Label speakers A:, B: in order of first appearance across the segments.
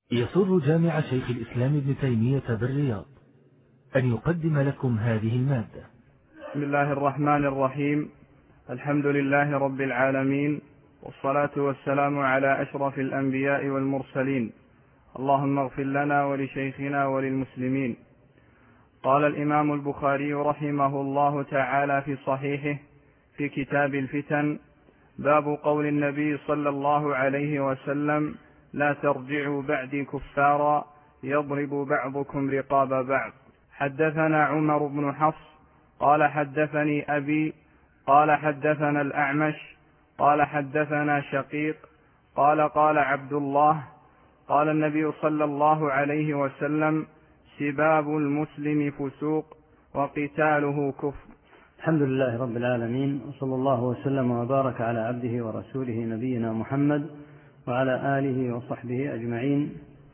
A: يسر جامع شيخ الإسلام ابن تيمية بالرياض أن يقدم لكم هذه المادة.
B: بسم الله الرحمن الرحيم. الحمد لله رب العالمين، والصلاة والسلام على أشرف الأنبياء والمرسلين. اللهم اغفر لنا ولشيخنا وللمسلمين. قال الإمام البخاري رحمه الله تعالى في صحيحه في كتاب الفتن: باب قول النبي صلى الله عليه وسلم: لا ترجعوا بعدي كفارا يضرب بعضكم رقاب بعض. حدثنا عمر بن حفص قال حدثني أبي قال حدثنا الأعمش قال حدثنا شقيق قال قال عبد الله: قال النبي صلى الله عليه وسلم: سباب المسلم فسوق وقتاله كفر.
C: الحمد لله رب العالمين، وصلى الله وسلم وبارك على عبده ورسوله نبينا محمد وعلى آله وصحبه أجمعين.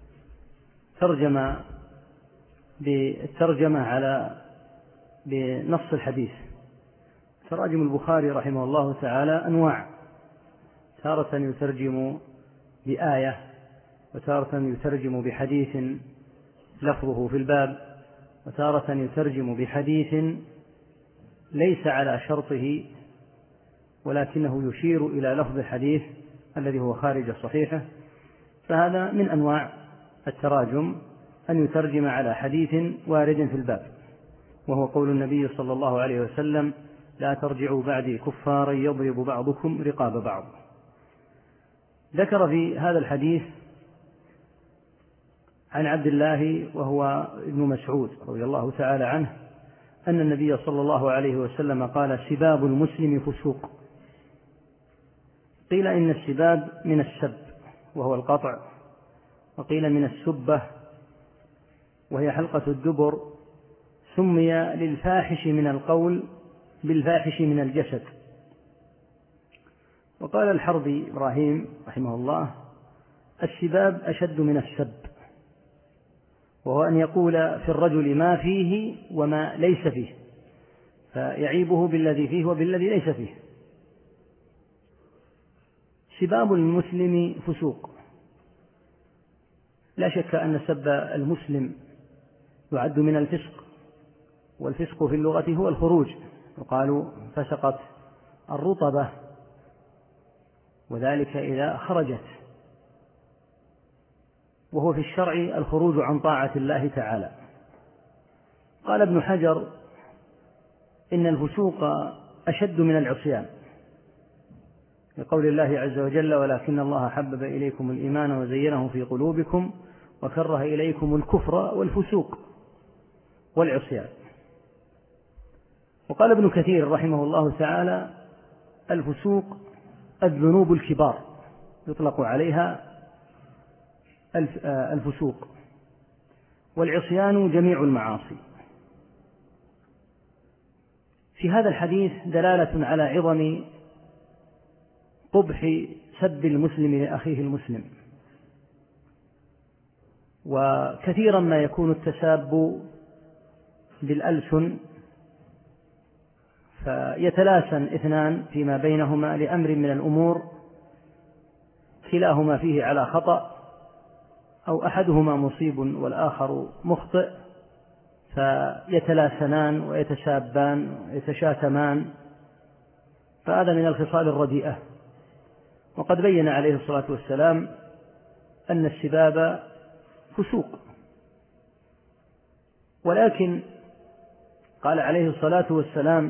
C: بالترجمة على بنص الحديث. تراجم البخاري رحمه الله تعالى أنواع، تارة يترجم بآية، وتارة يترجم بحديث لفظه في الباب، وتارة يترجم بحديث ليس على شرطه ولكنه يشير إلى لفظ الحديث الذي هو خارج صحيحه. فهذا من أنواع التراجم، أن يترجم على حديث وارد في الباب، وهو قول النبي صلى الله عليه وسلم: لا ترجعوا بعدي كفارا يضرب بعضكم رقاب بعض. ذكر في هذا الحديث عن عبد الله وهو ابن مسعود رضي الله تعالى عنه أن النبي صلى الله عليه وسلم قال: سباب المسلم فسوق. قيل إن السباب من السب وهو القطع، وقيل من السبة وهي حلقة الدبر، سمي للفاحش من القول بالفاحش من الجسد. وقال الحربي إبراهيم رحمه الله: السباب أشد من السب، وهو أن يقول في الرجل ما فيه وما ليس فيه، فيعيبه بالذي فيه وبالذي ليس فيه. سباب المسلم فسوق. لا شك أن سب المسلم يعد من الفسق، والفسق في اللغة هو الخروج، يقال فسقت الرطبة، وذلك إذا خرجت، وهو في الشرع الخروج عن طاعة الله تعالى. قال ابن حجر: إن الفسوق أشد من العصيان، لقول الله عز وجل: ولكن الله حبب إليكم الإيمان وزينه في قلوبكم وكره إليكم الكفر والفسوق والعصيان. وقال ابن كثير رحمه الله تعالى: الفسوق الذنوب الكبار، يطلق عليها الفسوق، والعصيان جميع المعاصي. في هذا الحديث دلالة على عظم قبح سب المسلم لأخيه المسلم، وكثيرا ما يكون التساب بالألسن، فيتلاسن اثنان فيما بينهما لأمر من الأمور كلاهما فيه على خطأ، أو أحدهما مصيب والآخر مخطئ، فيتلاسنان ويتسابان ويتشاتمان، فهذا من الخصال الرديئة. وقد بين عليه الصلاة والسلام أن السباب فسوق، ولكن قال عليه الصلاة والسلام: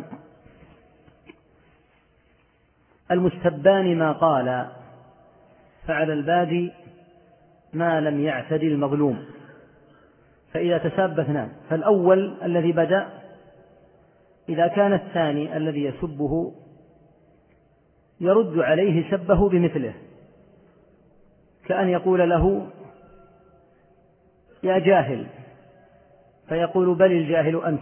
C: المستبان ما قال، فعلى البادي ما لم يعتدي المظلوم. فإذا تساب اثنان، فالأول الذي بدأ إذا كان الثاني الذي يسبه يرد عليه سبه بمثله، كأن يقول له: يا جاهل، فيقول: بل الجاهل أنت.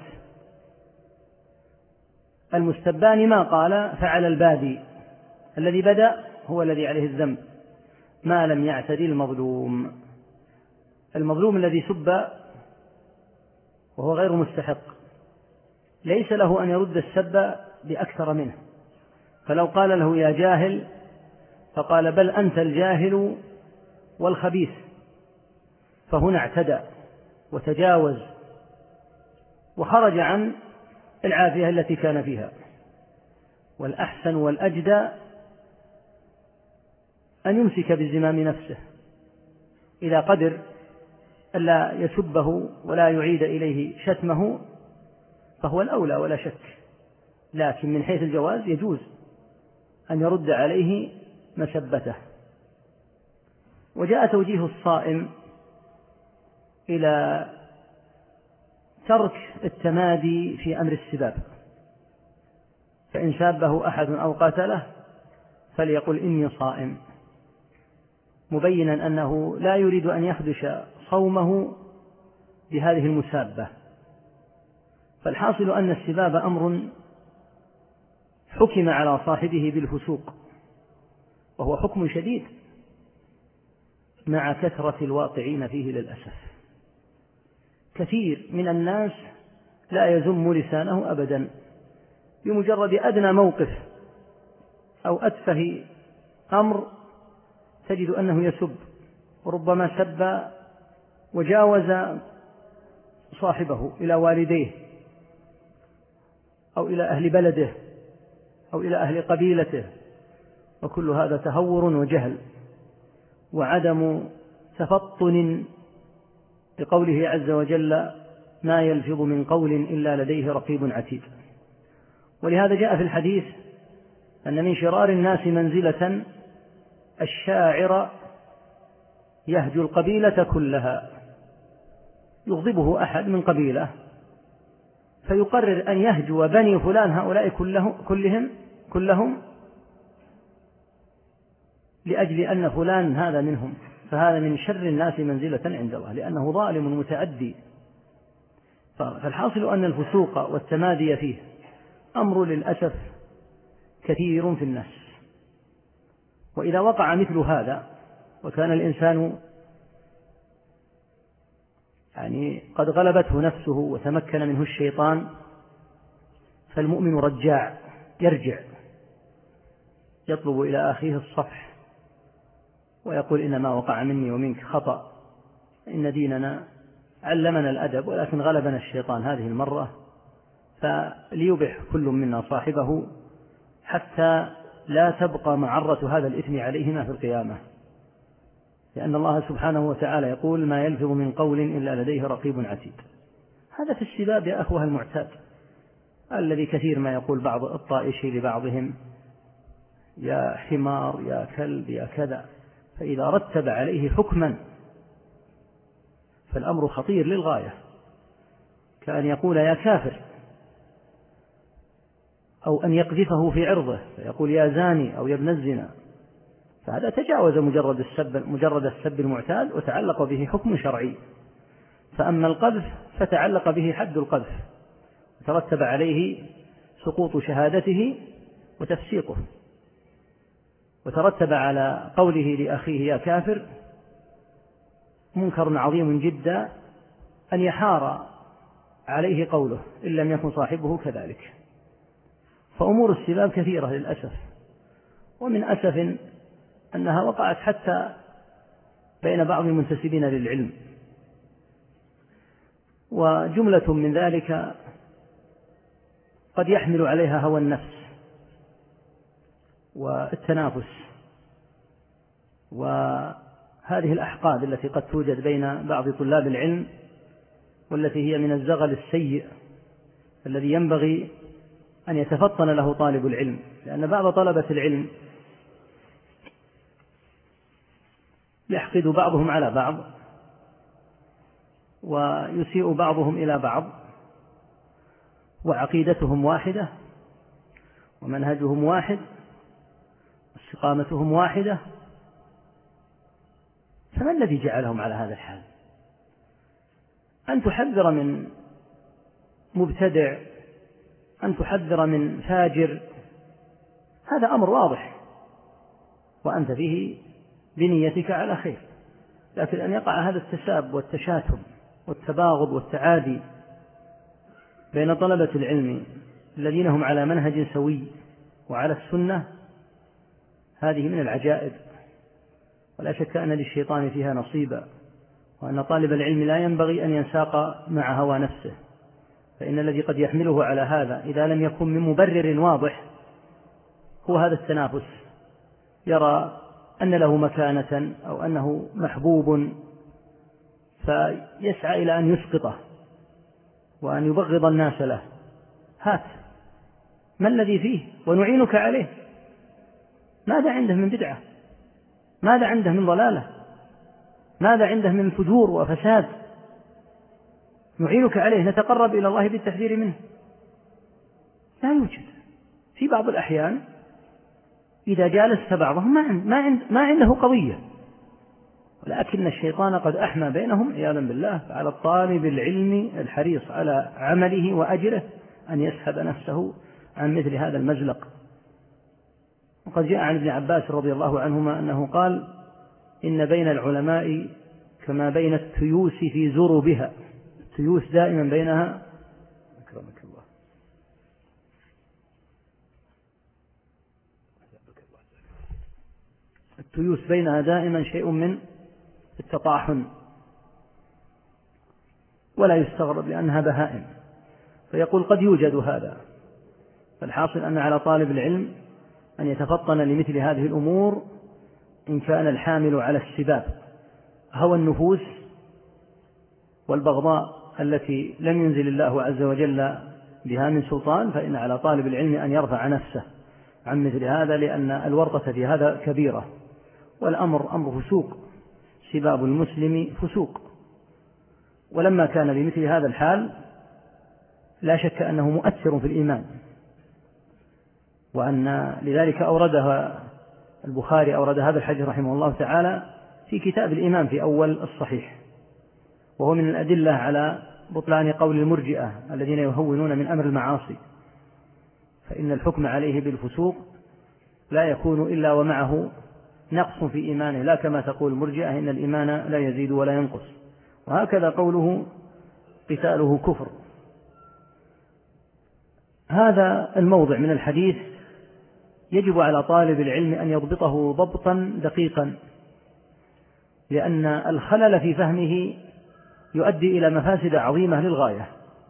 C: المستبان ما قال، فعلى البادي الذي بدأ هو الذي عليه الذنب، ما لم يعتدي المظلوم. المظلوم الذي سب وهو غير مستحق ليس له أن يرد السب بأكثر منه، فلو قال له: يا جاهل، فقال: بل أنت الجاهل والخبيث، فهنا اعتدى وتجاوز وخرج عن العافية التي كان فيها. والأحسن والأجدى أن يمسك بزمام نفسه إذا قدر ألا يسبه ولا يعيد إليه شتمه فهو الأولى ولا شك، لكن من حيث الجواز يجوز أن يرد عليه مسبته. وجاء توجيه الصائم إلى ترك التمادي في أمر السباب، فإن سابه أحد أو قاتله فليقل إني صائم، مبينا أنه لا يريد أن يخدش صومه بهذه المسابة. فالحاصل أن السباب أمر حكم على صاحبه بالفسوق، وهو حكم شديد مع كثرة الواقعين فيه للأسف. كثير من الناس لا يزم لسانه أبدا، بمجرد أدنى موقف أو أتفه أمر تجد أنه يسب، وربما سب وجاوز صاحبه إلى والديه أو إلى أهل بلده أو إلى أهل قبيلته، وكل هذا تهور وجهل وعدم تفطن لقوله عز وجل: ما يلفظ من قول إلا لديه رقيب عتيد. ولهذا جاء في الحديث أن من شرار الناس منزلة الشاعر يهجو القبيلة كلها، يغضبه أحد من قبيلة فيقرر أن يهجو بني فلان هؤلاء كلهم لأجل أن فلان هذا منهم، فهذا من شر الناس منزلة عند الله، لأنه ظالم متعدي. فالحاصل أن الفسوق والتمادي فيه أمر للأسف كثير في الناس. وإذا وقع مثل هذا وكان الإنسان قد غلبته نفسه وتمكن منه الشيطان، فالمؤمن رجاع يرجع يطلب إلى أخيه الصفح ويقول: إنما وقع مني ومنك خطأ، إن ديننا علمنا الأدب ولكن غلبنا الشيطان هذه المرة، فليبح كل منا صاحبه حتى لا تبقى معرة هذا الإثم عليهما في القيامة، لأن الله سبحانه وتعالى يقول: ما يلفظ من قول إلا لديه رقيب عتيد. هذا في السباب يا أخوها المعتاد، الذي كثير ما يقول بعض الطائشي لبعضهم: يا حمار، يا كلب، يا كذا. فإذا رتب عليه حكما فالأمر خطير للغاية، كأن يقول يا كافر، أو أن يقذفه في عرضه فيقول يا زاني أو يا ابن الزنا، فهذا تجاوز مجرد السب المعتاد وتعلق به حكم شرعي. فأما القذف فتعلق به حد القذف، ترتب عليه سقوط شهادته وتفسيقه، وترتب على قوله لأخيه يا كافر منكر عظيم جدا، أن يحار عليه قوله إن لم يكن صاحبه كذلك. فأمور السباب كثيرة للأسف، ومن أسف أنها وقعت حتى بين بعض المنتسبين للعلم، وجملة من ذلك قد يحمل عليها هوى النفس والتنافس وهذه الأحقاد التي قد توجد بين بعض طلاب العلم، والتي هي من الزغل السيء الذي ينبغي أن يتفطن له طالب العلم، لأن بعض طلبة العلم يحقد بعضهم على بعض ويسيء بعضهم إلى بعض، وعقيدتهم واحدة ومنهجهم واحد واستقامتهم واحدة، فما الذي جعلهم على هذا الحال؟ أن تحذر من مبتدع، أن تحذر من فاجر، هذا أمر واضح وأنت فيه بنيتك على خير، لكن أن يقع هذا التساب والتشاتم والتباغض والتعادي بين طلبة العلم الذين هم على منهج سوي وعلى السنة، هذه من العجائب، ولا شك أن للشيطان فيها نصيبا، وأن طالب العلم لا ينبغي أن ينساق مع هوى نفسه، فإن الذي قد يحمله على هذا إذا لم يكن من مبرر واضح هو هذا التنافس، يرى أن له مكانة أو أنه محبوب فيسعى إلى أن يسقطه وأن يبغض الناس له. هات ما الذي فيه ونعينك عليه، ماذا عنده من بدعة، ماذا عنده من ضلالة، ماذا عنده من فجور وفساد، نعينك عليه، نتقرب إلى الله بالتحذير منه. لا يوجد. في بعض الأحيان إذا جالست بعضهم ما عنده قضية، ولكن الشيطان قد أحمى بينهم عياذا بالله. فعلى الطالب العلم الحريص على عمله وأجره أن يسحب نفسه عن مثل هذا المزلق. وقد جاء عن ابن عباس رضي الله عنهما أنه قال: إن بين العلماء كما بين التيوس في زربها. التيوس دائما بينها أكرمك الله التيوس بينها دائما شيء من التطاحن، ولا يستغرب لأنها بهائم. فيقول قد يوجد هذا. فالحاصل أن على طالب العلم أن يتفطن لمثل هذه الأمور إن كان الحامل على السباب هوى النفوس والبغضاء التي لم ينزل الله عز وجل بها من سلطان، فإن على طالب العلم أن يرفع نفسه عن مثل هذا، لأن الورطة في هذا كبيرة، والأمر أمر فسوق، سباب المسلم فسوق. ولما كان بمثل هذا الحال لا شك أنه مؤثر في الإيمان، وأن لذلك أوردها البخاري أورد هذا الحديث رحمه الله تعالى في كتاب الإيمان في أول الصحيح، وهو من الأدلة على بطلان قول المرجئة الذين يهونون من أمر المعاصي، فإن الحكم عليه بالفسوق لا يكون إلا ومعه نقص في إيمانه، لا كما تقول المرجئة إن الإيمان لا يزيد ولا ينقص. وهكذا قوله قتاله كفر. هذا الموضع من الحديث يجب على طالب العلم أن يضبطه ضبطا دقيقا، لأن الخلل في فهمه يؤدي إلى مفاسد عظيمة للغاية.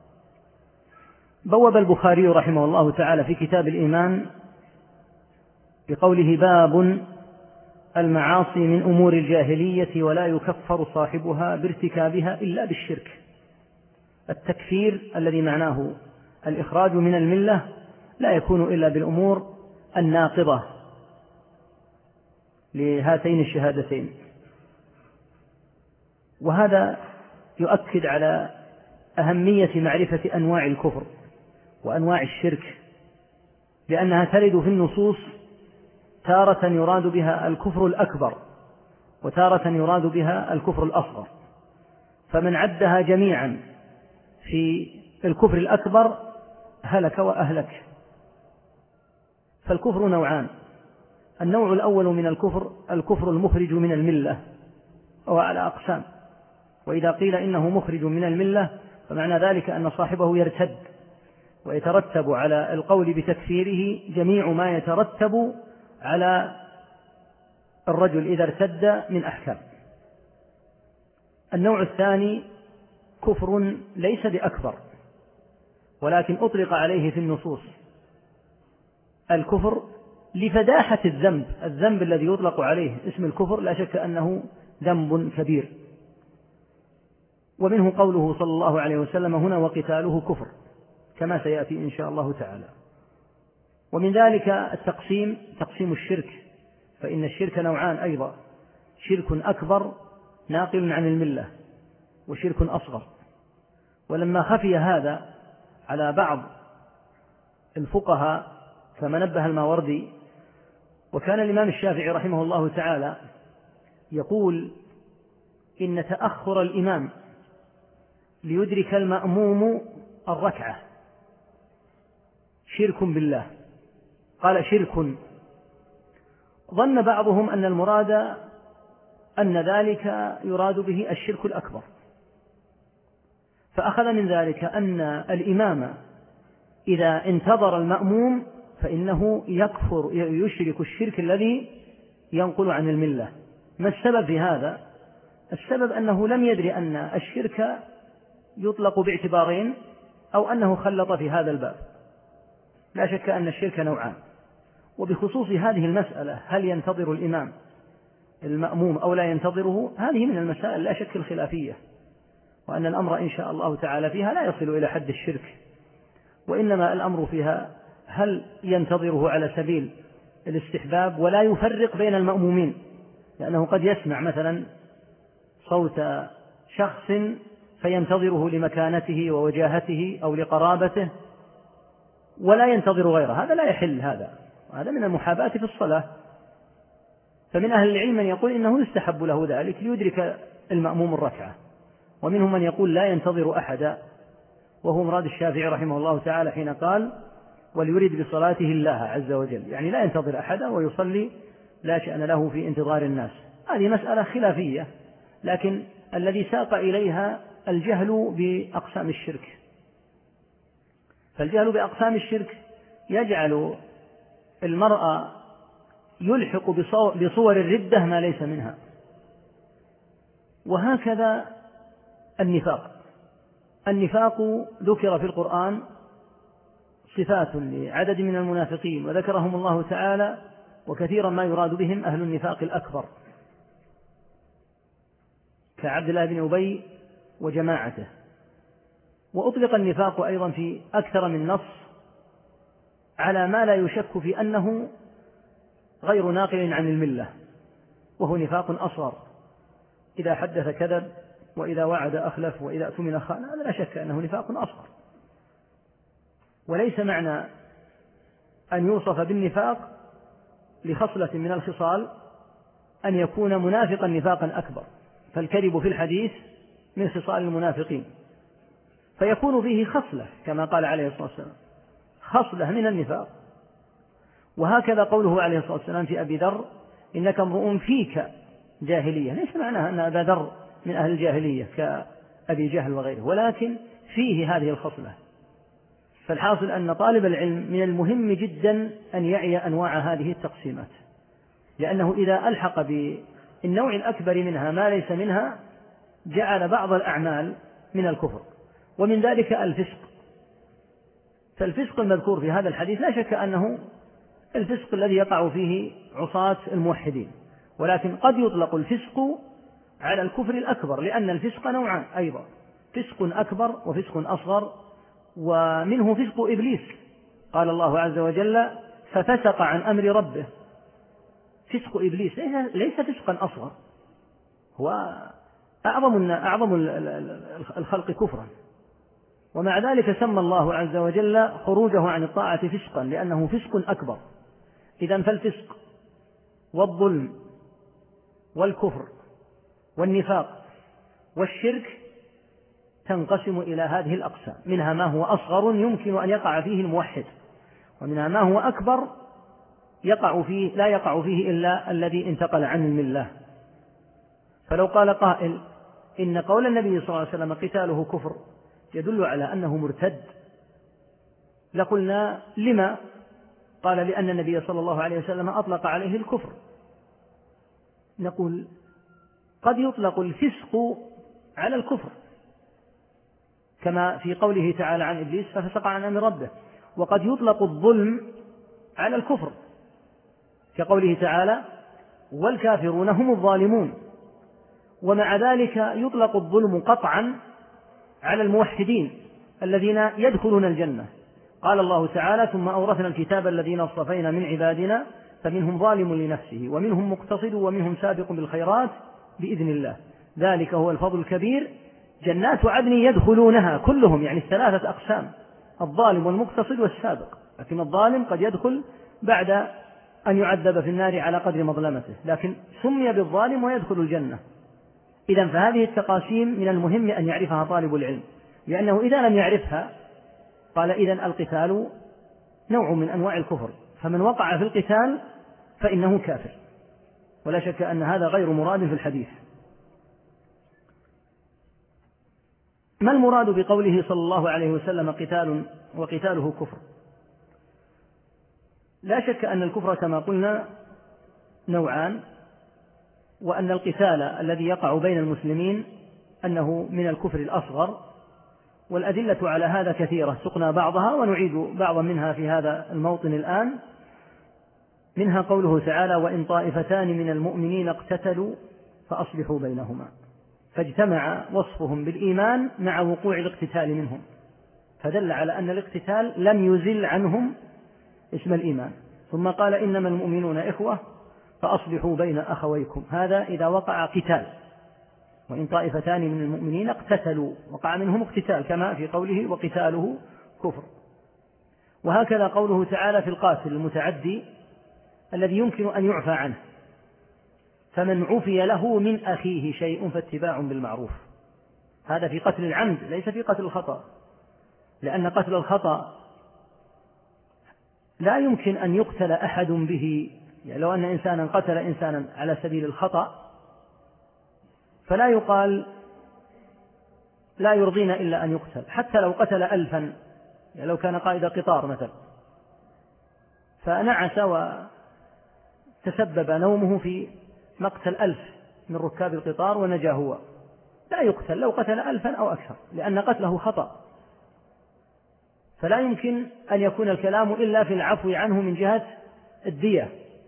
C: بوب البخاري رحمه الله تعالى في كتاب الإيمان بقوله: باب المعاصي من أمور الجاهلية ولا يكفر صاحبها بارتكابها إلا بالشرك. التكفير الذي معناه الإخراج من الملة لا يكون إلا بالأمور الناقضة لهاتين الشهادتين. وهذا يؤكد على أهمية معرفة أنواع الكفر وأنواع الشرك، لأنها ترد في النصوص تارة يراد بها الكفر الأكبر وتارة يراد بها الكفر الأصغر، فمن عدها جميعا في الكفر الأكبر هلك وأهلك. فالكفر نوعان: النوع الأول من الكفر المخرج من الملة، وهو على أقسام. وإذا قيل إنه مخرج من الملة فمعنى ذلك أن صاحبه يرتد، ويترتب على القول بتكفيره جميع ما يترتب على الرجل إذا ارتد من أحكام. النوع الثاني كفر ليس بأكبر، ولكن أطلق عليه في النصوص الكفر لفداحة الذنب الذي يطلق عليه اسم الكفر لا شك أنه ذنب كبير. ومنه قوله صلى الله عليه وسلم هنا: وقتاله كفر، كما سيأتي إن شاء الله تعالى. ومن ذلك تقسيم الشرك، فإن الشرك نوعان أيضا: شرك أكبر ناقل عن الملة، وشرك أصغر. ولما خفي هذا على بعض الفقهاء كما نبه الماوردي، وكان الإمام الشافعي رحمه الله تعالى يقول إن تأخر الإمام ليدرك المأموم الركعة شرك بالله. قال شرك. ظن بعضهم أن المراد أن ذلك يراد به الشرك الأكبر، فأخذ من ذلك أن الإمام إذا انتظر المأموم فإنه يشرك الشرك الذي ينقل عن الملة. ما السبب في هذا؟ السبب أنه لم يدري أن الشرك يطلق باعتبارين، أو أنه خلط في هذا الباب. لا شك أن الشرك نوعان، وبخصوص هذه المسألة هل ينتظر الإمام المأموم أو لا ينتظره، هذه من المسائل لا شك الخلافية، وأن الأمر إن شاء الله تعالى فيها لا يصل إلى حد الشرك، وإنما الأمر فيها هل ينتظره على سبيل الاستحباب ولا يفرق بين المأمومين، لأنه قد يسمع مثلا صوت شخص فينتظره لمكانته ووجاهته أو لقرابته ولا ينتظر غيره، هذا لا يحل، هذا من المحاباة في الصلاة. فمن أهل العلم من يقول إنه يستحب له ذلك ليدرك المأموم الركعة، ومنهم من يقول لا ينتظر أحدا، وهو مراد الشافعي رحمه الله تعالى حين قال وليرد بصلاته الله عز وجل، يعني لا ينتظر أحدا ويصلي لا شأن له في انتظار الناس. هذه مسألة خلافية، لكن الذي ساق إليها الجهل بأقسام الشرك، فالجهل بأقسام الشرك يجعل المرأة يلحق بصور الردة ما ليس منها. وهكذا النفاق ذكر في القرآن صفات لعدد من المنافقين وذكرهم الله تعالى، وكثيرا ما يراد بهم أهل النفاق الأكبر كعبد الله بن أبي وجماعته. وأطلق النفاق أيضا في أكثر من نص على ما لا يشك في أنه غير ناقل عن الملة، وهو نفاق أصغر، إذا حدث كذب، وإذا وعد أخلف، وإذا اؤتمن خان، هذا لا شك أنه نفاق أصغر. وليس معنى أن يوصف بالنفاق لخصلة من الخصال أن يكون منافقا نفاقا أكبر، فالكذب في الحديث من خصال المنافقين، فيكون فيه خصلة كما قال عليه الصلاة والسلام، خصلة من النفاق. وهكذا قوله عليه الصلاة والسلام في أبي ذر إنك امرؤ فيك جاهلية، ليس معناها أن أبا ذر من أهل الجاهلية كأبي جهل وغيره، ولكن فيه هذه الخصلة. فالحاصل أن طالب العلم من المهم جدا أن يعي أنواع هذه التقسيمات، لأنه إذا ألحق بالنوع الأكبر منها ما ليس منها جعل بعض الأعمال من الكفر، ومن ذلك الفسق. فالفسق المذكور في هذا الحديث لا شك أنه الفسق الذي يقع فيه عصاة الموحدين، ولكن قد يطلق الفسق على الكفر الأكبر، لأن الفسق نوعان أيضا، فسق أكبر وفسق أصغر، ومنه فسق إبليس. قال الله عز وجل ففسق عن أمر ربه. فسق إبليس ليس فسقا أصغر، هو أعظم الخلق كفرا، ومع ذلك سمى الله عز وجل خروجه عن الطاعة فسقا لأنه فسق أكبر. إذن فالفسق والظلم والكفر والنفاق والشرك تنقسم إلى هذه الأقسام، منها ما هو أصغر يمكن أن يقع فيه الموحد، ومنها ما هو أكبر لا يقع فيه إلا الذي انتقل عن الملة. فلو قال قائل إن قول النبي صلى الله عليه وسلم قتاله كفر يدل على أنه مرتد، لقلنا لما؟ قال لأن النبي صلى الله عليه وسلم أطلق عليه الكفر. نقول قد يطلق الفسق على الكفر كما في قوله تعالى عن إبليس ففسق عن أمر ربه، وقد يطلق الظلم على الكفر كقوله تعالى والكافرون هم الظالمون. ومع ذلك يطلق الظلم قطعا على الموحدين الذين يدخلون الجنة. قال الله تعالى ثم أورثنا الكتاب الذين اصطفينا من عبادنا فمنهم ظالم لنفسه ومنهم مقتصد ومنهم سابق بالخيرات بإذن الله ذلك هو الفضل الكبير. جنات عدن يدخلونها كلهم، يعني الثلاثة أقسام، الظالم والمقتصد والسابق، لكن الظالم قد يدخل بعد أن يعذب في النار على قدر مظلمته، لكن سمي بالظالم ويدخل الجنة. إذن فهذه التقاسيم من المهم أن يعرفها طالب العلم، لأنه إذا لم يعرفها قال إذن القتال نوع من أنواع الكفر، فمن وقع في القتال فإنه كافر، ولا شك أن هذا غير مراد في الحديث. ما المراد بقوله صلى الله عليه وسلم قتال وقتاله كفر؟ لا شك أن الكفر كما قلنا نوعان، وأن القتال الذي يقع بين المسلمين أنه من الكفر الأصغر، والأدلة على هذا كثيرة سقنا بعضها ونعيد بعضا منها في هذا الموطن الآن. منها قوله تعالى: وإن طائفتان من المؤمنين اقتتلوا فأصلحوا بينهما، فاجتمع وصفهم بالإيمان مع وقوع الاقتتال منهم، فدل على أن الاقتتال لم يزل عنهم اسم الإيمان. ثم قال: إنما المؤمنون إخوة فأصلحوا بين أخويكم، هذا إذا وقع قتال. وإن طائفتان من المؤمنين اقتتلوا، وقع منهم اقتتال كما في قوله: وقتاله كفر. وهكذا قوله تعالى في القاتل المتعدي الذي يمكن أن يعفى عنه: فمن عفي له من أخيه شيء فاتباع بالمعروف. هذا في قتل العمد، ليس في قتل الخطأ، لأن قتل الخطأ لا يمكن أن يقتل أحد به. يعني لو أن إنسانا قتل إنسانا على سبيل الخطأ فلا يقال لا يرضينا إلا أن يقتل، حتى لو قتل 1000، يعني لو كان قائد قطار مثلا فنعس وتسبب نومه في مقتل 1000 من ركاب القطار ونجا هو، لا يقتل لو قتل 1000 أو أكثر، لأن قتله خطأ. فلا يمكن أن يكون الكلام إلا في العفو عنه من جهة الدية.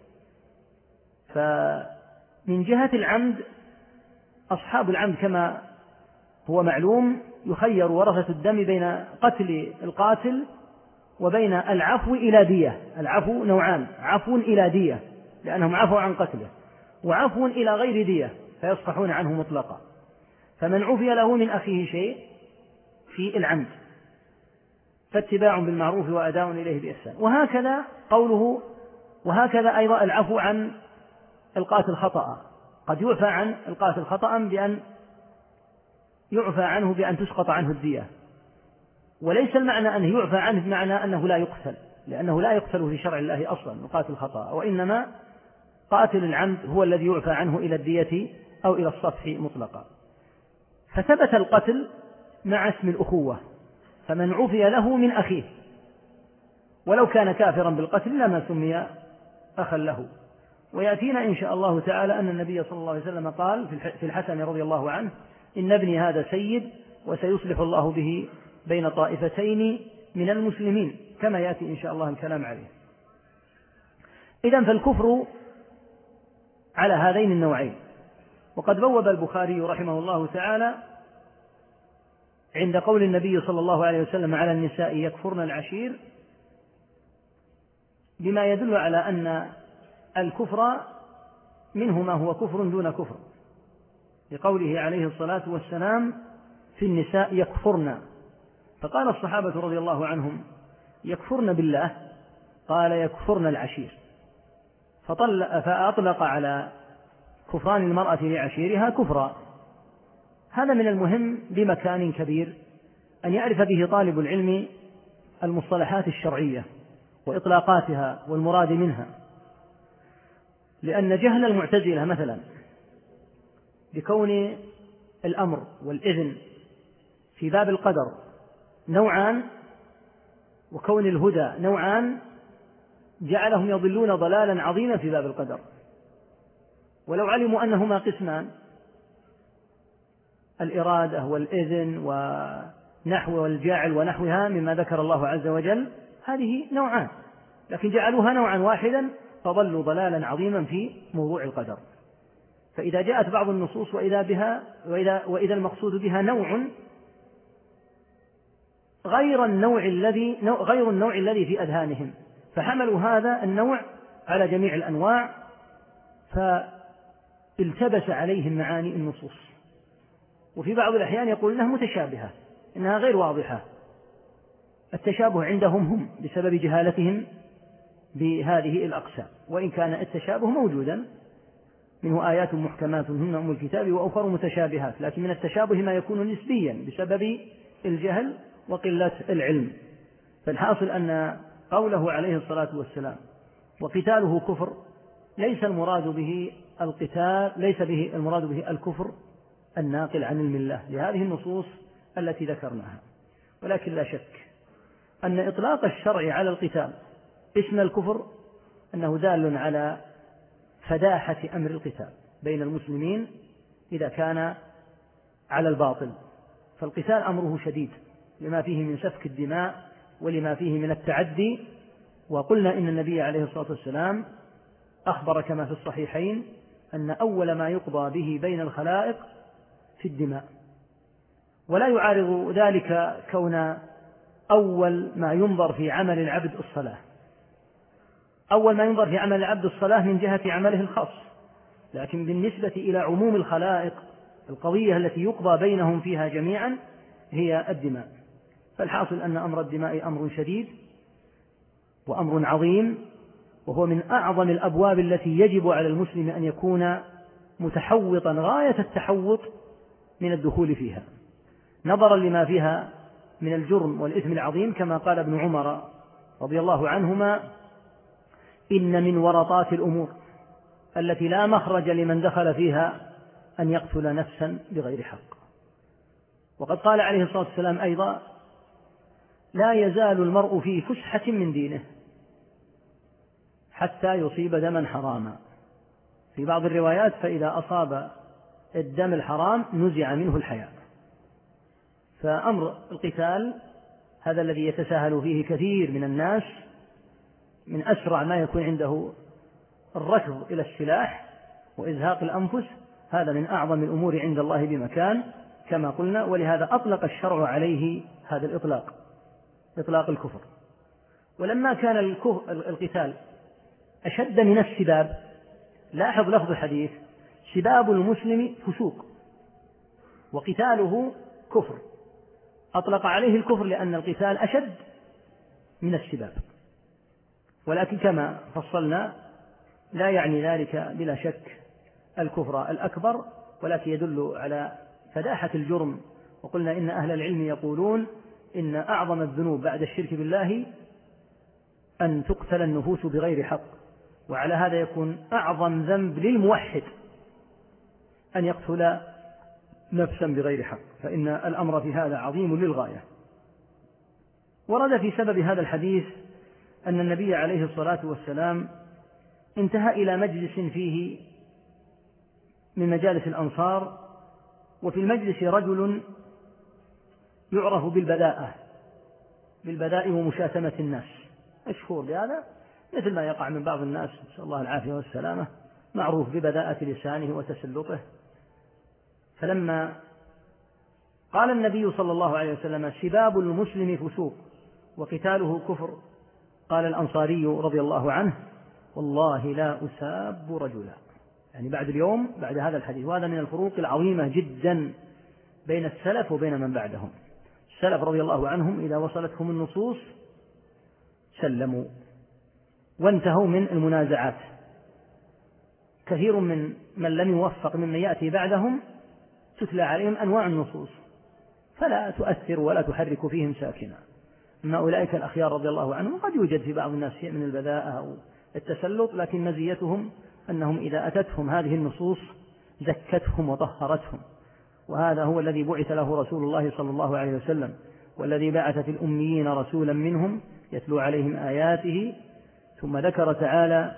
C: فمن جهة العمد أصحاب العمد كما هو معلوم يخير ورثة الدم بين قتل القاتل وبين العفو إلى دية. العفو نوعان: عفو إلى دية لأنهم عفوا عن قتله، وعفو إلى غير دية فيصفحون عنه مطلقا. فمن عفي له من أخيه شيء في العمد فاتباع بالمعروف وأداء إليه بإحسان. وهكذا قوله: وهكذا أيضا العفو عن القاتل خطأ، قد يعفى عن القاتل خطأ بأن يعفى عنه بأن تسقط عنه الدية، وليس المعنى أنه يعفى عنه بمعنى أنه لا يقتل، لأنه لا يقتل في شرع الله أصلا القاتل خطأ، وإنما قاتل العمد هو الذي يعفى عنه إلى الدية أو إلى الصفح مطلقا. فثبت القتل مع اسم الأخوة، فمن عفي له من أخيه ولو كان كافرا بالقتل لما سمي أخا له. ويأتينا إن شاء الله تعالى أن النبي صلى الله عليه وسلم قال في الحسن رضي الله عنه: إن ابني هذا سيد وسيصلح الله به بين طائفتين من المسلمين، كما يأتي إن شاء الله الكلام عليه. إذن فالكفر على هذين النوعين. وقد بوب البخاري رحمه الله تعالى عند قول النبي صلى الله عليه وسلم على النساء يكفرن العشير بما يدل على أن الكفر منه ما هو كفر دون كفر، لقوله عليه الصلاة والسلام في النساء يكفرن. فقال الصحابة رضي الله عنهم: يكفرن بالله؟ قال: يكفرن العشير. فأطلق على كفران المرأة لعشيرها كفرا. هذا من المهم بمكان كبير أن يعرف به طالب العلم المصطلحات الشرعية وإطلاقاتها والمراد منها، لأن جهل المعتزلة مثلا بكون الأمر والإذن في باب القدر نوعان وكون الهدى نوعان جعلهم يضلون ضلالا عظيما في باب القدر. ولو علموا أنهما قسمان، الإرادة والإذن ونحو والجاعل ونحوها مما ذكر الله عز وجل، هذه نوعان، لكن جعلوها نوعا واحدا فضلوا ضلالا عظيما في موضوع القدر. فإذا جاءت بعض النصوص وإذا المقصود بها نوع غير النوع الذي في أذهانهم، فحملوا هذا النوع على جميع الأنواع، فالتبس عليهم معاني النصوص. وفي بعض الأحيان يقول إنها متشابهة، إنها غير واضحة. التشابه عندهم هم بسبب جهالتهم بهذه الأقسام، وإن كان التشابه موجودا، منه آيات محكمات هن أم الكتاب وأخر متشابهات، لكن من التشابه ما يكون نسبيا بسبب الجهل وقلة العلم. فالحاصل أن قوله عليه الصلاة والسلام وقتاله كفر ليس المراد به القتال، ليس به المراد به الكفر الناقل عن الملة لهذه النصوص التي ذكرناها. ولكن لا شك أن إطلاق الشرع على القتال اسم الكفر أنه دال على فداحة أمر القتال، بين المسلمين إذا كان على الباطل. فالقتال أمره شديد لما فيه من سفك الدماء ولما فيه من التعدي. وقلنا إن النبي عليه الصلاة والسلام أخبر كما في الصحيحين أن أول ما يقضى به بين الخلائق في الدماء، ولا يعارض ذلك كون أول ما ينظر في عمل العبد الصلاة. أول ما ينظر في عمل العبد الصلاة من جهة عمله الخاص، لكن بالنسبة إلى عموم الخلائق القضية التي يقضى بينهم فيها جميعا هي الدماء. فالحاصل أن أمر الدماء أمر شديد وأمر عظيم، وهو من أعظم الأبواب التي يجب على المسلم أن يكون متحوطا غاية التحوط من الدخول فيها، نظرا لما فيها من الجرم والإثم العظيم، كما قال ابن عمر رضي الله عنهما: إن من ورطات الأمور التي لا مخرج لمن دخل فيها أن يقتل نفسا بغير حق. وقد قال عليه الصلاة والسلام أيضا: لا يزال المرء في فسحة من دينه حتى يصيب دما حراما. في بعض الروايات: فإذا أصاب الدم الحرام نزع منه الحياء. فأمر القتال هذا الذي يتساهل فيه كثير من الناس، من أسرع ما يكون عنده الركض إلى السلاح وإزهاق الأنفس، هذا من أعظم الأمور عند الله بمكان كما قلنا. ولهذا أطلق الشرع عليه هذا الإطلاق، إطلاق الكفر. ولما كان القتال أشد من السباب، لاحظ لفظ الحديث: سباب المسلم فسوق وقتاله كفر. أطلق عليه الكفر لأن القتال أشد من السباب، ولكن كما فصلنا لا يعني ذلك بلا شك الكفر الأكبر، ولكن يدل على فداحة الجرم. وقلنا إن أهل العلم يقولون إن أعظم الذنوب بعد الشرك بالله أن تقتل النفوس بغير حق، وعلى هذا يكون أعظم ذنب للموحد أن يقتل نفسا بغير حق، فإن الأمر في هذا عظيم للغاية. ورد في سبب هذا الحديث أن النبي عليه الصلاة والسلام انتهى إلى مجلس فيه من مجالس الأنصار، وفي المجلس رجل يعرف بالبذاء ومشاتمة الناس، مشهور بهذا، مثل ما يقع من بعض الناس، نسأل الله العافية والسلامة، معروف ببذاءة لسانه وتسلطه. فلما قال النبي صلى الله عليه وسلم: سباب المسلم فسوق وقتاله كفر، قال الأنصاري رضي الله عنه: والله لا أساب رجلا. يعني بعد اليوم، بعد هذا الحديث. وهذا من الفروق العظيمة جدا بين السلف وبين من بعدهم. السلف رضي الله عنهم إذا وصلتهم النصوص سلموا وانتهوا من المنازعات. كثير من لم يوفق ممن يأتي بعدهم تتلى عليهم أنواع النصوص فلا تؤثر ولا تحرك فيهم ساكنا. أما أولئك الأخيار رضي الله عنهم قد يوجد في بعض الناس شيء من البذاءة أو التسلط، لكن مزيتهم أنهم إذا أتتهم هذه النصوص زكتهم وطهرتهم. وهذا هو الذي بعث له رسول الله صلى الله عليه وسلم: والذي بعث في الأميين رسولا منهم يتلو عليهم آياته. ثم ذكر تعالى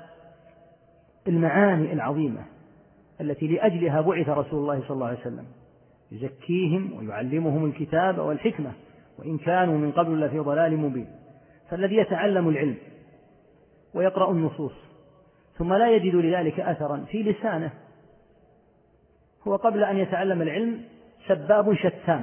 C: المعاني العظيمة التي لأجلها بعث رسول الله صلى الله عليه وسلم: يزكيهم ويعلمهم الكتاب والحكمة وإن كانوا من قبل لفي ضلال مبين. فالذي يتعلم العلم ويقرأ النصوص ثم لا يجد لذلك أثرا في لسانه، هو قبل أن يتعلم العلم سباب شتام،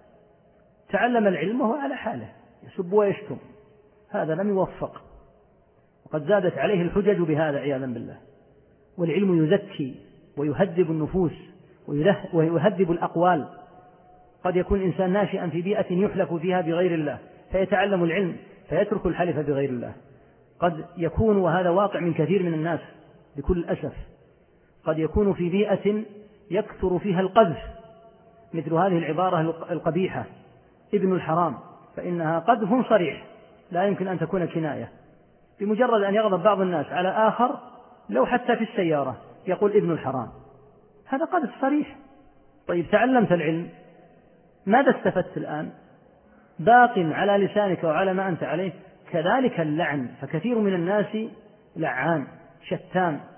C: تعلم العلم وهو على حاله يسب ويشتم، هذا لم يوفق، وقد زادت عليه الحجج بهذا عياذا بالله. والعلم يزكي ويهذب النفوس ويهذب الأقوال. قد يكون إنسان ناشئا في بيئة يحلف فيها بغير الله فيتعلم العلم فيترك الحلف بغير الله. قد يكون، وهذا واقع من كثير من الناس بكل أسف، قد يكون في بيئة يكثر فيها القذف، مثل هذه العبارة القبيحة: ابن الحرام، فإنها قذف صريح لا يمكن أن تكون كناية. بمجرد أن يغضب بعض الناس على آخر لو حتى في السيارة يقول ابن الحرام، هذا قذف صريح. طيب تعلمت العلم، ماذا استفدت الآن؟ باق على لسانك وعلى ما أنت عليه. كذلك اللعن، فكثير من الناس لعان شتام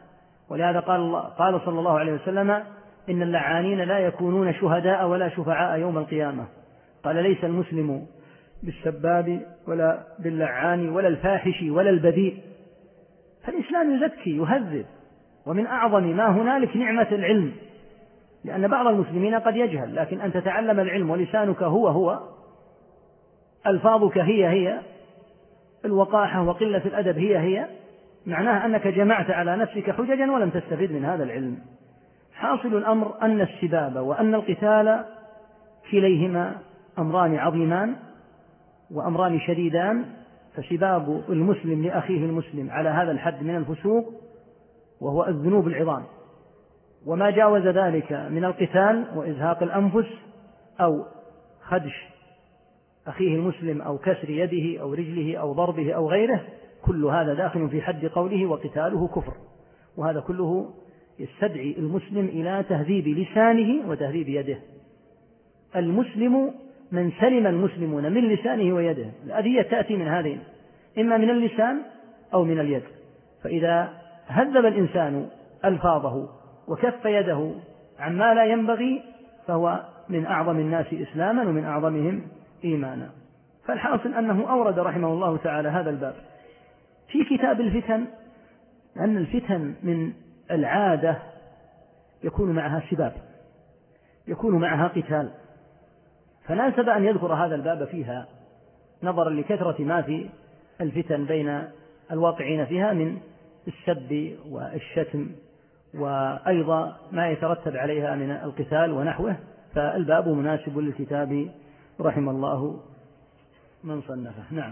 C: ولهذا قال صلى الله عليه وسلم: إن اللعانين لا يكونون شهداء ولا شفعاء يوم القيامة. قال: ليس المسلم بالسباب ولا باللعان ولا الفاحش ولا البذيء. فالإسلام يزكي يهذب، ومن أعظم ما هنالك نعمة العلم، لأن بعض المسلمين قد يجهل، لكن أن تتعلم العلم ولسانك هو ألفاظك هي الوقاحة وقلة الأدب هي معناه أنك جمعت على نفسك حججا ولم تستفد من هذا العلم. حاصل الأمر أن السباب وأن القتال كليهما أمران عظيمان وأمران شديدان، فسباب المسلم لأخيه المسلم على هذا الحد من الفسوق وهو الذنوب العظام، وما جاوز ذلك من القتال وإزهاق الأنفس أو خدش أخيه المسلم أو كسر يده أو رجله أو ضربه أو غيره، كل هذا داخل في حد قوله وقتاله كفر. وهذا كله يستدعي المسلم إلى تهذيب لسانه وتهذيب يده. المسلم من سلم المسلمون من لسانه ويده. الأذية تأتي من هذين، إما من اللسان أو من اليد. فإذا هذب الإنسان ألفاظه وكف يده عما لا ينبغي فهو من أعظم الناس إسلاما ومن أعظمهم إيمانا. فالحاصل أنه أورد رحمه الله تعالى هذا الباب في كتاب الفتن، لأن الفتن من العادة يكون معها سباب، يكون معها قتال، فناسب أن يذكر هذا الباب فيها نظرا لكثرة ما في الفتن بين الواقعين فيها من السب والشتم، وأيضا ما يترتب عليها من القتال ونحوه. فالباب مناسب للكتاب رحم الله من صنفه. نعم.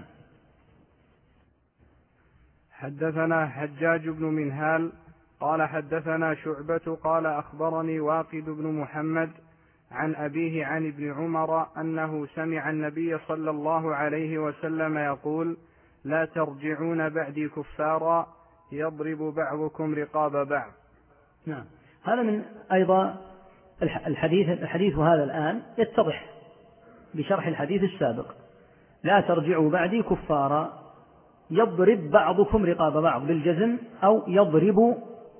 B: حدثنا حجاج بن منهال قال حدثنا شعبة قال أخبرني واقد بن محمد عن أبيه عن ابن عمر أنه سمع النبي صلى الله عليه وسلم يقول: لا ترجعون بعدي كفارا يضرب بعضكم رقاب بعض.
C: نعم. هذا من أيضا الحديث هذا الآن يتضح بشرح الحديث السابق: لا ترجعوا بعدي كفارا يضرب بعضكم رقاب بعض بالجزم، أو يضرب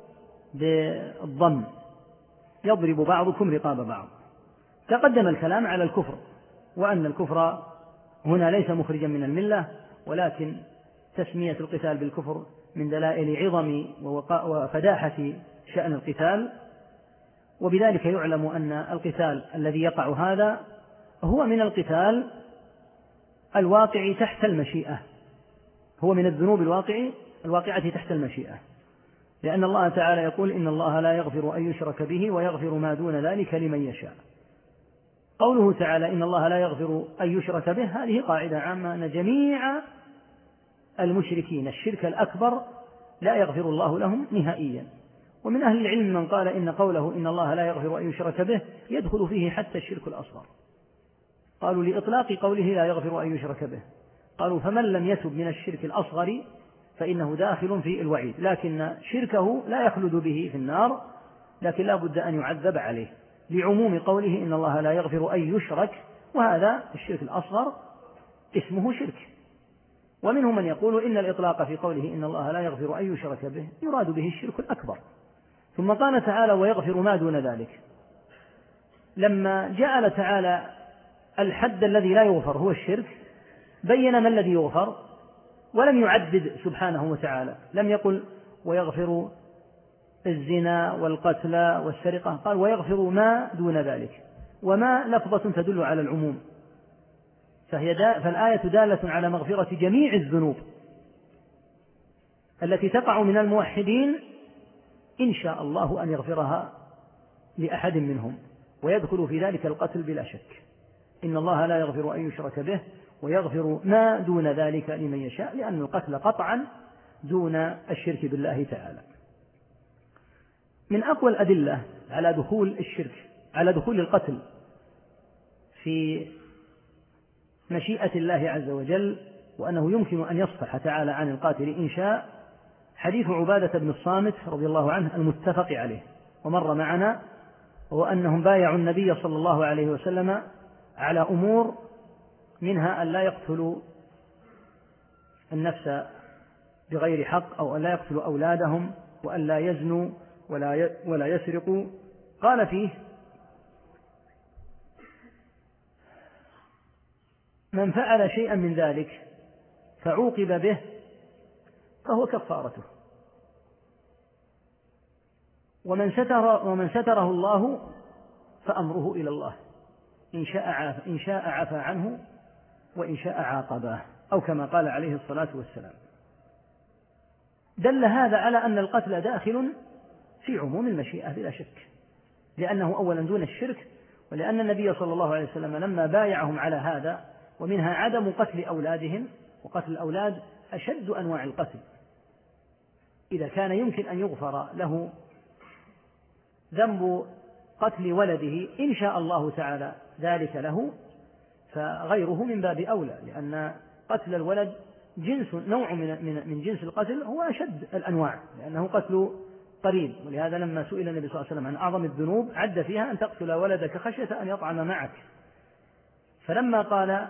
C: بالضم، يضرب بعضكم رقاب بعض. تقدم الكلام على الكفر، وأن الكفر هنا ليس مخرجا من الملة، ولكن تسمية القتال بالكفر من دلائل عظم وفداحة شأن القتال. وبذلك يعلم أن القتال الذي يقع هذا هو من القتال الواقع تحت المشيئة، هو من الذنوب الواقعة تحت المشيئة، لأن الله تعالى يقول: إن الله لا يغفر أن يشرك به ويغفر ما دون ذلك لمن يشاء. قوله تعالى إن الله لا يغفر أن يشرك به، هذه قاعدة عامة أن جميع المشركين الشرك الأكبر لا يغفر الله لهم نهائيا. ومن أهل العلم من قال إن قوله إن الله لا يغفر أن يشرك به يدخل فيه حتى الشرك الأصغر، قالوا لإطلاق قوله لا يغفر أن يشرك به، قالوا فمن لم يتب من الشرك الأصغر فإنه داخل في الوعيد، لكن شركه لا يخلد به في النار، لكن لا بد أن يعذب عليه، لعموم قوله إن الله لا يغفر أن يشرك، وهذا الشرك الأصغر اسمه شرك. ومنهم من يقول إن الإطلاق في قوله إن الله لا يغفر أن يشرك به يراد به الشرك الأكبر. ثم قال تعالى ويغفر ما دون ذلك، لما جعل تعالى الحد الذي لا يغفر هو الشرك بين ما الذي يغفر، ولم يعدد سبحانه وتعالى، لم يقل ويغفر الزنا والقتل والسرقة، قال ويغفر ما دون ذلك، وما لفظة تدل على العموم، فالآية دالة على مغفرة جميع الذنوب التي تقع من الموحدين إن شاء الله أن يغفرها لأحد منهم، ويدخل في ذلك القتل بلا شك. إن الله لا يغفر أن يشرك به ويغفر ما دون ذلك لمن يشاء، لأن القتل قطعا دون الشرك بالله تعالى. من أقوى الأدلة على دخول الشرك، على دخول القتل في مشيئة الله عز وجل، وأنه يمكن أن يصفح تعالى عن القاتل إن شاء، حديث عبادة بن الصامت رضي الله عنه المتفق عليه ومر معنا، وأنهم بايعوا النبي صلى الله عليه وسلم على أمور، منها أن لا يقتلوا النفس بغير حق، أو أن لا يقتلوا أولادهم، وأن لا يزنوا، ولا يسرق. قال فيه: من فعل شيئا من ذلك فعوقب به فهو كفارته، ومن ستره الله فأمره إلى الله، إن شاء عفى عنه وإن شاء عاقبه، أو كما قال عليه الصلاة والسلام. دل هذا على أن القتل داخل في عموم المشيئة بلا شك، لأنه أولا دون الشرك، ولأن النبي صلى الله عليه وسلم لما بايعهم على هذا، ومنها عدم قتل أولادهم، وقتل الأولاد أشد أنواع القتل. إذا كان يمكن أن يغفر له ذنب قتل ولده إن شاء الله تعالى ذلك له، فغيره من باب أولى، لأن قتل الولد نوع من جنس القتل هو أشد الأنواع، لأنه قتل قريب. ولهذا لما سئل النبي صلى الله عليه وسلم عن أعظم الذنوب عد فيها أن تقتل ولدك خشية أن يطعم معك. فلما قال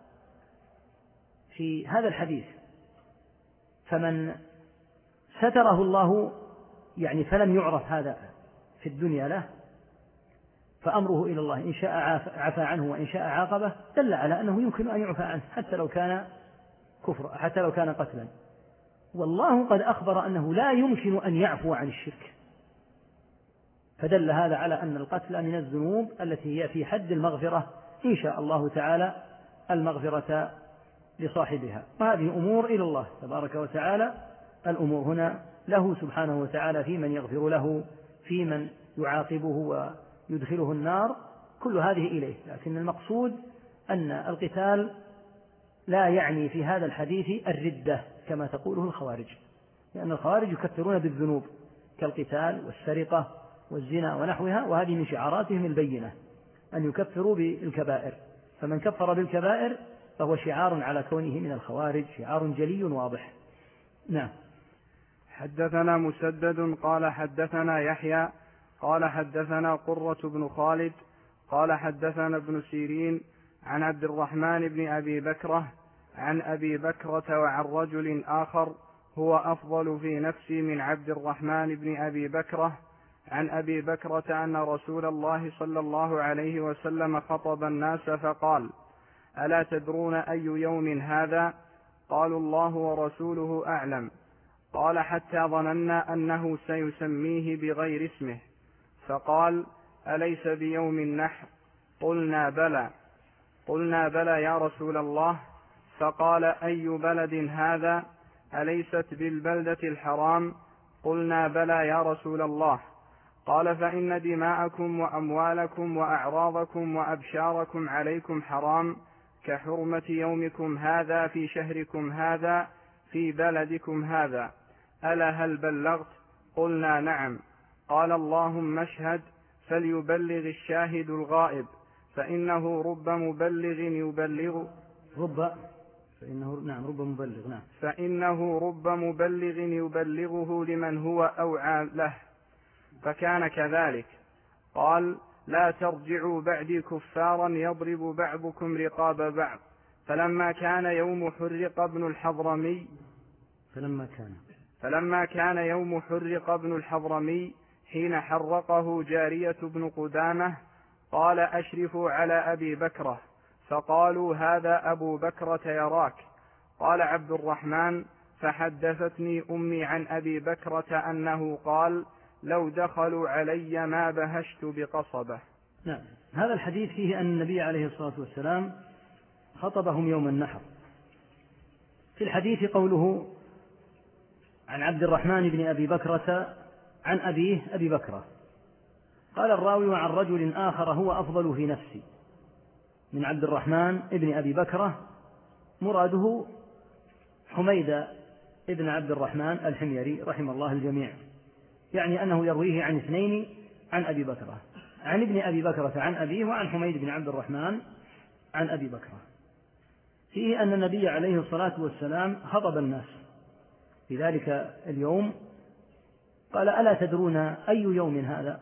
C: في هذا الحديث: فمن ستره الله، يعني فلم يعرف هذا في الدنيا له، فأمره إلى الله، إن شاء عفى عنه وإن شاء عاقبه، دل على أنه يمكن أن يعفى عنه حتى لو كان كفر، حتى لو كان قتلا. والله قد أخبر أنه لا يمكن أن يعفو عن الشرك، فدل هذا على أن القتل من الذنوب التي هي في حد المغفرة إن شاء الله تعالى المغفرة لصاحبها. وهذه أمور إلى الله تبارك وتعالى، الأمور هنا له سبحانه وتعالى، في من يغفر له، في من يعاقبه ويدخله النار، كل هذه إليه. لكن المقصود أن القتال لا يعني في هذا الحديث الردة كما تقوله الخوارج، لأن الخوارج يكفرون بالذنوب كالقتال والسرقة والزنا ونحوها، وهذه من شعاراتهم البينة أن يكفروا بالكبائر. فمن كفر بالكبائر فهو شعار على كونه من الخوارج، شعار جلي واضح. نعم.
B: حدثنا مسدد قال حدثنا يحيى قال حدثنا قرة بن خالد قال حدثنا ابن سيرين عن عبد الرحمن بن أبي بكرة عن أبي بكرة وعن رجل آخر هو أفضل في نفسي من عبد الرحمن بن أبي بكرة عن أبي بكرة أن رسول الله صلى الله عليه وسلم خطب الناس فقال: ألا تدرون أي يوم هذا؟ قالوا: الله ورسوله أعلم. قال: حتى ظننا أنه سيسميه بغير اسمه، فقال: أليس بيوم النحر؟ قلنا بلى يا رسول الله. فقال: أي بلد هذا؟ أليست بالبلدة الحرام؟ قلنا بلى يا رسول الله. قال: فإن دماءكم وأموالكم وأعراضكم وأبشاركم عليكم حرام كحرمة يومكم هذا في شهركم هذا في بلدكم هذا. ألا هل بلغت؟ قلنا: نعم. قال: اللهم اشهد، فليبلغ الشاهد الغائب، فإنه رب مبلغ يبلغه لمن هو أوعى له. فكان كذلك. قال: لا ترجعوا بعدي كفارا يضرب بعضكم رقاب بعض. فلما كان يوم حرق ابن الحضرمي حين حرقه جارية بن قدامة، قال: أشرفوا على أبي بكرة. فقالوا: هذا أبو بكرة يراك. قال عبد الرحمن: فحدثتني أمي عن أبي بكرة أنه قال: لو دخلوا علي ما بهشت بقصبة.
C: نعم. هذا الحديث فيه أن النبي عليه الصلاة والسلام خطبهم يوم النحر. في الحديث قوله: عن عبد الرحمن بن أبي بكرة عن أبيه أبي بكرة. قال الراوي: وعن رجل آخر هو أفضل في نفسي من عبد الرحمن بن أبي بكرة، مراده حميد ابن عبد الرحمن الحميري رحمه الله الجميع، يعني أنه يرويه عن اثنين عن أبي بكرة، عن ابن أبي بكرة عن أبيه، وعن حميد بن عبد الرحمن عن أبي بكرة. فيه أن النبي عليه الصلاة والسلام خطب الناس في ذلك اليوم، قال: ألا تدرون أي يوم هذا؟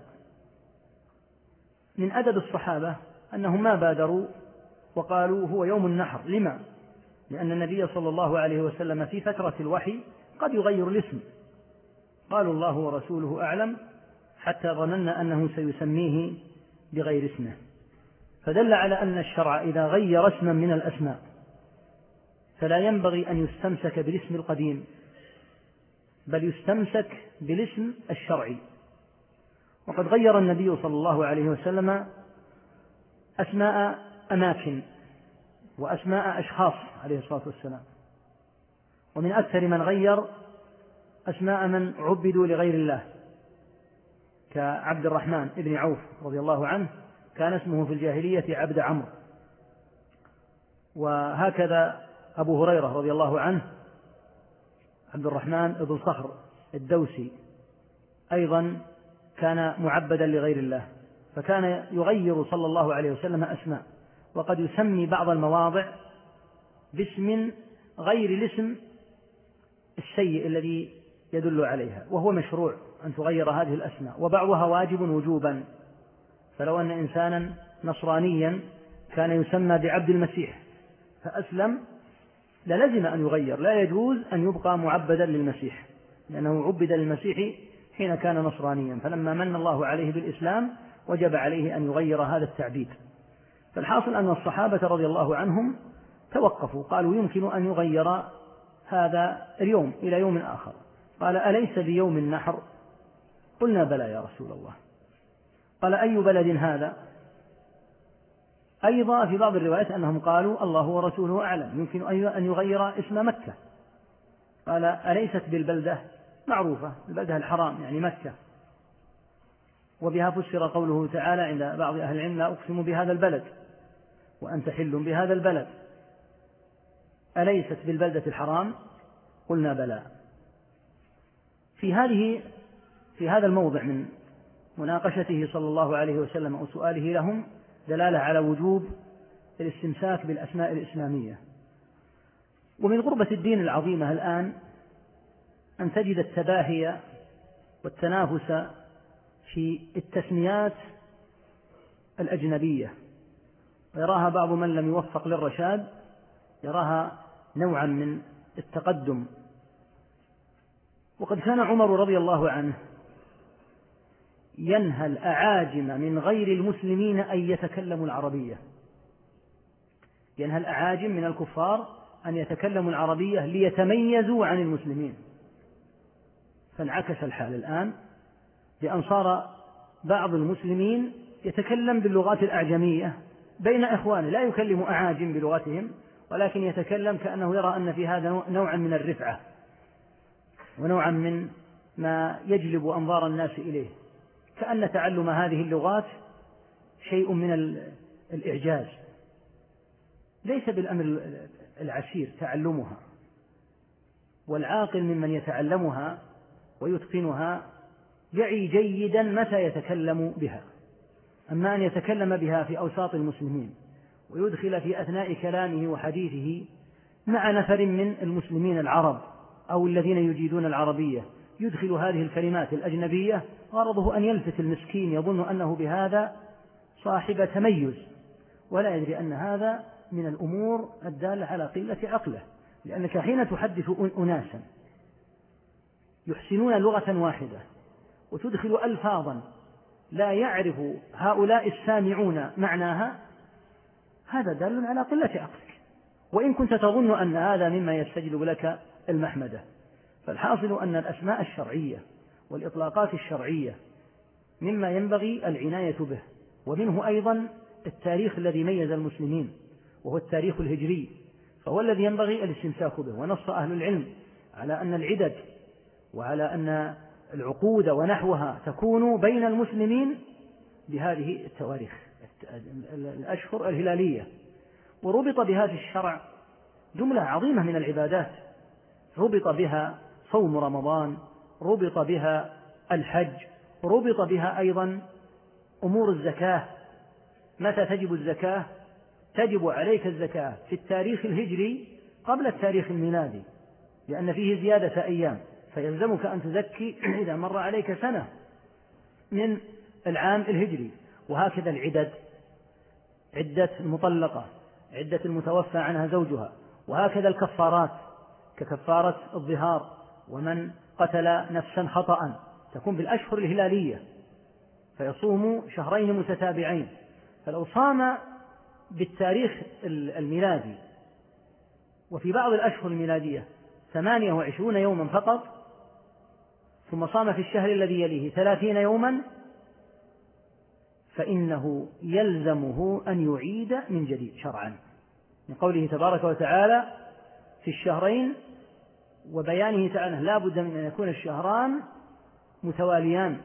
C: من أدب الصحابة أنهم ما بادروا وقالوا هو يوم النحر. لما؟ لأن النبي صلى الله عليه وسلم في فترة الوحي قد يغير الاسم، قالوا: الله ورسوله أعلم، حتى ظننا أنه سيسميه بغير اسمه، فدل على أن الشرع إذا غير اسما من الأسماء فلا ينبغي أن يستمسك بالاسم القديم، بل يستمسك بالاسم الشرعي. وقد غير النبي صلى الله عليه وسلم أسماء أماكن وأسماء أشخاص عليه الصلاة والسلام، ومن أكثر من غير أسماء من عبدوا لغير الله كعبد الرحمن بن عوف رضي الله عنه، كان اسمه في الجاهلية عبد عمرو. وهكذا أبو هريرة رضي الله عنه عبد الرحمن بن صخر الدوسي أيضا كان معبدا لغير الله، فكان يغير صلى الله عليه وسلم أسماء، وقد يسمي بعض المواضع باسم غير الاسم السيء الذي يدل عليها، وهو مشروع أن تغير هذه الأسماء، وبعضها واجب وجوبا. فلو أن إنسانا نصرانيا كان يسمى بعبد المسيح فأسلم للزم أن يغير، لا يجوز أن يبقى معبدا للمسيح، لأنه عبد للمسيح حين كان نصرانيا، فلما من الله عليه بالإسلام وجب عليه أن يغير هذا التعبيد. فالحاصل أن الصحابة رضي الله عنهم توقفوا، قالوا يمكن أن يغير هذا اليوم إلى يوم آخر. قال أليس بيوم النحر؟ قلنا بلى يا رسول الله. قال أي بلد هذا؟ أيضا في بعض الروايات أنهم قالوا الله ورسوله أعلم، يمكن أن يغير اسم مكة. قال أليست بالبلدة؟ معروفة البلدة الحرام يعني مكة، وبها فسر قوله تعالى عند بعض أهل العلم لا أقسم بهذا البلد وأنت حل بهذا البلد، أليست بالبلدة الحرام؟ قلنا بلى. في هذا الموضع من مناقشته صلى الله عليه وسلم أو سؤاله لهم دلالة على وجوب الاستمساك بالأسماء الإسلامية. ومن غربة الدين العظيمة الآن أن تجد التباهي والتنافس في التسميات الأجنبية، ويراها بعض من لم يوفق للرشاد يراها نوعا من التقدم. وقد كان عمر رضي الله عنه ينهى الأعاجم من غير المسلمين أن يتكلموا العربية، ينهى الأعاجم من الكفار أن يتكلموا العربية ليتميزوا عن المسلمين. فانعكس الحال الآن بأن صار بعض المسلمين يتكلم باللغات الأعجمية بين إخوانه، لا يكلم أعاجم بلغتهم، ولكن يتكلم كأنه يرى أن في هذا نوعا من الرفعة ونوعا من ما يجلب أنظار الناس إليه، كأن تعلم هذه اللغات شيء من الإعجاز. ليس بالأمر العسير تعلمها، والعاقل ممن يتعلمها ويتقنها يعي جيدا متى يتكلم بها. أما أن يتكلم بها في أوساط المسلمين ويدخل في أثناء كلامه وحديثه مع نفر من المسلمين العرب أو الذين يجيدون العربية، يدخل هذه الكلمات الأجنبية غرضه أن يلفت المسكين، يظن أنه بهذا صاحب تميز، ولا يدري أن هذا من الأمور الدالة على قلة عقله. لأنك حين تحدث أناسا يحسنون لغة واحدة وتدخل ألفاظا لا يعرف هؤلاء السامعون معناها، هذا دال على قلة عقلك، وإن كنت تظن أن هذا مما يستجلب لك المحمدة. فالحاصل أن الأسماء الشرعية والإطلاقات الشرعية مما ينبغي العناية به، ومنه أيضا التاريخ الذي ميز المسلمين وهو التاريخ الهجري، فهو الذي ينبغي الاستمساك به. ونص أهل العلم على أن العدد وعلى أن العقود ونحوها تكون بين المسلمين بهذه التواريخ الأشهر الهلالية. وربط بها في الشرع جملة عظيمة من العبادات، ربط بها صوم رمضان، ربط بها الحج، ربط بها أيضا أمور الزكاة. متى تجب الزكاة؟ تجب عليك الزكاة في التاريخ الهجري قبل التاريخ الميلادي، لأن فيه زيادة أيام، فيلزمك أن تزكي إذا مر عليك سنة من العام الهجري. وهكذا العدد، عدة المطلقة، عدة المتوفى عنها زوجها، وهكذا الكفارات ككفارة الظهار، ومن قتل نفسا خطأ تكون بالأشهر الهلالية. فيصوم شهرين متتابعين. فلو صام بالتاريخ الميلادي وفي بعض الأشهر الميلادية 28 يوما فقط، ثم صام في الشهر الذي يليه 30 يوما، فإنه يلزمه أن يعيد من جديد شرعا، من قوله تبارك وتعالى في الشهرين، وبيانه تعالى لا بد من أن يكون الشهران متواليان.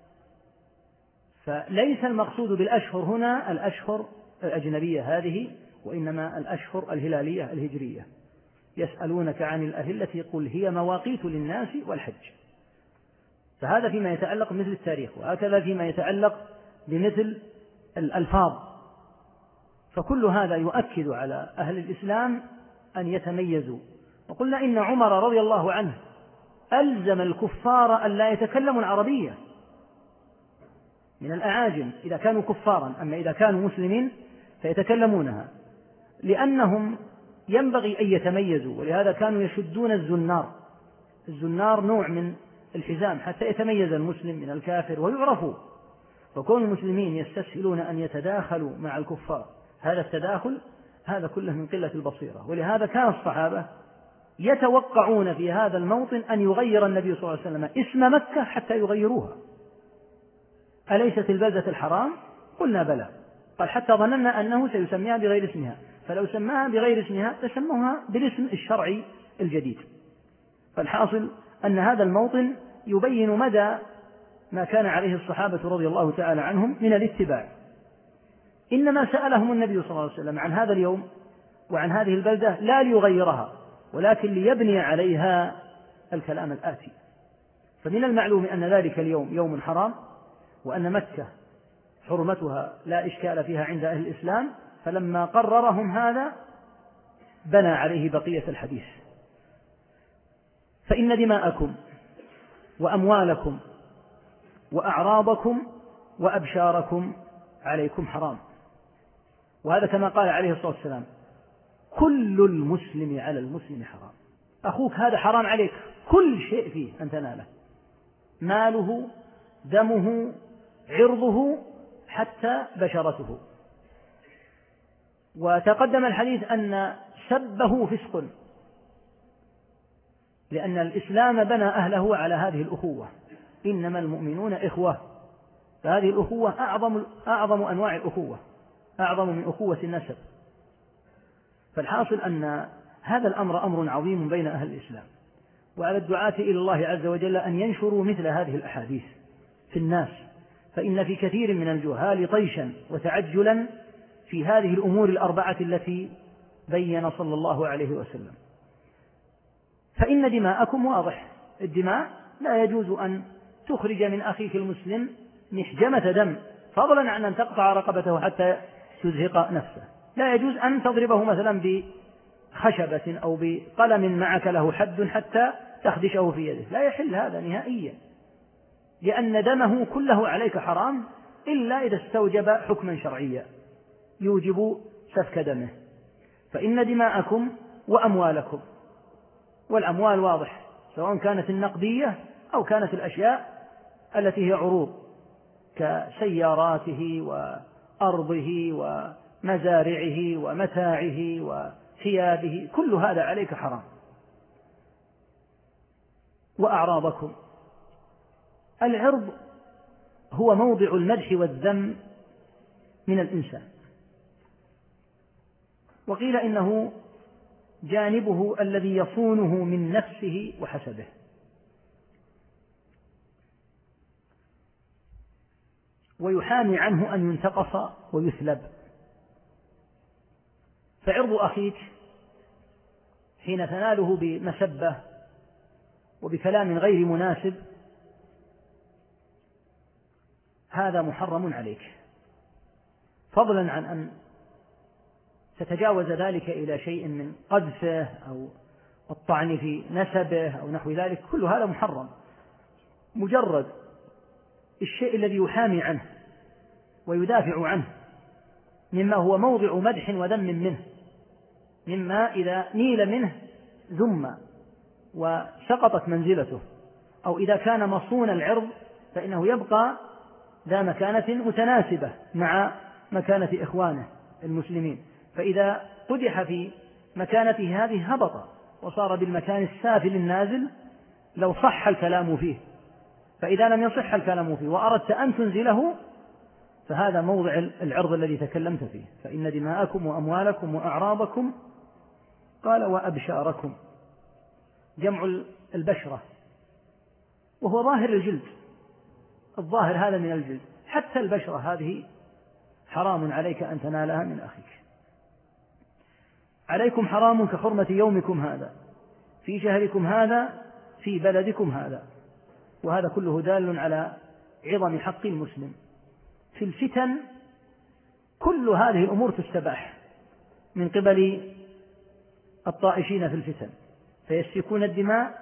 C: فليس المقصود بالأشهر هنا الأشهر الأجنبية هذه، وإنما الأشهر الهلالية الهجرية. يسألونك عن الأهلة قل هي مواقيت للناس والحج. فهذا فيما يتعلق بمثل التاريخ، وهكذا فيما يتعلق بمثل الألفاظ. فكل هذا يؤكد على أهل الإسلام أن يتميزوا. وقلنا إن عمر رضي الله عنه ألزم الكفار أن لا يتكلموا العربية من الأعاجم إذا كانوا كفارا، أما إذا كانوا مسلمين فيتكلمونها، لأنهم ينبغي أن يتميزوا. ولهذا كانوا يشدون الزنار. الزنار نوع من الحزام حتى يتميز المسلم من الكافر ويعرفوا. فكون المسلمين يستسهلون أن يتداخلوا مع الكفار، هذا التداخل هذا كله من قلة البصيرة. ولهذا كان الصحابة يتوقعون في هذا الموطن أن يغير النبي صلى الله عليه وسلم اسم مكة حتى يغيروها. أليست البلدة الحرام؟ قلنا بلى. قال حتى ظننا أنه سيسميها بغير اسمها، فلو سماها بغير اسمها تسموها بالاسم الشرعي الجديد. فالحاصل أن هذا الموطن يبين مدى ما كان عليه الصحابة رضي الله تعالى عنهم من الاتباع. إنما سألهم النبي صلى الله عليه وسلم عن هذا اليوم وعن هذه البلدة لا ليغيرها، ولكن ليبني عليها الكلام الآتي. فمن المعلوم أن ذلك اليوم يوم حرام، وأن مكة حرمتها لا إشكال فيها عند أهل الإسلام. فلما قررهم هذا بنى عليه بقية الحديث. فإن دماءكم وأموالكم وأعراضكم وأبشاركم عليكم حرام. وهذا كما قال عليه الصلاة والسلام كل المسلم على المسلم حرام. أخوك هذا حرام عليك، كل شيء فيه أن تناله، ماله، دمه، عرضه، حتى بشرته. وتقدم الحديث أن سبه فسق، لأن الإسلام بنى أهله على هذه الأخوة، إنما المؤمنون إخوة. فهذه الأخوة أعظم أنواع الأخوة، أعظم من أخوة النسب. فالحاصل أن هذا الأمر أمر عظيم بين أهل الإسلام، وعلى الدعاة إلى الله عز وجل أن ينشروا مثل هذه الأحاديث في الناس، فإن في كثير من الجهال طيشا وتعجلا في هذه الأمور الأربعة التي بين صلى الله عليه وسلم. فإن دماءكم واضح، الدماء لا يجوز أن تخرج من أخيك المسلم محجمة دم، فضلا عن أن تقطع رقبته حتى تزهق نفسه. لا يجوز أن تضربه مثلا بخشبة أو بقلم معك له حد حتى تخدشه في يده، لا يحل هذا نهائيا، لأن دمه كله عليك حرام إلا إذا استوجب حكما شرعيا يوجب سفك دمه. فإن دماءكم وأموالكم، والأموال واضح سواء كانت النقدية أو كانت الأشياء التي هي عروض كسياراته وأرضه ومزارعه ومتاعه وثيابه، كل هذا عليك حرام. وأعراضكم، العرض هو موضع المدح والذم من الإنسان، وقيل إنه جانبه الذي يصونه من نفسه وحسبه. ويحامي عنه أن ينتقص ويثلب. فعرض أخيك حين تناله بمسبة وبكلام غير مناسب هذا محرم عليك، فضلا عن أن تتجاوز ذلك إلى شيء من قذفه أو الطعن في نسبه أو نحو ذلك، كل هذا محرم. مجرد الشيء الذي يحامي عنه ويدافع عنه مما هو موضع مدح وذم منه، مما إذا نيل منه ذم وسقطت منزلته، أو إذا كان مصون العرض فإنه يبقى ذا مكانة متناسبة مع مكانة إخوانه المسلمين، فإذا قدح في مكانته هذه هبط وصار بالمكان السافل النازل لو صح الكلام فيه. فإذا لم يصح الكلام فيه وأردت أن تنزله فهذا موضع العرض الذي تكلمت فيه، فإن دماءكم وأموالكم وأعراضكم قال وأبشاركم جمع البشرة، وهو ظاهر الجلد، الظاهر هذا من الجلد، حتى البشرة هذه حرام عليك أن تنالها من أخيك. عليكم حرام كحرمة يومكم هذا في شهركم هذا في بلدكم هذا. وهذا كله دال على عظم حق المسلم. في الفتن كل هذه الأمور تستباح من قبل الطائشين في الفتن، فيسفكون الدماء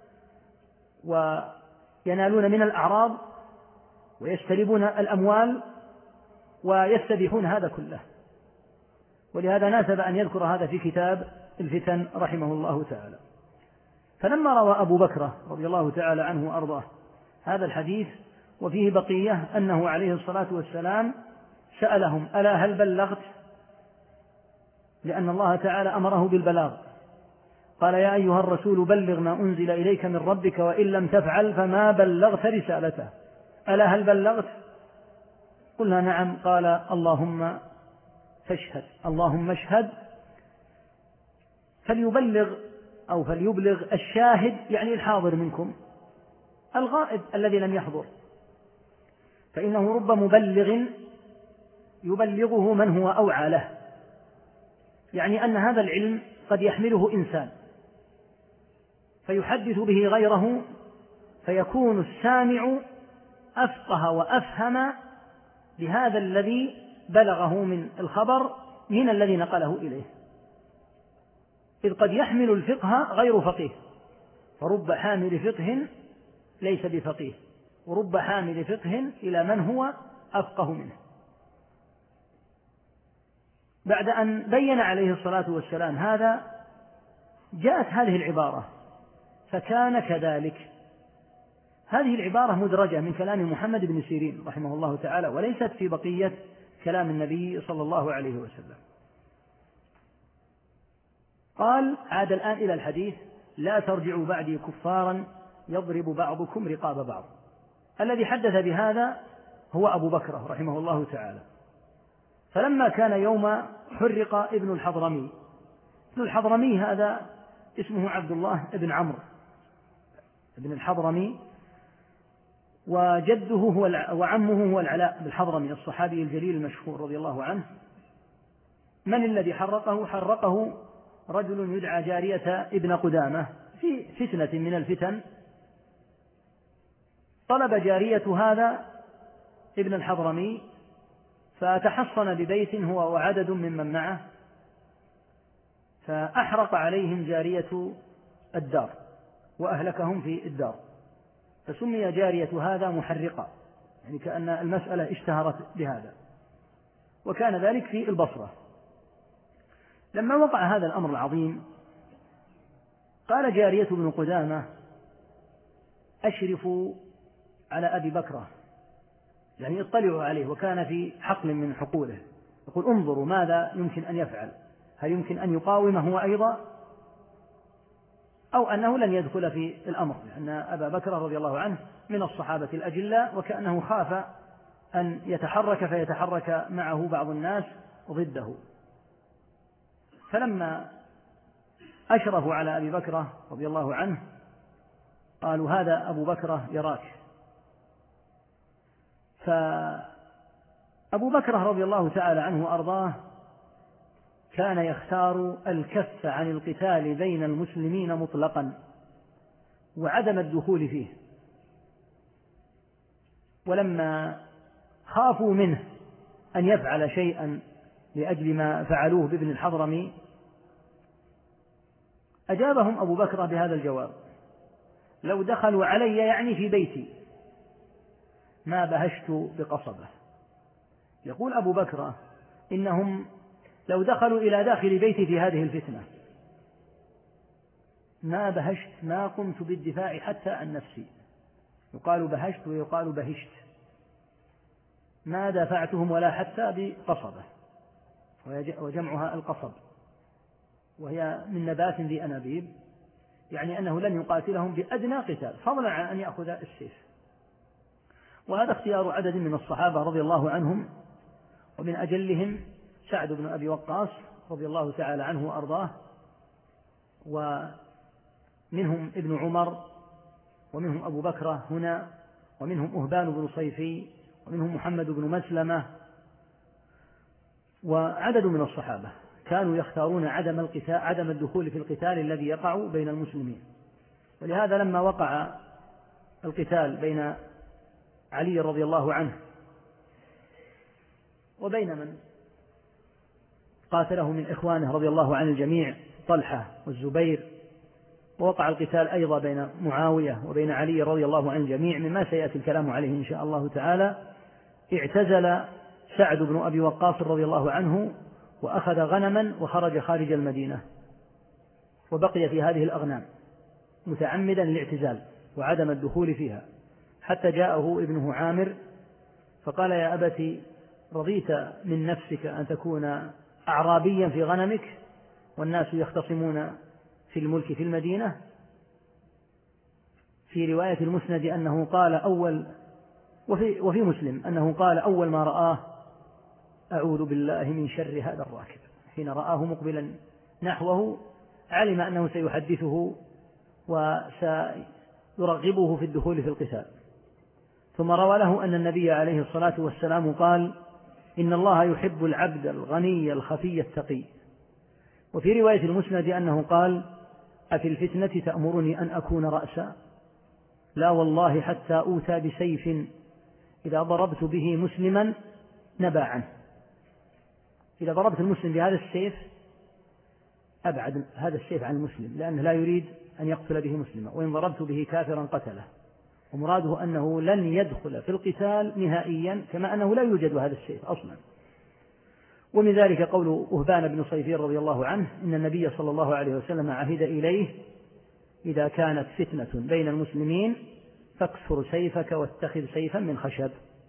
C: وينالون من الأعراض ويستلبون الأموال ويستبيحون هذا كله. ولهذا ناسب أن يذكر هذا في كتاب الفتن رحمه الله تعالى. فلما روى أبو بكر رضي الله تعالى عنه وأرضاه هذا الحديث وفيه بقية أنه عليه الصلاة والسلام سألهم ألا هل بلغت، لأن الله تعالى أمره بالبلاغ، قال يا أيها الرسول بلغ ما أنزل إليك من ربك وإن لم تفعل فما بلغت رسالته، ألا هل بلغت؟ قلنا نعم. قال اللهم فاشهد، اللهم اشهد. فليبلغ أو فليبلغ الشاهد يعني الحاضر منكم، الغائب الذي لم يحضر، فإنه رب مبلغ يبلغه من هو أوعى له، يعني أن هذا العلم قد يحمله إنسان فيحدث به غيره فيكون السامع أفقه وأفهم بهذا الذي بلغه من الخبر من الذي نقله إليه، إذ قد يحمل الفقه غير فقيه، فرب حامل فقه ليس بفقيه، ورب حامل فقه إلى من هو أفقه منه. بعد أن بين عليه الصلاة والسلام هذا جاءت هذه العبارة فكان كذلك. هذه العبارة مدرجة من كلام محمد بن سيرين رحمه الله تعالى، وليست في بقية كلام النبي صلى الله عليه وسلم. قال عاد الآن إلى الحديث لا ترجعوا بعدي كفارا يضرب بعضكم رقاب بعض. الذي حدث بهذا هو أبو بكر رحمه الله تعالى. فلما كان يوم حرق ابن الحضرمي، ابن الحضرمي هذا اسمه عبد الله بن عمرو ابن الحضرمي، وجده وعمه هو العلاء بالحضرمي الصحابي الجليل المشهور رضي الله عنه. من الذي حرقه؟ حرقه رجل يدعى جارية ابن قدامة في فتنة من الفتن. طلب جارية هذا ابن الحضرمي فتحصن ببيت هو وعدد ممن معه، فأحرق عليهم جارية الدار وأهلكهم في الدار، فسمي جارية هذا محرقة، يعني كأن المسألة اشتهرت بهذا، وكان ذلك في البصرة. لما وقع هذا الأمر العظيم قال جارية بن قدامة أشرفوا على أبي بكر، يعني اطلعوا عليه، وكان في حقل من حقوله، يقول انظروا ماذا يمكن أن يفعل، هل يمكن أن يقاومه هو أيضا أو أنه لن يدخل في الأمر، لأن أبا بكر رضي الله عنه من الصحابة الأجلاء، وكأنه خاف أن يتحرك فيتحرك معه بعض الناس ضده. فلما أشرفوا على أبي بكر رضي الله عنه قالوا هذا أبو بكر يراك. فأبو بكر رضي الله تعالى عنه وأرضاه كان يختار الكف عن القتال بين المسلمين مطلقا وعدم الدخول فيه، ولما خافوا منه أن يفعل شيئا لأجل ما فعلوه بابن الحضرمي أجابهم أبو بكر بهذا الجواب: لو دخلوا علي يعني في بيتي ما بهشت بقصبة. يقول أبو بكر إنهم لو دخلوا إلى داخل بيتي في هذه الفتنة ما بهشت، ما قمت بالدفاع حتى عن نفسي. يقال بهشت ويقال بهشت، ما دافعتهم ولا حتى بقصبة، وجمعها القصب، وهي من نبات ذي أنابيب، يعني أنه لن يقاتلهم بأدنى قتال فضلا عن أن يأخذ السيف. وهذا اختيار عدد من الصحابة رضي الله عنهم، ومن أجلهم سعد بن أبي وقاص رضي الله تعالى عنه وأرضاه، ومنهم ابن عمر، ومنهم أبو بكر هنا، ومنهم أهبان بن صيفي، ومنهم محمد بن مسلمة، وعدد من الصحابة كانوا يختارون عدم الدخول في القتال الذي يقع بين المسلمين. ولهذا لما وقع القتال بين علي رضي الله عنه وبين من قاتله من إخوانه رضي الله عن الجميع طلحة والزبير، ووقع القتال أيضا بين معاوية وبين علي رضي الله عن الجميع مما سيأتي الكلام عليه إن شاء الله تعالى، اعتزل سعد بن أبي وقاص رضي الله عنه وأخذ غنما وخرج خارج المدينة، وبقي في هذه الأغنام متعمدا الاعتزال وعدم الدخول فيها، حتى جاءه ابنه عامر فقال: يا أبت، رضيت من نفسك أن تكون أعرابيا في غنمك والناس يختصمون في الملك في المدينة؟ في رواية المسند أنه قال وفي مسلم أنه قال: أول ما رآه أعوذ بالله من شر هذا الراكب. حين رآه مقبلا نحوه علم أنه سيحدثه وسيرغبه في الدخول في القتال. ثم روى له أن النبي عليه الصلاة والسلام قال: إن الله يحب العبد الغني الخفي التقي. وفي رواية المسند أنه قال: أفي الفتنة تأمرني أن أكون رأسا؟ لا والله حتى أوتى بسيف إذا ضربت به مسلما نبى عنه. إذا ضربت المسلم بهذا السيف أبعد هذا السيف عن المسلم، لأنه لا يريد أن يقتل به مسلما، وإن ضربت به كافرا قتله. ومراده أنه لن يدخل في القتال نهائيا، كما أنه لا يوجد هذا السيف أصلا. ومن ذلك قول أهبان بن صيفي رضي الله عنه: إن النبي صلى الله عليه وسلم عهد إليه: إذا كانت فتنة بين المسلمين فاكسر سيفك واتخذ سيفا من خشب.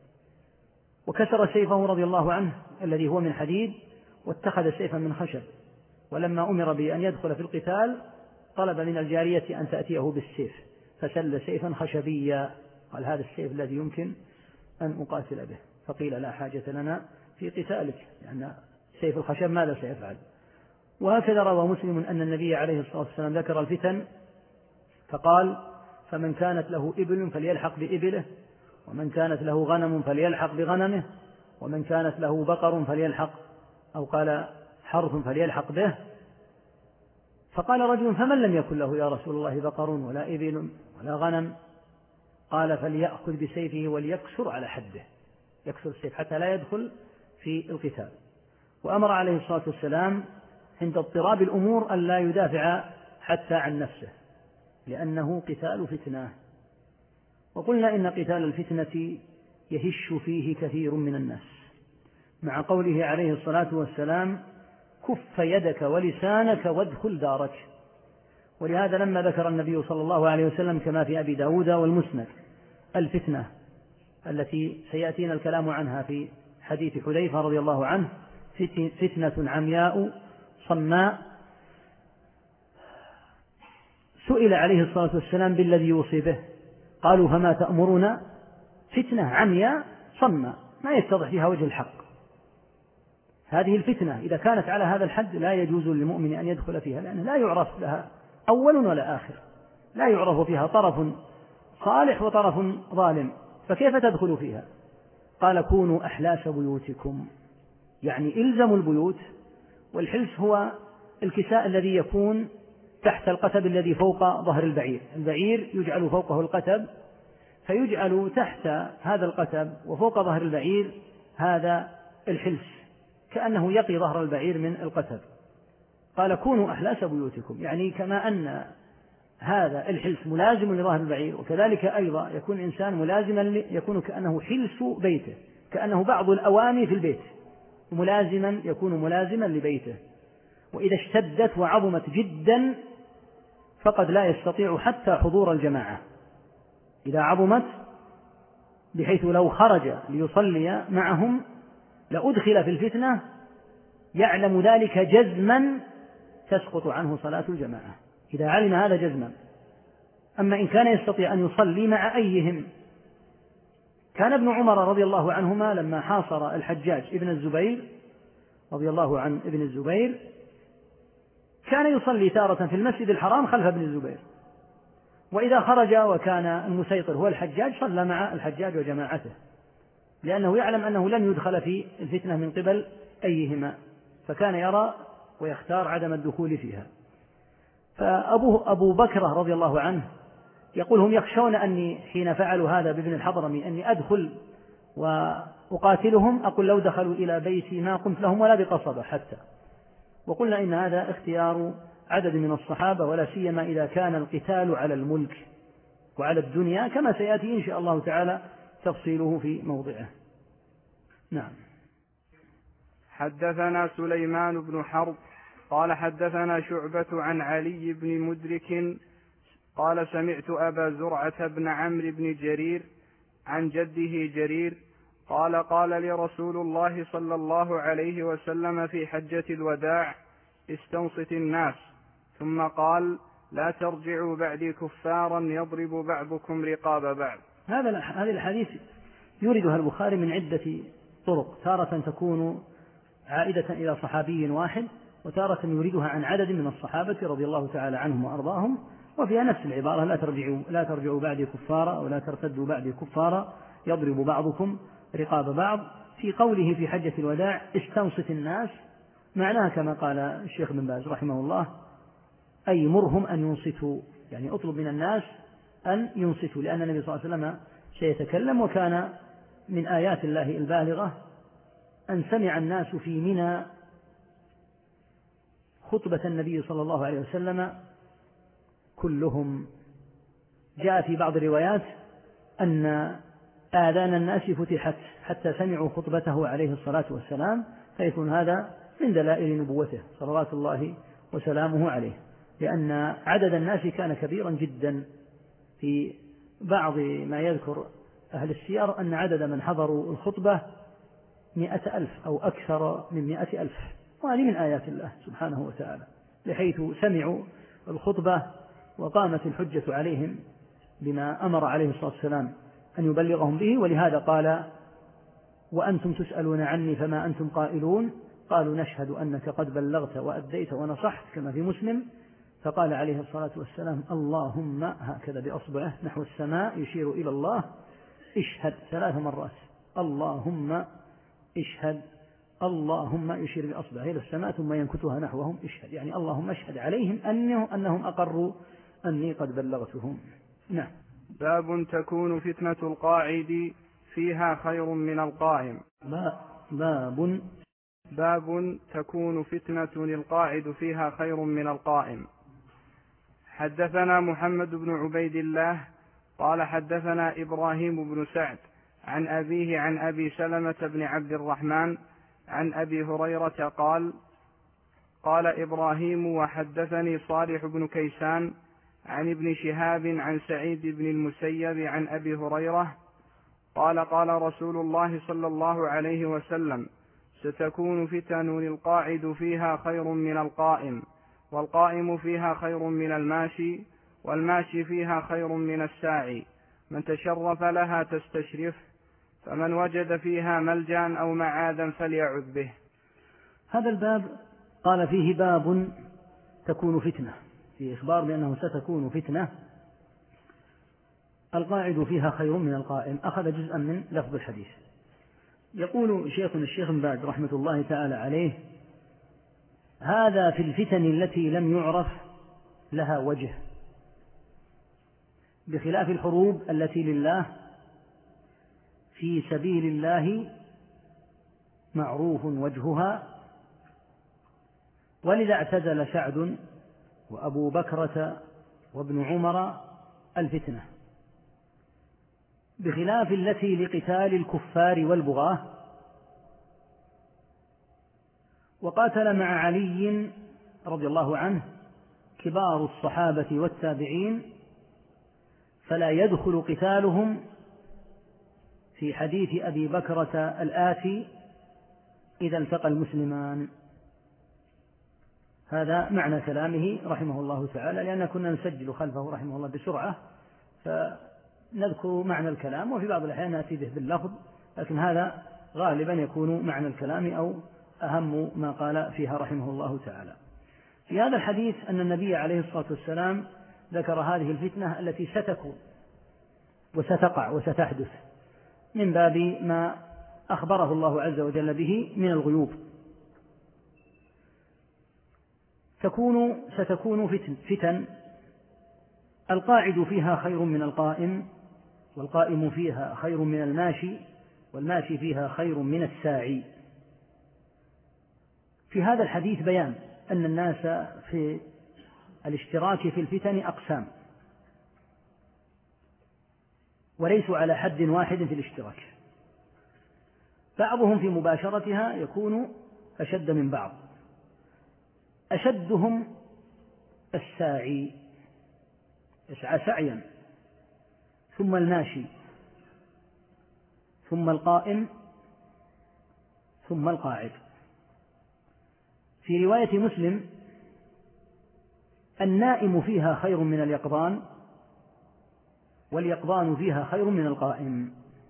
C: وكسر سيفه رضي الله عنه الذي هو من حديد واتخذ سيفا من خشب. ولما أمر بأن يدخل في القتال طلب من الجارية أن تأتيه بالسيف، فسل سيفا خشبيا، قال: هذا السيف الذي يمكن أن أقاتل به. فقيل: لا حاجة لنا في قتالك، لأن سيف الخشب ماذا سيفعل؟ وهكذا روى مسلم أن النبي عليه الصلاة والسلام ذكر الفتن فقال: فمن كانت له إبل فليلحق بإبله، ومن كانت له غنم فليلحق بغنمه، ومن كانت له بقر فليلحق، أو قال حرث فليلحق به. فقال رجل: فمن لم يكن له يا رسول الله بقر ولا إبل ولا غنم؟ قال: فليأخذ بسيفه وليكسر على حده، يكسر السيف حتى لا يدخل في القتال. وأمر عليه الصلاة والسلام عند اضطراب الأمور أن لا يدافع حتى عن نفسه، لأنه قتال فتنة. وقلنا إن قتال الفتنة يهش فيه كثير من الناس، مع قوله عليه الصلاة والسلام: كف يدك ولسانك وادخل دارك. ولهذا لما ذكر النبي صلى الله عليه وسلم كما في أبي داود والمسند الفتنة التي سيأتينا الكلام عنها في حديث حذيفة رضي الله عنه: فتنة عمياء صماء، سئل عليه الصلاة والسلام بالذي يوصي به، قالوا: فما تأمرنا؟ فتنة عمياء صماء ما يتضح فيها وجه الحق. هذه الفتنة إذا كانت على هذا الحد لا يجوز للمؤمن أن يدخل فيها، لأنه لا يعرف لها أول ولا آخر، لا يعرف فيها طرف صالح وطرف ظالم، فكيف تدخل فيها؟ قال: كونوا أحلاس بيوتكم، يعني إلزموا البيوت. والحلس هو الكساء الذي يكون تحت القتب الذي فوق ظهر البعير. البعير يجعل فوقه القتب، فيجعل تحت هذا القتب وفوق ظهر البعير هذا الحلس، كأنه يقي ظهر البعير من القتب. قال: كونوا أحلاس بيوتكم، يعني كما أن هذا الحلس ملازم لظهر البعير، وكذلك أيضا يكون إنسان ملازما، يكون كأنه حلس بيته، كأنه بعض الأواني في البيت ملازما، يكون ملازما لبيته. وإذا اشتدت وعظمت جدا فقد لا يستطيع حتى حضور الجماعة. إذا عظمت بحيث لو خرج ليصلي معهم لأدخل في الفتنة، يعلم ذلك جزما تسقط عنه صلاة الجماعة إذا علم هذا جزما. أما إن كان يستطيع أن يصلي مع أيهم، كان ابن عمر رضي الله عنهما لما حاصر الحجاج ابن الزبير رضي الله عن ابن الزبير كان يصلي تارة في المسجد الحرام خلف ابن الزبير، وإذا خرج وكان المسيطر هو الحجاج صلى مع الحجاج وجماعته، لأنه يعلم أنه لن يدخل في الفتنة من قبل أيهما، فكان يرى ويختار عدم الدخول فيها. أبو بكر رضي الله عنه يقول هم يخشون أني حين فعلوا هذا بابن الحضرمي أني أدخل وأقاتلهم، أقول لو دخلوا إلى بيتي ما قمت لهم ولا بقصبة حتى. وقلنا إن هذا اختيار عدد من الصحابة، ولا سيما إذا كان القتال على الملك وعلى الدنيا، كما سيأتي إن شاء الله تعالى تفصيله في موضعه. نعم.
B: حدثنا سليمان بن حرب قال حدثنا شعبة عن علي بن مدرك قال سمعت أبا زرعة بن عمرو بن جرير عن جده جرير قال قال لي رسول الله صلى الله عليه وسلم في حجة الوداع استنصت الناس، ثم قال لا ترجعوا بعدي كفارا يضرب بعضكم رقاب بعض.
C: هذه الحديث يوردها البخاري من عدة طرق، تارة تكون عائدة إلى صحابي واحد، وتارة يوردها عن عدد من الصحابة رضي الله تعالى عنهم وأرضاهم، وفيها نفس العبارة لا ترجعوا بعدي كفارا أو لا ترتدوا بعدي كفارا يضرب بعضكم رقاب بعض. في قوله في حجة الوداع استنصت الناس، معناها كما قال الشيخ بن باز رحمه الله أي مرهم أن ينصتوا، يعني أطلب من الناس أن ينصتوا، لأن النبي صلى الله عليه وسلم سيتكلم، وكان من آيات الله البالغة أن سمع الناس في منى خطبة النبي صلى الله عليه وسلم كلهم. جاء في بعض الروايات أن آذان الناس فتحت حتى سمعوا خطبته عليه الصلاة والسلام، فيكون هذا من دلائل نبوته صلوات الله وسلامه عليه، لأن عدد الناس كان كبيرا جدا. في بعض ما يذكر أهل السير أن عدد من حضروا الخطبة 100,000 أو أكثر من 100,000، وهذه من آيات الله سبحانه وتعالى، بحيث سمعوا الخطبة وقامت الحجة عليهم بما أمر عليه الصلاة والسلام أن يبلغهم به. ولهذا قال وأنتم تسألون عني فما أنتم قائلون، قالوا نشهد أنك قد بلغت وأديت ونصحت، كما في مسلم. فقال عليه الصلاة والسلام اللهم، هكذا بأصبعه نحو السماء يشير إلى الله، اشهد 3 مرات، اللهم اشهد، اللهم يشير بأصبعه إلى السماء ثم ينكتها نحوهم، اشهد، يعني اللهم اشهد عليهم أنهم أقروا أني قد بلغتهم. نعم.
B: باب تكون فتنة القاعد فيها خير من القائم. باب تكون فتنة القاعد فيها خير من القائم. حدثنا محمد بن عبيد الله قال حدثنا إبراهيم بن سعد عن أبيه عن أبي سلمة بن عبد الرحمن عن أبي هريرة قال قال إبراهيم وحدثني صالح بن كيسان عن ابن شهاب عن سعيد بن المسيب عن أبي هريرة قال قال رسول الله صلى الله عليه وسلم ستكون فتن للقاعد فيها خير من القائم، والقائم فيها خير من الماشي، والماشي فيها خير من الساعي، من تشرف لها تستشرف، فمن وجد فيها ملجأ أو معاذا فليعذ به.
C: هذا الباب قال فيه باب تكون فتنة، في إخبار بأنه ستكون فتنة القاعد فيها خير من القائم. أخذ جزءا من لفظ الحديث. يقول شيخنا الشيخ بن باز رحمة الله تعالى عليه هذا في الفتن التي لم يعرف لها وجه، بخلاف الحروب التي لله في سبيل الله معروف وجهها، ولذا اعتزل سعد وأبو بكرة وابن عمر الفتنة، بخلاف التي لقتال الكفار والبغاة. وقاتل مع علي رضي الله عنه كبار الصحابة والتابعين، فلا يدخل قتالهم في حديث أبي بكرة الآتي إذا التقى المسلمان. هذا معنى كلامه رحمه الله تعالى، لأن كنا نسجل خلفه رحمه الله بسرعة فنذكر معنى الكلام، وفي بعض الأحيان نأتي به باللفظ، لكن هذا غالبا يكون معنى الكلام أو أهم ما قال فيها رحمه الله تعالى. في هذا الحديث أن النبي عليه الصلاة والسلام ذكر هذه الفتنة التي ستكون وستقع وستحدث من باب ما أخبره الله عز وجل به من الغيوب. ستكون فتن القاعد فيها خير من القائم، والقائم فيها خير من الماشي، والماشي فيها خير من الساعي. في هذا الحديث بيان أن الناس في الاشتراك في الفتن أقسام، وليسوا على حد واحد في الاشتراك، بعضهم في مباشرتها يكون أشد من بعض. أشدهم الساعي يسعى سعيا، ثم الماشي، ثم القائم، ثم القاعد. في رواية مسلم النائم فيها خير من اليقظان، واليقظان فيها خير من القائم.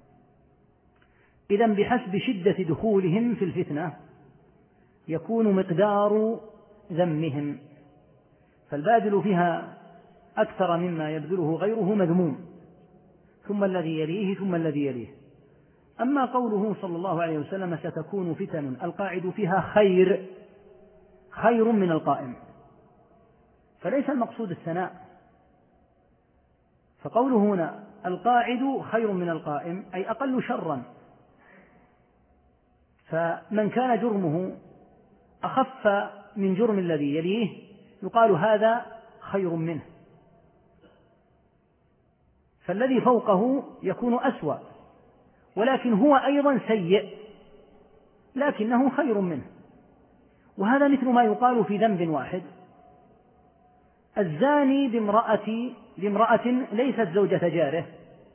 C: إذن بحسب شدة دخولهم في الفتنة يكون مقدار ذمهم، فالباذل فيها أكثر مما يبذله غيره مذموم، ثم الذي يليه، ثم الذي يليه. أما قوله صلى الله عليه وسلم ستكون فتن القاعد فيها خير من القائم، فليس المقصود الثناء، فقوله هنا القاعد خير من القائم أي أقل شرا، فمن كان جرمه أخف من جرم الذي يليه يقال هذا خير منه، فالذي فوقه يكون أسوأ، ولكن هو أيضا سيء لكنه خير منه. وهذا مثل ما يقال في ذنب واحد: الزاني بامرأة ليست زوجة جاره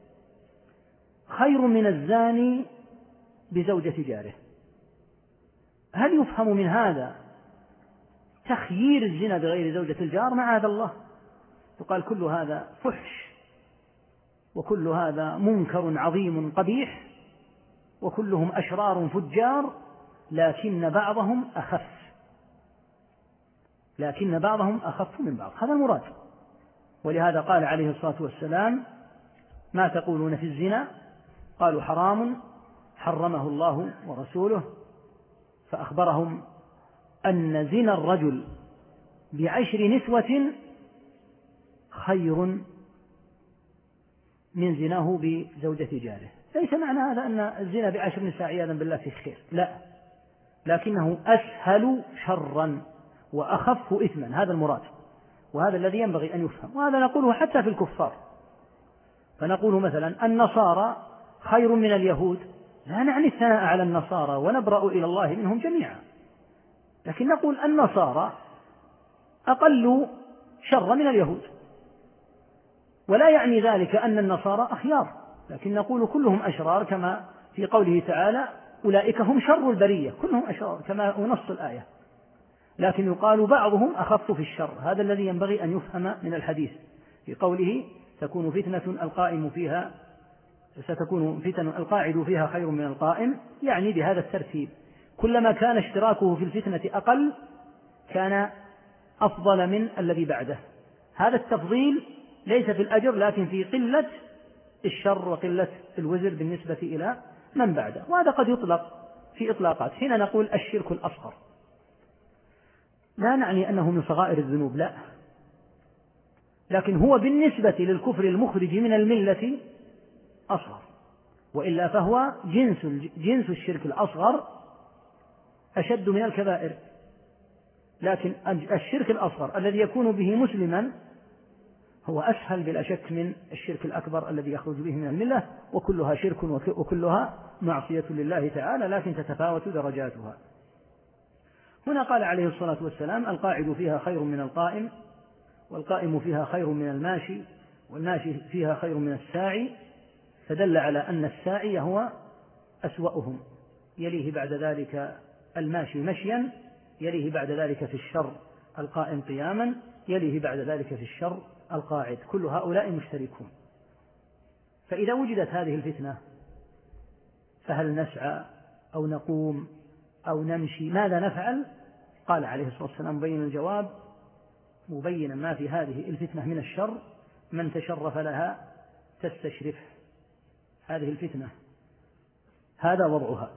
C: خير من الزاني بزوجة جاره. هل يفهم من هذا تخيير الزنا بغير زوجة الجار؟ معاذ الله، يقال كل هذا فحش، وكل هذا منكر عظيم قبيح، وكلهم أشرار فجار، لكن بعضهم أخف من بعض. هذا المراد. ولهذا قال عليه الصلاة والسلام: ما تقولون في الزنا؟ قالوا حرام حرمه الله ورسوله، فأخبرهم أن زنا الرجل ب10 نسوة خير من زناه بزوجة جاره. ليس معنى هذا أن الزنا ب10 نساء عياذا بالله في خير، لا، لكنه أسهل شرا وأخف إثما، هذا المراد، وهذا الذي ينبغي أن يفهم. وهذا نقوله حتى في الكفار، فنقول مثلا النصارى خير من اليهود، لا نعني الثناء على النصارى ونبرأ إلى الله منهم جميعا، لكن نقول النصارى أقل شر من اليهود، ولا يعني ذلك أن النصارى أخيار، لكن نقول كلهم أشرار، كما في قوله تعالى: أولئك هم شر البرية، كلهم أشرار كما هو نص الآية، لكن يقال بعضهم أخف في الشر. هذا الذي ينبغي أن يفهم من الحديث في قوله ستكون فتن القاعد فيها خير من القائم، يعني بهذا الترتيب، كلما كان اشتراكه في الفتنة أقل كان أفضل من الذي بعده. هذا التفضيل ليس في الأجر، لكن في قلة الشر وقلة الوزر بالنسبة إلى من بعده. وهذا قد يطلق في إطلاقات. هنا نقول الشرك الأصغر، لا نعني أنه من صغائر الذنوب، لا، لكن هو بالنسبة للكفر المخرج من الملة أصغر، وإلا فهو جنس الشرك الأصغر أشد من الكبائر. لكن الشرك الأصغر الذي يكون به مسلما هو أسهل بلا شك من الشرك الأكبر الذي يخرج به من الملة، وكلها شرك وكلها معصية لله تعالى، لكن تتفاوت درجاتها. هنا قال عليه الصلاة والسلام: القاعد فيها خير من القائم، والقائم فيها خير من الماشي، والماشي فيها خير من الساعي. فدل على أن الساعي هو أسوأهم، يليه بعد ذلك الماشي مشيا، يليه بعد ذلك في الشر القائم قياما، يليه بعد ذلك في الشر القاعد، كل هؤلاء مشتركون. فإذا وجدت هذه الفتنة فهل نسعى أو نقوم أو نمشي؟ ماذا نفعل؟ قال عليه الصلاة والسلام مبين الجواب، مبينا ما في هذه الفتنة من الشر: من تشرف لها تستشرف. هذه الفتنة هذا وضعها،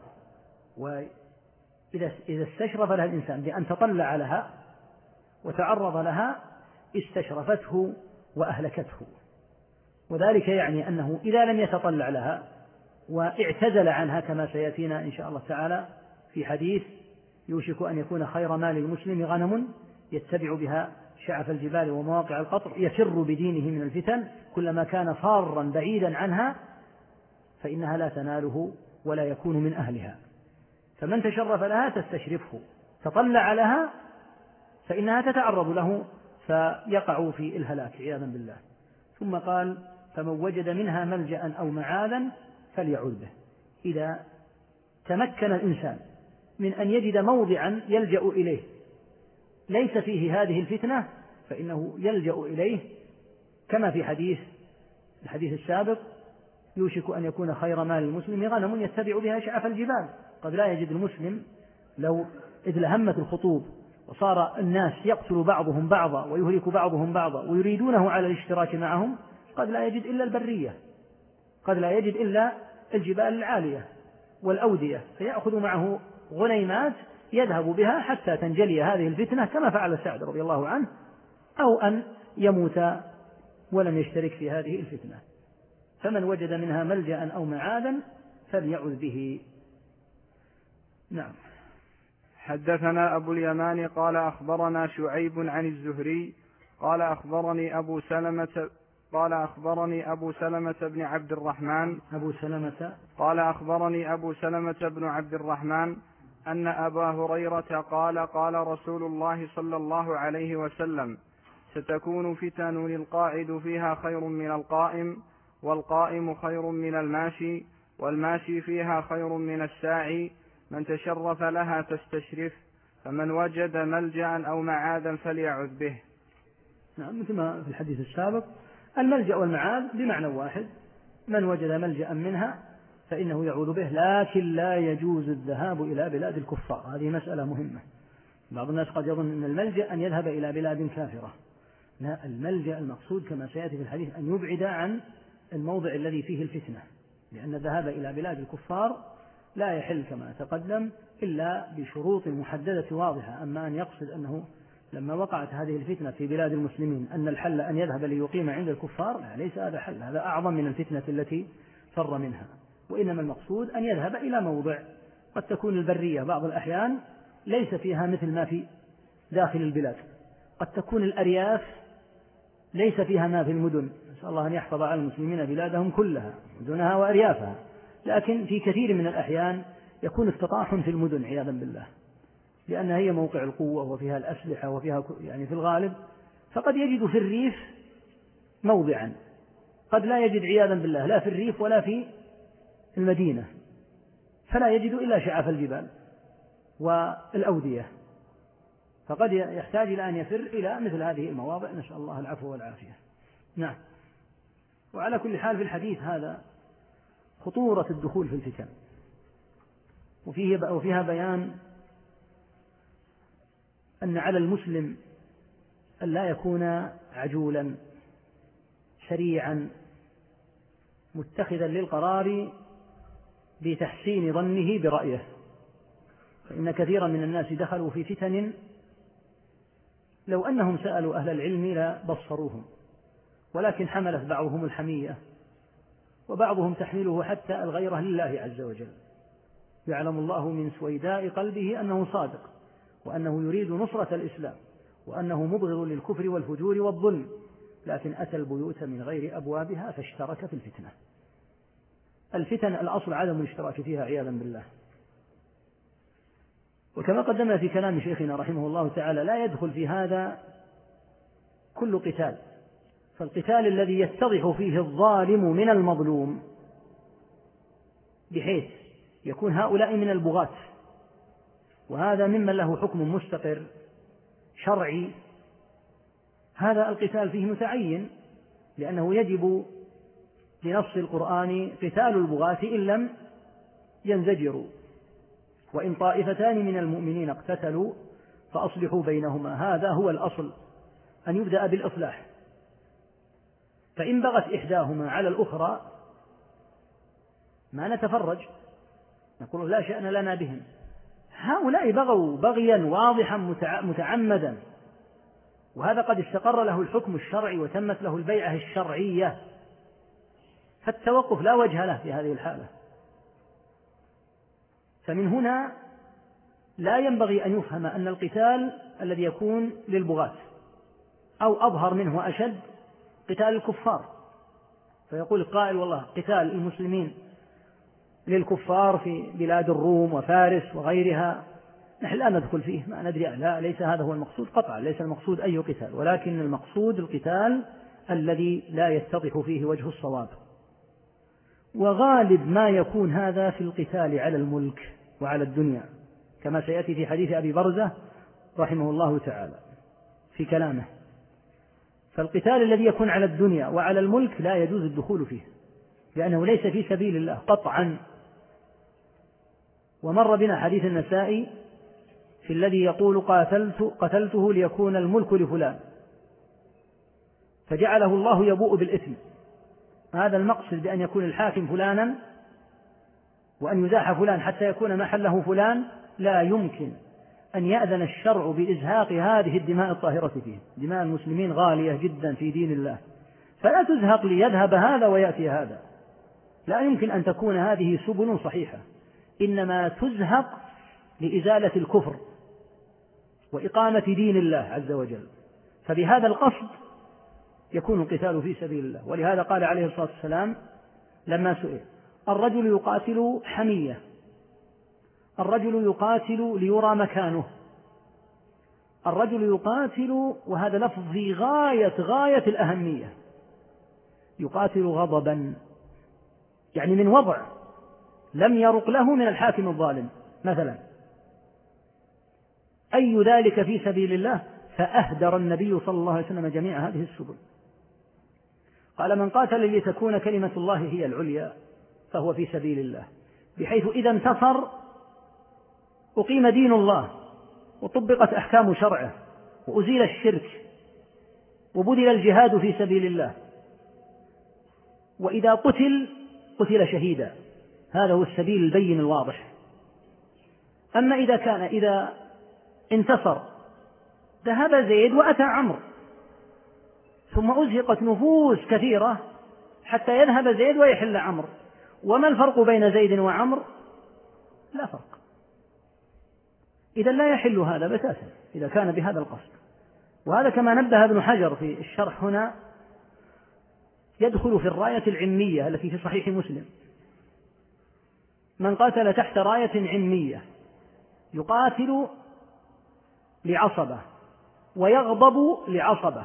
C: وإذا استشرف لها الإنسان بأن تطلع لها وتعرض لها استشرفته وأهلكته. وذلك يعني أنه إذا لم يتطلع لها واعتزل عنها، كما سيأتينا إن شاء الله تعالى في حديث يوشك أن يكون خير مال المسلم غنم يتبع بها شعف الجبال ومواقع القطر، يفر بدينه من الفتن، كلما كان فارا بعيدا عنها فإنها لا تناله ولا يكون من أهلها. فمن تشرف لها تستشرفه، تطلع لها فإنها تتعرض له فيقع في الهلاك عياذا بالله. ثم قال: فمن وجد منها ملجأ أو معاذا فليعوذ به. إذا تمكن الإنسان من أن يجد موضعا يلجأ إليه ليس فيه هذه الفتنة فإنه يلجأ إليه، كما في الحديث السابق: يوشك أن يكون خير مال المسلم غنم يتبع بها شعف الجبال. قد لا يجد المسلم لو إذ لهمت الخطوب وصار الناس يقتل بعضهم بعضا ويهلك بعضهم بعضا ويريدونه على الاشتراك معهم، قد لا يجد إلا البرية، قد لا يجد إلا الجبال العالية والأودية، فيأخذ معه غنيمات يذهب بها حتى تنجلي هذه الفتنة، كما فعل سعد رضي الله عنه، أو أن يموت ولم يشترك في هذه الفتنة. فمن وجد منها ملجأ أو معاذا فليعذ به. نعم.
B: حدثنا أبو اليمان قال أخبرنا شعيب عن الزهري قال أخبرني أبو سلمة بن عبد الرحمن قال أخبرني أبو سلمة بن عبد الرحمن أن أبا هريرة قال: قال رسول الله صلى الله عليه وسلم: ستكون فتن للقاعد فيها خير من القائم، والقائم خير من الماشي، والماشي فيها خير من الساعي، من تشرف لها تستشرف، فمن وجد ملجأ أو معاذا فليعذ به.
C: نعم، مثل ما في الحديث السابق، الملجأ والمعاذ بمعنى واحد: من وجد ملجأ منها فإنه يعوذ به، لكن لا يجوز الذهاب إلى بلاد الكفار. هذه مسألة مهمة. بعض الناس قد يظن أن الملجأ أن يذهب إلى بلاد كافرة. لا، الملجأ المقصود كما سيأتي في الحديث أن يبعد عن الموضع الذي فيه الفتنة، لأن الذهاب إلى بلاد الكفار لا يحل كما تقدم إلا بشروط محددة واضحة. أما أن يقصد أنه لما وقعت هذه الفتنة في بلاد المسلمين أن الحل أن يذهب ليقيم عند الكفار، لا، ليس هذا حل، هذا أعظم من الفتنة التي فر منها. وإنما المقصود أن يذهب إلى موضع قد تكون البرية بعض الأحيان ليس فيها مثل ما في داخل البلاد، قد تكون الأرياف ليس فيها ما في المدن، نسأل الله أن يحفظ على المسلمين بلادهم كلها مدنها وأريافها، لكن في كثير من الأحيان يكون التطاحن في المدن عياذا بالله، لأنها هي موقع القوة وفيها الأسلحة وفيها يعني في الغالب، فقد يجد في الريف موضعا قد لا يجد عياذا بالله لا في الريف ولا في المدينة، فلا يجد إلا شعف الجبال والأودية، فقد يحتاج إلى أن يفر إلى مثل هذه المواضع، نسأل الله العفو والعافية. نعم. وعلى كل حال في الحديث هذا خطورة الدخول في الفتن، وفيها بيان أن على المسلم أن لا يكون عجولا سريعا متخذا للقرار بتحسين ظنه برأيه، فإن كثيرا من الناس دخلوا في فتن لو أنهم سألوا أهل العلم لبصروهم، ولكن حملت بعضهم الحمية وبعضهم تحمله حتى الغيرة لله عز وجل، يعلم الله من سويداء قلبه أنه صادق، وأنه يريد نصرة الإسلام، وأنه مبغض للكفر والفجور والظلم، لكن أتى البيوت من غير أبوابها فاشترك في الفتنة. الفتن الأصل عدم الاشتراك فيها عياذا بالله. وكما قدمنا في كلام شيخنا رحمه الله تعالى لا يدخل في هذا كل قتال، فالقتال الذي يتضح فيه الظالم من المظلوم بحيث يكون هؤلاء من البغاة، وهذا ممن له حكم مستقر شرعي، هذا القتال فيه متعين، لأنه يجب لنص القرآن قتال البغاة إن لم ينزجروا، وإن طائفتان من المؤمنين اقتتلوا فأصلحوا بينهما، هذا هو الأصل، أن يبدأ بالإصلاح. فإن بغت إحداهما على الأخرى ما نتفرج، نقول لا شأن لنا بهم، هؤلاء بغوا بغيا واضحا متعمدا، وهذا قد استقر له الحكم الشرعي وتمت له البيعة الشرعية، فالتوقف لا وجه له في هذه الحالة. فمن هنا لا ينبغي أن يفهم أن القتال الذي يكون للبغاة أو أظهر منه وأشد قتال الكفار، فيقول القائل والله قتال المسلمين للكفار في بلاد الروم وفارس وغيرها نحن لا ندخل فيه، ما ندري، لا، ليس هذا هو المقصود قطعا، ليس المقصود أي قتال، ولكن المقصود القتال الذي لا يتضح فيه وجه الصواب. وغالب ما يكون هذا في القتال على الملك وعلى الدنيا، كما سيأتي في حديث أبي برزة رحمه الله تعالى في كلامه. فالقتال الذي يكون على الدنيا وعلى الملك لا يجوز الدخول فيه، لأنه ليس في سبيل الله قطعا. ومر بنا حديث النسائي في الذي يقول قتلته ليكون الملك لفلان، فجعله الله يبوء بالإثم. هذا المقصد بأن يكون الحاكم فلانا وأن يزاح فلان حتى يكون محله فلان، لا يمكن أن يأذن الشرع بإزهاق هذه الدماء الطاهرة فيه. دماء المسلمين غالية جدا في دين الله، فلا تزهق ليذهب هذا ويأتي هذا، لا يمكن أن تكون هذه سبل صحيحة، إنما تزهق لإزالة الكفر وإقامة دين الله عز وجل. فبهذا القصد يكون القتال في سبيل الله. ولهذا قال عليه الصلاة والسلام لما سئل: الرجل يقاتل حمية، الرجل يقاتل ليرى مكانه، الرجل يقاتل، وهذا لفظ في غاية الأهمية، يقاتل غضبا، يعني من وضع لم يرق له من الحاكم الظالم مثلا، أي ذلك في سبيل الله، فأهدر النبي صلى الله عليه وسلم جميع هذه السبل. قال: من قاتل لتكون كلمة الله هي العليا فهو في سبيل الله، بحيث إذا انتصر أقيم دين الله وطبقت أحكام شرعه وأزيل الشرك وبذل الجهاد في سبيل الله، وإذا قتل شهيدا، هذا هو السبيل البين الواضح. أما إذا انتصر ذهب زيد وأتى عمرو، ثم أزهقت نفوس كثيرة حتى يذهب زيد ويحل عمرو، وما الفرق بين زيد وعمرو؟ لا فرق. إذا لا يحل هذا بتاتا إذا كان بهذا القصد. وهذا كما نبه ابن حجر في الشرح هنا يدخل في الراية العلمية التي في صحيح مسلم: من قاتل تحت راية علمية يقاتل لعصبة ويغضب لعصبة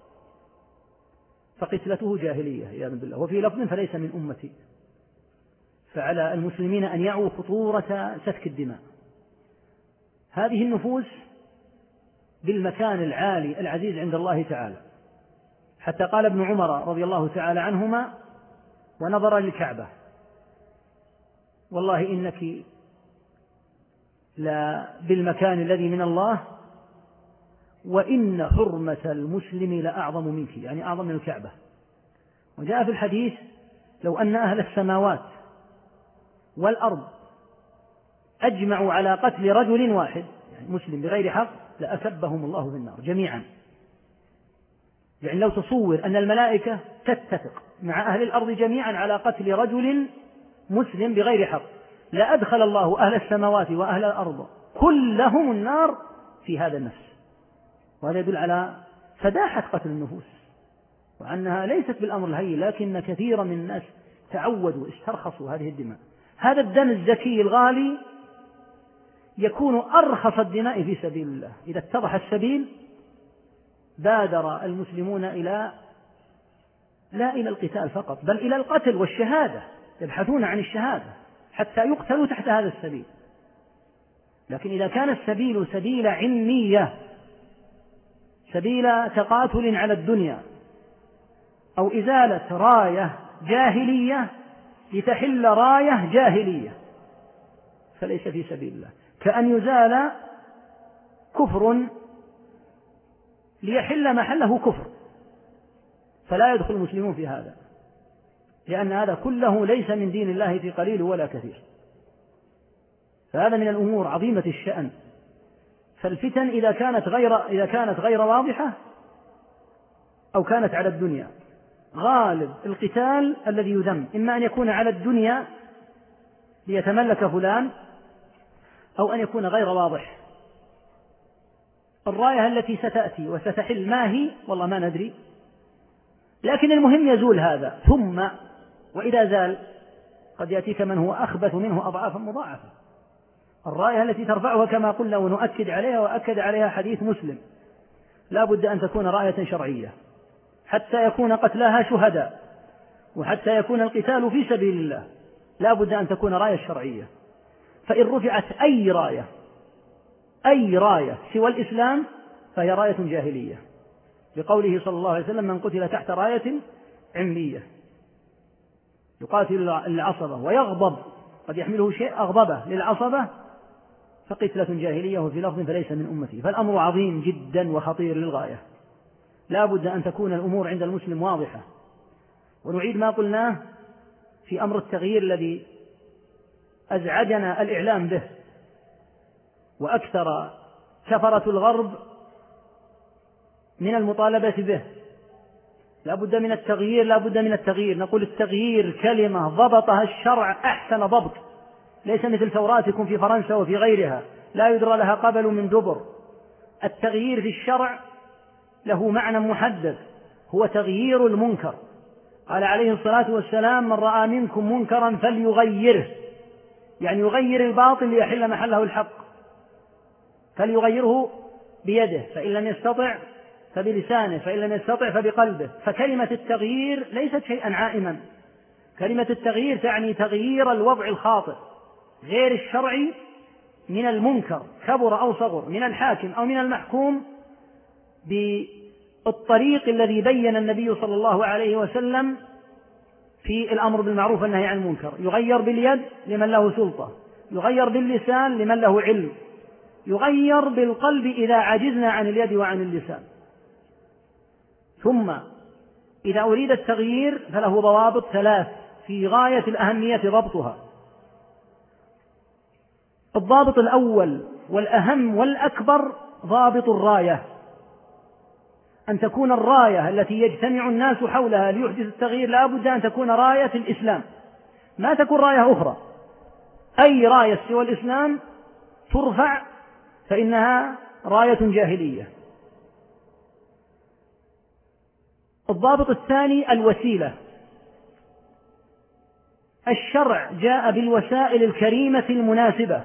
C: فقتلته جاهلية عياذا بالله. وفي لفظ: فليس من أمتي. فعلى المسلمين أن يعوا خطورة سفك الدماء. هذه النفوس بالمكان العالي العزيز عند الله تعالى، حتى قال ابن عمر رضي الله تعالى عنهما ونظر للكعبة: والله إنك لا بالمكان الذي من الله، وإن حرمة المسلم لأعظم منك، يعني أعظم من الكعبة. وجاء في الحديث: لو أن أهل السماوات والأرض أجمعوا على قتل رجل واحد، يعني مسلم بغير حق، لأكبهم الله في النار جميعا. يعني لو تصور أن الملائكة تتفق مع أهل الأرض جميعا على قتل رجل مسلم بغير حق، لأدخل الله أهل السماوات وأهل الأرض كلهم النار في هذا النفس. وهذا يدل على فداحة قتل النفوس، وأنها ليست بالأمر الهين، لكن كثيرا من الناس تعودوا استرخصوا هذه الدماء. هذا الدم الزكي الغالي يكون أرخص الدماء في سبيل الله. إذا اتضح السبيل بادر المسلمون لا إلى القتال فقط، بل إلى القتل والشهادة، يبحثون عن الشهادة حتى يقتلوا تحت هذا السبيل. لكن إذا كان السبيل سبيل علمية، سبيل تقاتل على الدنيا، أو إزالة راية جاهلية لتحل راية جاهلية، فليس في سبيل الله. كأن يزال كفر ليحل محله كفر، فلا يدخل المسلمون في هذا، لأن هذا كله ليس من دين الله في قليل ولا كثير. فهذا من الأمور عظيمة الشأن. فالفتن إذا كانت غير واضحة أو كانت على الدنيا، غالب القتال الذي يذم إما أن يكون على الدنيا ليتملك فلان، أو أن يكون غير واضح. الراية التي ستأتي وستحل ما هي والله ما ندري، لكن المهم يزول هذا. ثم وإذا زال قد يأتيك من هو أخبث منه أضعافا مضاعفة. الراية التي ترفعها كما قلنا ونؤكد عليها وأكد عليها حديث مسلم، لا بد أن تكون راية شرعية حتى يكون قتلاها شهداء، وحتى يكون القتال في سبيل الله لا بد أن تكون راية شرعية. فإن رفعت أي راية سوى الإسلام فهي راية جاهلية، لقوله صلى الله عليه وسلم: من قتل تحت راية علمية يقاتل العصبة ويغضب، قد يحمله شيء أغضبه للعصبة، فقتلة جاهلية، وفي لفظ فليس من أمتي. فالأمر عظيم جدا وخطير للغاية، لا بد أن تكون الأمور عند المسلم واضحة. ونعيد ما قلناه في أمر التغيير الذي أزعجنا الإعلام به، وأكثر كفرة الغرب من المطالبة به. لا بد من التغيير. نقول التغيير كلمة ضبطها الشرع أحسن ضبط، ليس مثل توراتكم في فرنسا وفي غيرها لا يدرى لها قبل من دبر. التغيير في الشرع له معنى محدد، هو تغيير المنكر. قال عليه الصلاة والسلام: من رأى منكم منكرا فليغيره، يعني يغير الباطل ليحل محله الحق، فليغيره بيده، فإن لم يستطع فبلسانه، فإن لم يستطع فبقلبه. فكلمة التغيير ليست شيئا عائما، كلمة التغيير تعني تغيير الوضع الخاطئ غير الشرعي من المنكر كبر أو صغر، من الحاكم أو من المحكوم، بالطريق الذي بين النبي صلى الله عليه وسلم في الأمر بالمعروف والنهي عن المنكر. يغير باليد لمن له سلطة، يغير باللسان لمن له علم، يغير بالقلب إذا عجزنا عن اليد وعن اللسان. ثم إذا أريد التغيير فله ضوابط 3 في غاية الأهمية ضبطها. الضابط الأول والأهم والأكبر ضابط الراية، أن تكون الراية التي يجتمع الناس حولها ليحدث التغيير لا بد أن تكون راية الإسلام، ما تكون راية أخرى. أي راية سوى الإسلام ترفع فإنها راية جاهلية. الضابط الثاني الوسيلة. الشرع جاء بالوسائل الكريمة المناسبة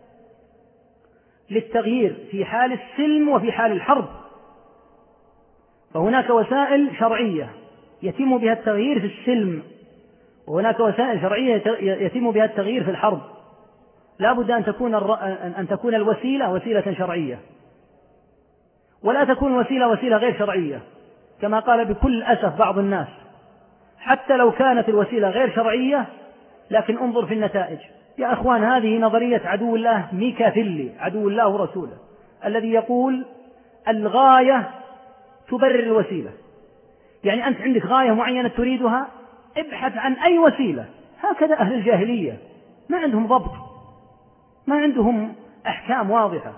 C: للتغيير في حال السلم وفي حال الحرب. فهناك وسائل شرعية يتم بها التغيير في السلم، وهناك وسائل شرعية يتم بها التغيير في الحرب. لا بد أن تكون الوسيلة وسيلة شرعية، ولا تكون وسيلة غير شرعية، كما قال بكل أسف بعض الناس. حتى لو كانت الوسيلة غير شرعية لكن انظر في النتائج. يا أخوان، هذه نظرية عدو الله ميكافيلي، عدو الله ورسوله، الذي يقول الغاية تبرر الوسيلة. يعني أنت عندك غاية معينة تريدها، ابحث عن أي وسيلة. هكذا أهل الجاهلية، ما عندهم ضبط، ما عندهم أحكام واضحة،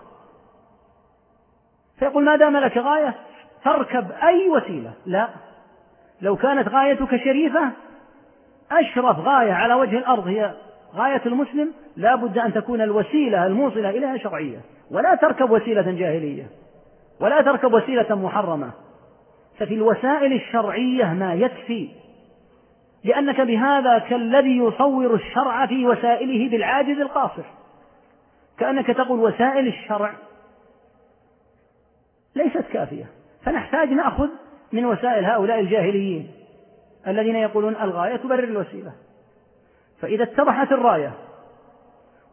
C: فيقول ما دام لك غاية تركب أي وسيلة. لا، لو كانت غايتك شريفة، أشرف غاية على وجه الأرض هي غاية المسلم، لا بد أن تكون الوسيلة الموصلة إليها شرعية، ولا تركب وسيلة جاهلية، ولا تركب وسيلة محرمة. ففي الوسائل الشرعية ما يكفي، لأنك بهذا كالذي يصور الشرع في وسائله بالعاجز القاصر، كأنك تقول وسائل الشرع ليست كافية، فنحتاج نأخذ من وسائل هؤلاء الجاهليين الذين يقولون الغاية تبرر الوسيلة. فإذا اتضحت الراية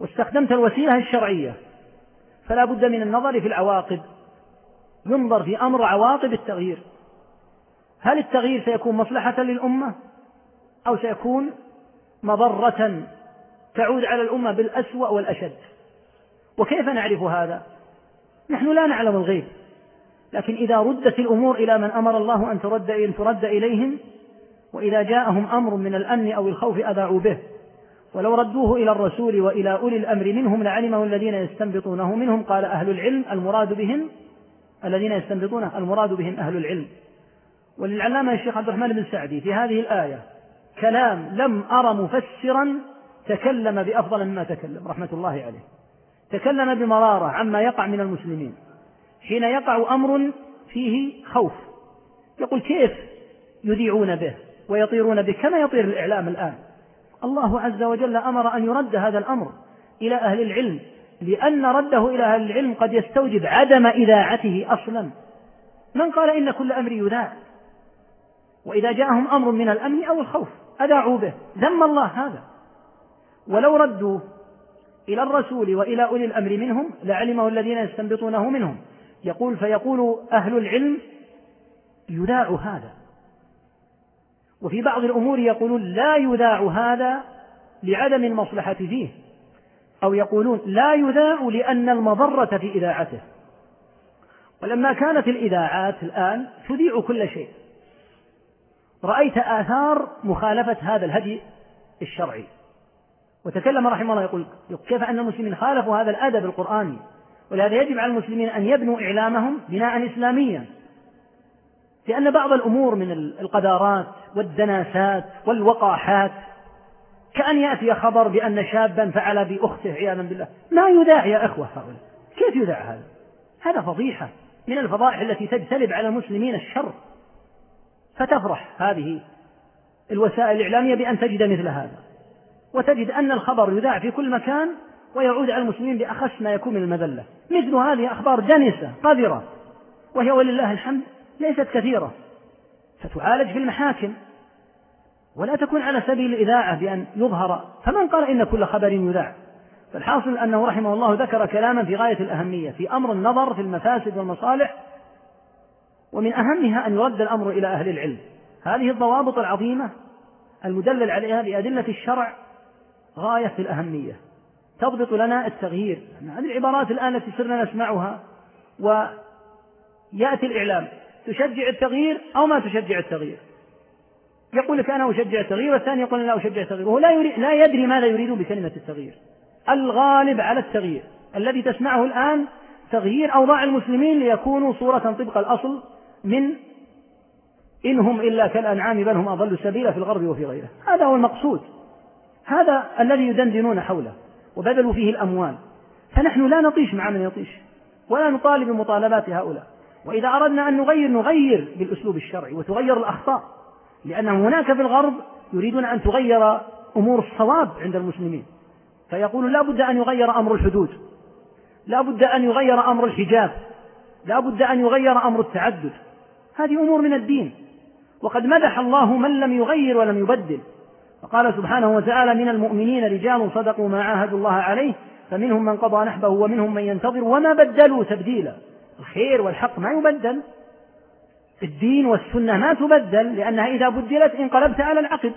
C: واستخدمت الوسيلة الشرعية، فلا بد من النظر في العواقب، ينظر في أمر عواقب التغيير، هل التغيير سيكون مصلحة للأمة أو سيكون مضرة تعود على الأمة بالأسوأ والأشد؟ وكيف نعرف هذا؟ نحن لا نعلم الغيب، لكن إذا ردت الأمور إلى من أمر الله أن ترد إليهم، وإذا جاءهم أمر من الأمن أو الخوف أذاعوا به، ولو ردوه إلى الرسول وإلى أولي الأمر منهم لعلمه الذين يستنبطونه منهم. قال أهل العلم المراد بهم الذين يستنبطونه المراد بهم أهل العلم. وللعلامة الشيخ عبد الرحمن بن سعدي في هذه الآية كلام لم أر مفسرا تكلم بأفضل مما تكلم رحمة الله عليه. تكلم بمرارة عما يقع من المسلمين حين يقع أمر فيه خوف، يقول كيف يذيعون به ويطيرون به كما يطير الإعلام الآن؟ الله عز وجل أمر أن يرد هذا الأمر إلى أهل العلم، لأن رده إلى أهل العلم قد يستوجب عدم إذاعته أصلا. من قال إن كل أمر يذاع؟ وإذا جاءهم أمر من الأمن أو الخوف أذاعوا به، ذم الله هذا. ولو ردوا إلى الرسول وإلى أولي الأمر منهم لعلمه الذين يستنبطونه منهم. يقول فيقول أهل العلم يذاع هذا، وفي بعض الأمور يقولون لا يذاع هذا لعدم المصلحة فيه، أو يقولون لا يذاع لأن المضرة في إذاعته. ولما كانت الإذاعات الآن تذيع كل شيء، رأيت آثار مخالفة هذا الهدي الشرعي. وتكلم رحمه الله يقول كيف أن المسلمين خالفوا هذا الأدب القرآني، ولهذا يجب على المسلمين أن يبنوا إعلامهم بناء إسلاميا، لأن بعض الأمور من القذارات والدناسات والوقاحات كأن يأتي خبر بأن شابا فعل بأخته عياذا بالله، ما يذاع يا أخوة هؤلاء، كيف يذاع هذا؟ هذا فضيحة من الفضائح التي تجتلب على المسلمين الشر. فتفرح هذه الوسائل الإعلامية بأن تجد مثل هذا، وتجد أن الخبر يذاع في كل مكان ويعود على المسلمين بأخس ما يكون من المذلة. مثل هذه أخبار دنسة قذرة، وهي ولله الحمد ليست كثيرة، فتعالج في المحاكم ولا تكون على سبيل الإذاعة بأن يظهر. فمن قال إن كل خبر يذاع؟ فالحاصل أنه رحمه الله ذكر كلاما في غاية الأهمية في أمر النظر في المفاسد والمصالح، ومن أهمها أن يرد الأمر إلى أهل العلم. هذه الضوابط العظيمة المدلل عليها بأدلة الشرع غاية في الأهمية، تضبط لنا التغيير. هذه العبارات الآن التي صرنا نسمعها، ويأتي الإعلام تشجع التغيير أو ما تشجع التغيير، يقول لك أنا أشجع التغيير، والثاني يقول لا أشجع التغيير، وهو لا يدري ماذا يريد بكلمة التغيير. الغالب على التغيير الذي تسمعه الآن تغيير أوضاع المسلمين ليكونوا صورة طبق الأصل من إنهم إلا كالأنعام بل هم أضل سبيلا في الغرب وفي غيره. هذا هو المقصود، هذا الذي يدندنون حوله وبذلوا فيه الأموال. فنحن لا نطيش مع من يطيش ولا نطالب بمطالبات هؤلاء. وإذا أردنا أن نغير بالأسلوب الشرعي وتغير الأخطاء، لأنهم هناك في الغرب يريدون أن تغير أمور الصواب عند المسلمين، فيقول لا بد أن يغير أمر الحدود، لا بد أن يغير أمر الحجاب، لا بد أن يغير أمر التعدد. هذه أمور من الدين، وقد مدح الله من لم يغير ولم يبدل، فقال سبحانه وتعالى من المؤمنين رجال صدقوا ما عاهدوا الله عليه فمنهم من قضى نحبه ومنهم من ينتظر وما بدلوا تبديلا. الخير والحق ما يبدل، الدين والسنة ما تبدل، لأنها إذا بدلت انقلبت على العقب.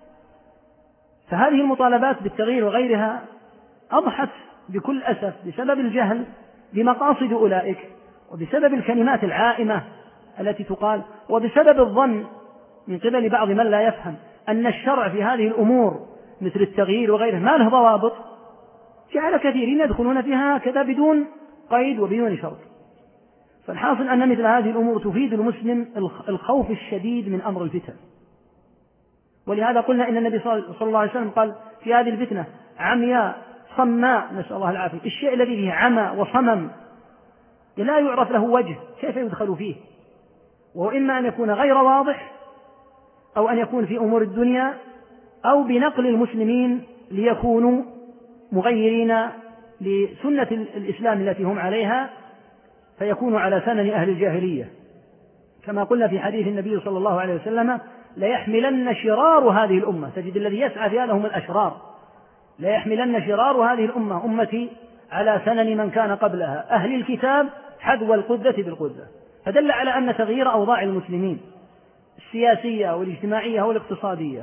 C: فهذه المطالبات بالتغيير وغيرها أضحت بكل أسف بسبب الجهل بمقاصد أولئك، وبسبب الكلمات العائمة التي تقال، وبسبب الظن من قبل بعض من لا يفهم أن الشرع في هذه الأمور مثل التغيير وغيره ما له ضوابط، جعل كثيرين يدخلون فيها هكذا بدون قيد وبدون شرط. فالحاصل أن مثل هذه الأمور تفيد المسلم الخوف الشديد من أمر الفتن. ولهذا قلنا إن النبي صلى الله عليه وسلم قال في هذه الفتنة عمياء صماء، نسأل الله العافية. الشيء الذي فيه عمى وصمم لا يعرف له وجه كيف يدخل فيه، وهو إما أن يكون غير واضح أو أن يكون في أمور الدنيا أو بنقل المسلمين ليكونوا مغيرين لسنة الإسلام التي هم عليها، فيكونوا على سنن أهل الجاهلية. كما قلنا في حديث النبي صلى الله عليه وسلم ليحملن شرار هذه الأمة، تجد الذي يسعى فيها لهم الأشرار، لا يحملن شرار هذه الأمة أمتي على سنن من كان قبلها أهل الكتاب حذو القذة بالقذة. فدل على أن تغيير أوضاع المسلمين السياسية والاجتماعية والاقتصادية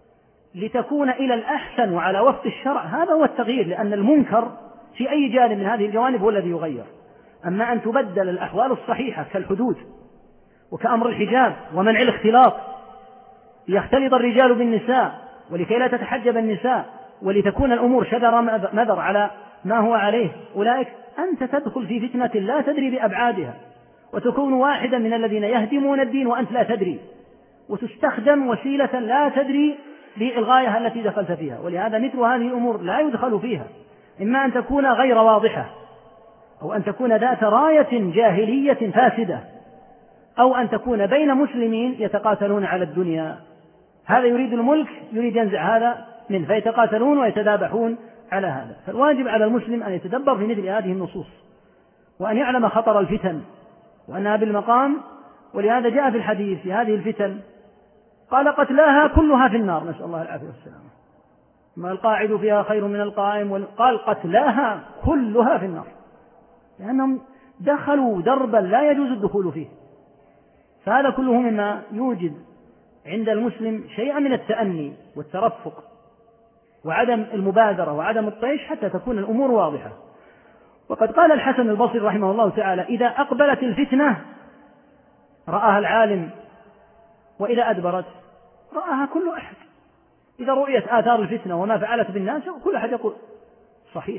C: لتكون إلى الأحسن وعلى وفق الشرع هذا هو التغيير، لأن المنكر في أي جانب من هذه الجوانب هو الذي يغير. أما أن تبدل الأحوال الصحيحة كالحدود وكأمر الحجاب ومنع الاختلاط ليختلط الرجال بالنساء ولكي لا تتحجب النساء ولتكون الأمور شذر مذر على ما هو عليه أولئك، أنت تدخل في فتنة لا تدري بأبعادها وتكون واحدا من الذين يهدمون الدين وأنت لا تدري، وتستخدم وسيلة لا تدري بالغاية التي دخلت فيها. ولهذا مثل هذه الأمور لا يدخل فيها، إما أن تكون غير واضحة أو أن تكون ذات راية جاهلية فاسدة أو أن تكون بين مسلمين يتقاتلون على الدنيا، هذا يريد الملك يريد ينزع هذا منه فيتقاتلون ويتذابحون على هذا. فالواجب على المسلم أن يتدبر في مثل هذه النصوص وأن يعلم خطر الفتن وأنها بالمقام. ولهذا جاء في الحديث في هذه الفتن قال قتلاها كلها في النار، نسأل الله العافية والسلامة، ما القاعد فيها خير من القائم، قال قتلاها كلها في النار، لأنهم دخلوا دربا لا يجوز الدخول فيه. فهذا كله مما يوجد عند المسلم شيئا من التأني والترفق وعدم المبادرة وعدم الطيش حتى تكون الأمور واضحة. وقد قال الحسن البصري رحمه الله تعالى إذا أقبلت الفتنة رآها العالم وإذا أدبرت رآها كل أحد. إذا رؤيت آثار الفتنة وما فعلت بالناس كل أحد يقول صحيح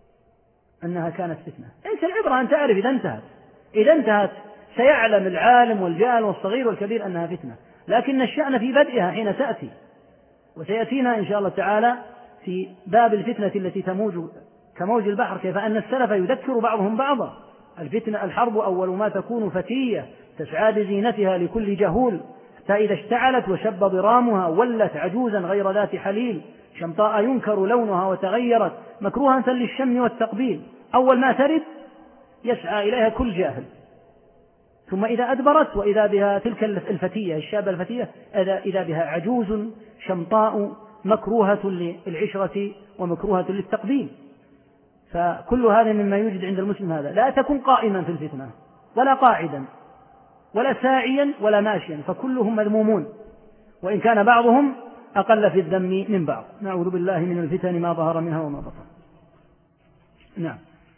C: أنها كانت فتنة. ليس العبرة أن تعرف إذا انتهت سيعلم العالم والجاهل والصغير والكبير أنها فتنة، لكن الشأن في بدئها حين تأتي. وسيأتينا إن شاء الله تعالى في باب الفتنة التي تموج كموج البحر كيف أن السلف يذكر بعضهم بعضا. الفتنة الحرب أول ما تكون فتية تسعى بزينتها لكل جهول حتى إذا اشتعلت وشب ضرامها ولت عجوزا غير ذات حليل شمطاء ينكر لونها وتغيرت مكروهة للشم والتقبيل. أول ما ترد يسعى إليها كل جاهل، ثم إذا أدبرت وإذا بها تلك الفتية الشابة الفتية إذا بها عجوز شمطاء مكروهة للعشرة ومكروهة للتقبيل. فكل هذا مما يوجد عند المسلم. هذا لا تكن قائما في الفتنة ولا قاعدا ولا ساعيا ولا ماشيا، فكلهم مذمومون وإن كان بعضهم أقل في الذم من بعض. نعوذ بالله من الفتن ما ظهر منها وما بطن. نعم.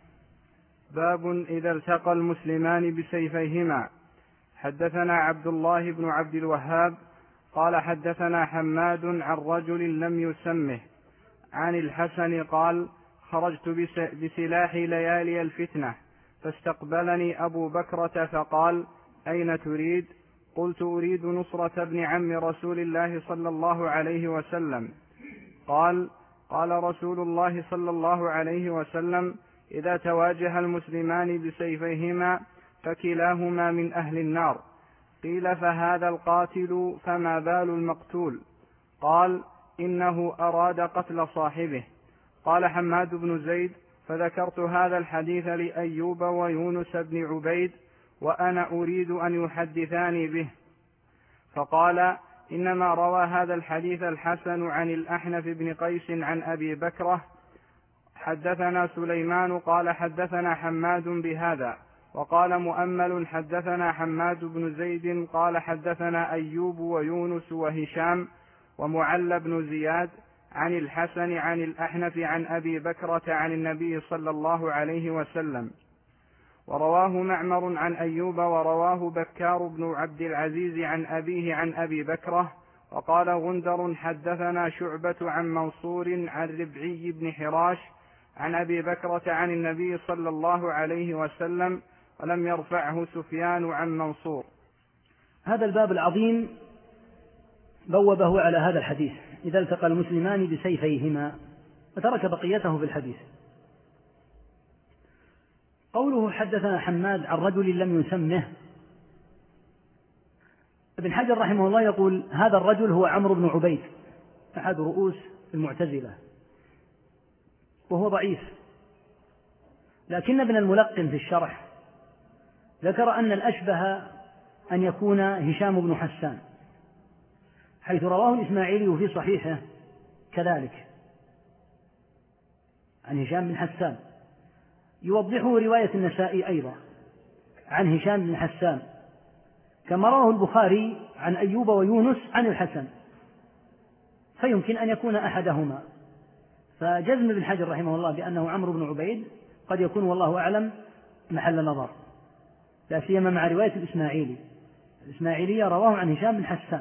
B: باب إذا التقى المسلمان بسيفيهما. حدثنا عبد الله بن عبد الوهاب قال حدثنا حماد عن رجل لم يسمه عن الحسن قال خرجت بسلاحي ليالي الفتنة فاستقبلني أبو بكرة فقال أين تريد؟ قلت أريد نصرة ابن عم رسول الله صلى الله عليه وسلم. قال رسول الله صلى الله عليه وسلم إذا تواجه المسلمان بسيفيهما فكلاهما من أهل النار. قيل فهذا القاتل فما بال المقتول؟ قال إنه أراد قتل صاحبه. قال حماد بن زيد فذكرت هذا الحديث لأيوب ويونس بن عبيد وأنا أريد أن يحدثاني به، فقال إنما روى هذا الحديث الحسن عن الأحنف بن قيس عن أبي بكرة. حدثنا سليمان قال حدثنا حماد بهذا. وقال مؤمل حدثنا حماد بن زيد قال حدثنا أيوب ويونس وهشام ومعل بن زياد عن الحسن عن الأحنف عن أبي بكرة عن النبي صلى الله عليه وسلم. ورواه معمر عن أيوب ورواه بكار بن عبد العزيز عن أبيه عن أبي بكرة. وقال غندر حدثنا شعبة عن منصور عن ربعي بن حراش عن أبي بكرة عن النبي صلى الله عليه وسلم ولم يرفعه سفيان عن منصور.
C: هذا الباب العظيم بوبه على هذا الحديث إذا التقى المسلمان بسيفيهما وترك بقيته في الحديث. قوله حدثنا حماد عن رجل لم يسمه، ابن حجر رحمه الله يقول هذا الرجل هو عمرو بن عبيد أحد رؤوس المعتزلة وهو ضعيف، لكن ابن الملقن في الشرح ذكر أن الأشبه أن يكون هشام بن حسان حيث رواه الإسماعيلي في صحيحه كذلك. عن هشام بن حسان. يوضحه رواية النسائي أيضا عن هشام بن حسان، كما رواه البخاري عن أيوب ويونس عن الحسن، فيمكن أن يكون أحدهما. فجزم بن حجر رحمه الله بأنه عمرو بن عبيد قد يكون والله أعلم محل نظر، لا سيما مع رواية الإسماعيلية رواه عن هشام بن حسان.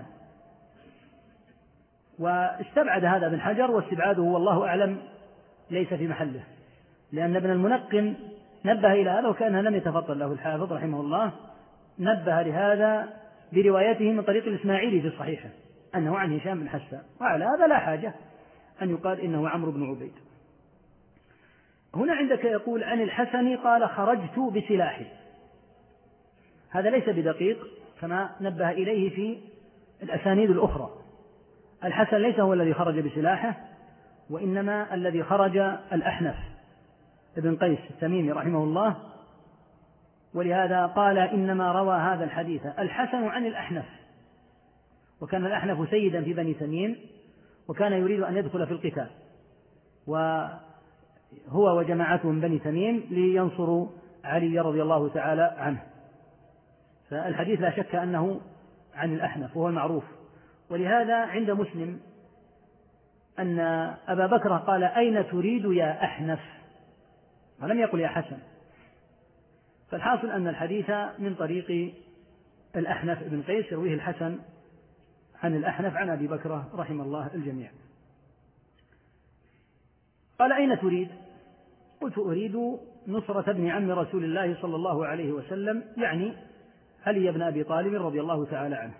C: واستبعد هذا بن حجر، واستبعاده والله أعلم ليس في محله، لأن ابن المنقم نبه إلى هذا وكأنها لم يتفضل له الحافظ رحمه الله، نبه لهذا بروايته من طريق الإسماعيلي في صحيحه أنه عن هشام بن حسان، وعلى هذا لا حاجة أن يقال إنه عمرو بن عبيد. هنا عندك يقول عن الحسن قال خرجت بسلاحي، هذا ليس بدقيق كما نبه إليه في الأسانيد الأخرى. الحسن ليس هو الذي خرج بسلاحه، وإنما الذي خرج الأحنف ابن قيس التميمي رحمه الله، ولهذا قال إنما روى هذا الحديث الحسن عن الأحنف، وكان الأحنف سيدا في بني تميم، وكان يريد أن يدخل في القتال، وهو وجماعته من بني تميم لينصروا علي رضي الله تعالى عنه. فالحديث لا شك أنه عن الأحنف وهو المعروف. ولهذا عند مسلم أن أبا بكر قال أين تريد يا أحنف، ولم يقل يا حسن. فالحاصل أن الحديث من طريق الأحنف بن قيس يرويه الحسن عن الأحنف عن أبي بكر رحم الله الجميع. قال أين تريد؟ قلت أريد نصرة ابن عم رسول الله صلى الله عليه وسلم، يعني علي بن أبي طالب رضي الله تعالى عنه.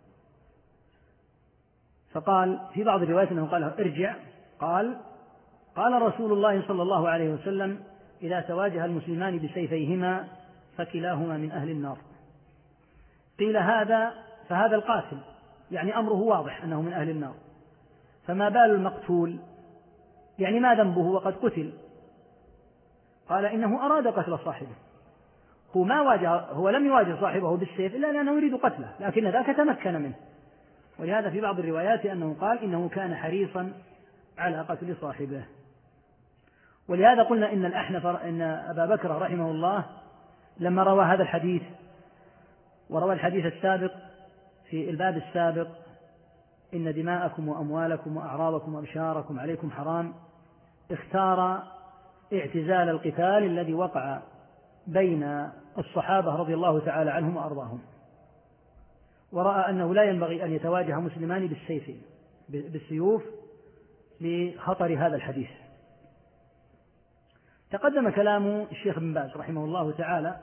C: فقال في بعض الروايات أنه قال ارجع، قال رسول الله صلى الله عليه وسلم إذا تواجه المسلمان بسيفيهما فكلاهما من أهل النار. قيل هذا فهذا القاتل، يعني أمره واضح أنه من أهل النار، فما بال المقتول، يعني ما ذنبه وقد قتل؟ قال إنه أراد قتل صاحبه، هو لم يواجه صاحبه بالسيف إلا لأنه يريد قتله، لكن ذاك تمكن منه. ولهذا في بعض الروايات أنه قال إنه كان حريصا على قتل صاحبه. ولهذا قلنا إن أبا بكر رحمه الله لما روى هذا الحديث وروى الحديث السابق في الباب السابق إن دماءكم وأموالكم وأعراضكم وأبشاركم عليكم حرام، اختار اعتزال القتال الذي وقع بين الصحابة رضي الله تعالى عنهم وأرضاهم، ورأى أنه لا ينبغي أن يتواجه مسلمان بالسيوف لخطر هذا الحديث. تقدم كلام الشيخ بن باز رحمه الله تعالى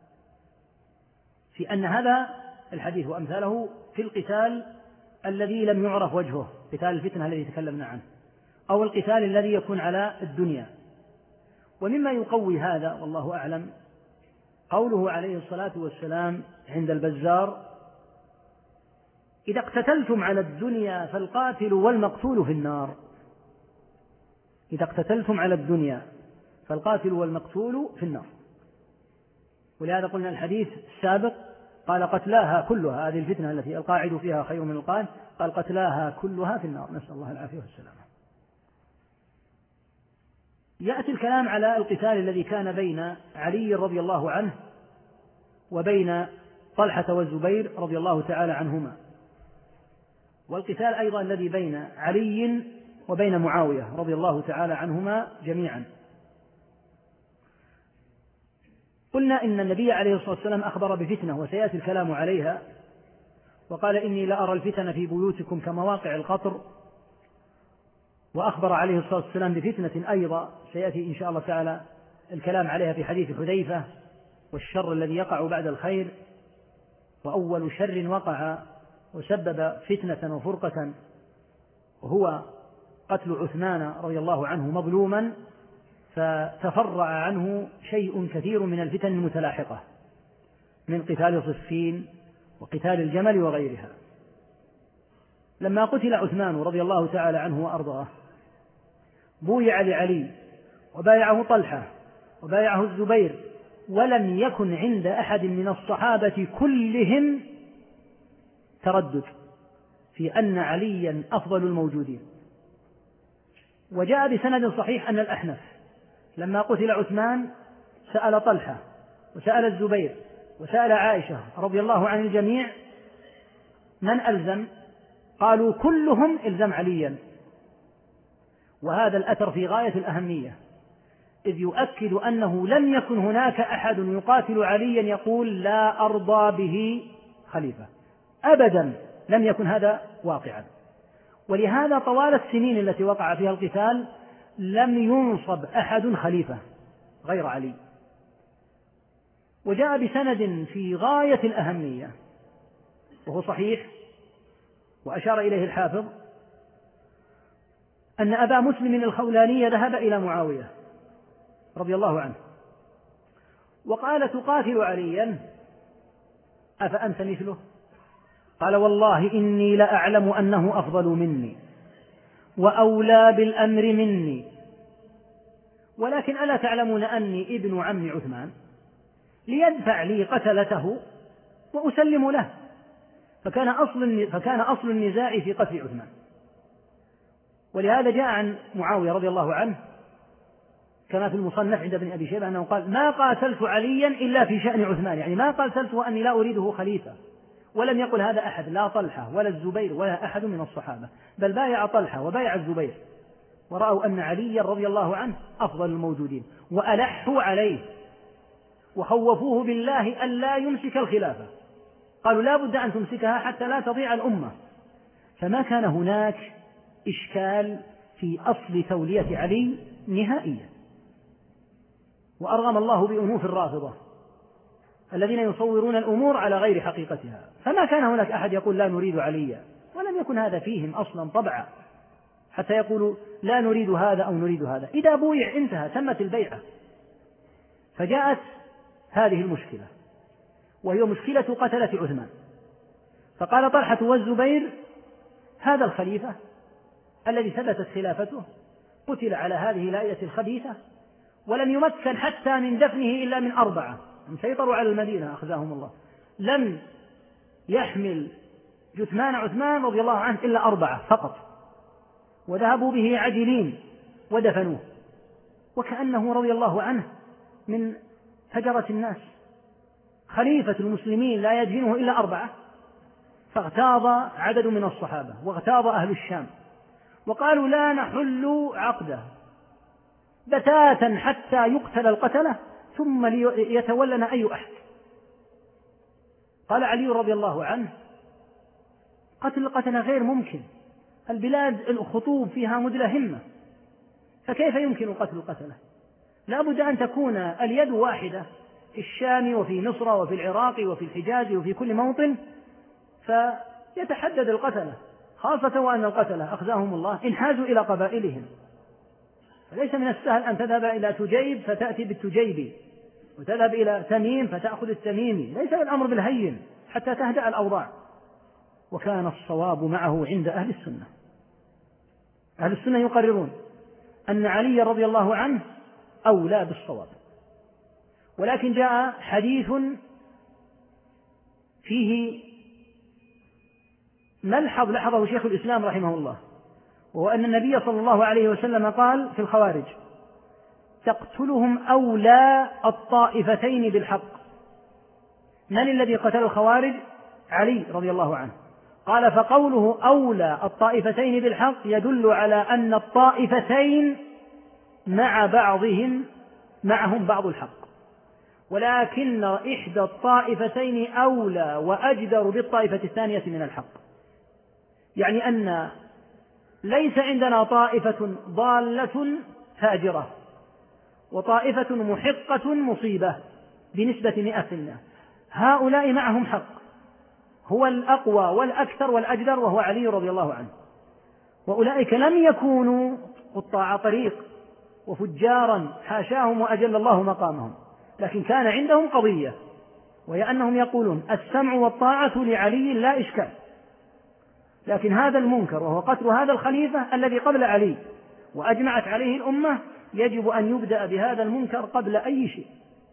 C: في أن هذا الحديث وأمثاله في القتال الذي لم يعرف وجهه، قتال الفتنة الذي تكلمنا عنه، أو القتال الذي يكون على الدنيا. ومما يقوي هذا والله أعلم قوله عليه الصلاة والسلام عند البزار إذا اقتتلتم على الدنيا فالقاتل والمقتول في النار. إذا اقتتلتم على الدنيا فالقاتل والمقتول في النار. ولهذا قلنا الحديث السابق قال قتلاها كلها، هذه الفتنة التي القاعد فيها خير من القائد، قال قتلاها كلها في النار، نسأل الله العافية والسلامة. يأتي الكلام على القتال الذي كان بين علي رضي الله عنه وبين طلحة والزبير رضي الله تعالى عنهما، والقتال أيضا الذي بين علي وبين معاوية رضي الله تعالى عنهما جميعا. قلنا إن النبي عليه الصلاة والسلام أخبر بفتنة وسيأتي الكلام عليها، وقال إني لأرى الفتن في بيوتكم كمواقع القطر، وأخبر عليه الصلاة والسلام بفتنة أيضا سيأتي إن شاء الله تعالى الكلام عليها في حديث حذيفة، والشر الذي يقع بعد الخير، وأول شر وقع وسبب فتنة وفرقة وهو قتل عثمان رضي الله عنه مظلوما، فتفرع عنه شيء كثير من الفتن المتلاحقة من قتال صفين وقتال الجمل وغيرها. لما قتل عثمان رضي الله تعالى عنه وأرضاه بويع لعلي وبايعه طلحة وبايعه الزبير، ولم يكن عند أحد من الصحابة كلهم تردد في أن عليا أفضل الموجودين. وجاء بسند صحيح أن الأحنف لما قتل عثمان سأل طلحة وسأل الزبير وسأل عائشة رضي الله عن الجميع من ألزم؟ قالوا كلهم إلزم عليا. وهذا الأثر في غاية الأهمية، إذ يؤكد أنه لم يكن هناك أحد يقاتل عليا يقول لا أرضى به خليفة، أبدا لم يكن هذا واقعا. ولهذا طوال السنين التي وقع فيها القتال لم ينصب أحد خليفة غير علي. وجاء بسند في غاية الأهمية وهو صحيح وأشار إليه الحافظ أن أبا مسلم الخولاني ذهب إلى معاوية رضي الله عنه وقال تقاتل عليا أفأنت مثله؟ قال والله إني لأعلم أنه أفضل مني وأولى بالأمر مني، ولكن ألا تعلمون أني ابن عم عثمان ليدفع لي قتلته وأسلم له؟ فكان أصل النزاع في قتل عثمان. ولهذا جاء عن معاوية رضي الله عنه كما في المصنف عند ابن أبي شيبة أنه قال ما قاتلت عليا إلا في شأن عثمان، يعني ما قاتلت وأني لا أريده خليفة. ولم يقل هذا أحد، لا طلحة ولا الزبير ولا أحد من الصحابة، بل بايع طلحة وبايع الزبير ورأوا أن علي رضي الله عنه أفضل الموجودين وألحوا عليه وخوفوه بالله ألا يمسك الخلافة، قالوا لا بد أن تمسكها حتى لا تضيع الأمة. فما كان هناك إشكال في أصل تولية علي نهائيا. وأرغم الله بأنوف الرافضة الذين يصورون الأمور على غير حقيقتها، فما كان هناك أحد يقول لا نريد عليا، ولم يكن هذا فيهم أصلا طبعا حتى يقولوا لا نريد هذا أو نريد هذا. إذا بويع انتهى، تمت البيعة. فجاءت هذه المشكلة وهي مشكلة قتلة عثمان. فقال طلحة والزبير هذا الخليفة الذي ثبتت خلافته قتل على هذه الآية الخبيثة ولم يمكن حتى من دفنه إلا من 4 سيطروا على المدينة أخزاهم الله، لم يحمل جثمان عثمان رضي الله عنه إلا 4 فقط، وذهبوا به عجلين ودفنوه، وكأنه رضي الله عنه من فجرة الناس، خليفة المسلمين لا يدفنه إلا 4. فاغتاظ عدد من الصحابة واغتاظ أهل الشام وقالوا لا نحل عقده بتاتا حتى يقتل القتلة ثم يتولنا أي أحد. قال علي رضي الله عنه قتل القتلة غير ممكن، البلاد الخطوب فيها مدلهمة، فكيف يمكن قتل القتلة؟ لا بد أن تكون اليد واحدة في الشام وفي مصر وفي العراق وفي الحجاز وفي كل موطن فيتحدد القتلة، خاصة وأن القتلة أخزاهم الله انحازوا إلى قبائلهم، فليس من السهل أن تذهب إلى تجيب فتأتي بالتجيبي وتذهب إلى تميم فتأخذ التميمي، ليس الأمر بالهين حتى تهدأ الأوضاع. وكان الصواب معه عند أهل السنة. أهل السنة يقررون أن علي رضي الله عنه أولى بالصواب، ولكن جاء حديث فيه ملحظ لحظه شيخ الإسلام رحمه الله، وهو أن النبي صلى الله عليه وسلم قال في الخوارج تقتلهم أولى الطائفتين بالحق. من الذي قتل الخوارج؟ علي رضي الله عنه. قال فقوله أولى الطائفتين بالحق يدل على أن الطائفتين مع بعضهم معهم بعض الحق، ولكن إحدى الطائفتين أولى وأجدر بالطائفة الثانية من الحق، يعني أن ليس عندنا طائفة ضالة فاجرة وطائفة محقة مصيبة بنسبة 100%، هؤلاء معهم حق، هو الأقوى والأكثر والأجدر وهو علي رضي الله عنه، وأولئك لم يكونوا قطاع طريق وفجارا حاشاهم وأجل الله مقامهم، لكن كان عندهم قضية وهي أنهم يقولون السمع والطاعة لعلي لا إشكال، لكن هذا المنكر وهو قتل هذا الخليفة الذي قبل علي وأجمعت عليه الأمة يجب أن يبدأ بهذا المنكر قبل أي شيء.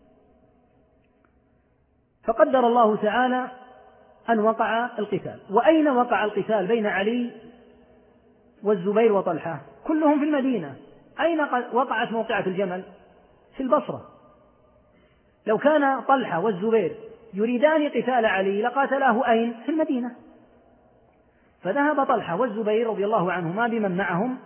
C: فقدر الله تعالى أن وقع القتال. وأين وقع القتال بين علي والزبير وطلحة؟ كلهم في المدينة. أين وقعت موقعة الجمل؟ في البصرة. لو كان طلحة والزبير يريدان قتال علي لقاتلاه أين؟ في المدينة. فذهب طلحة والزبير رضي الله عنهما بمن معهم،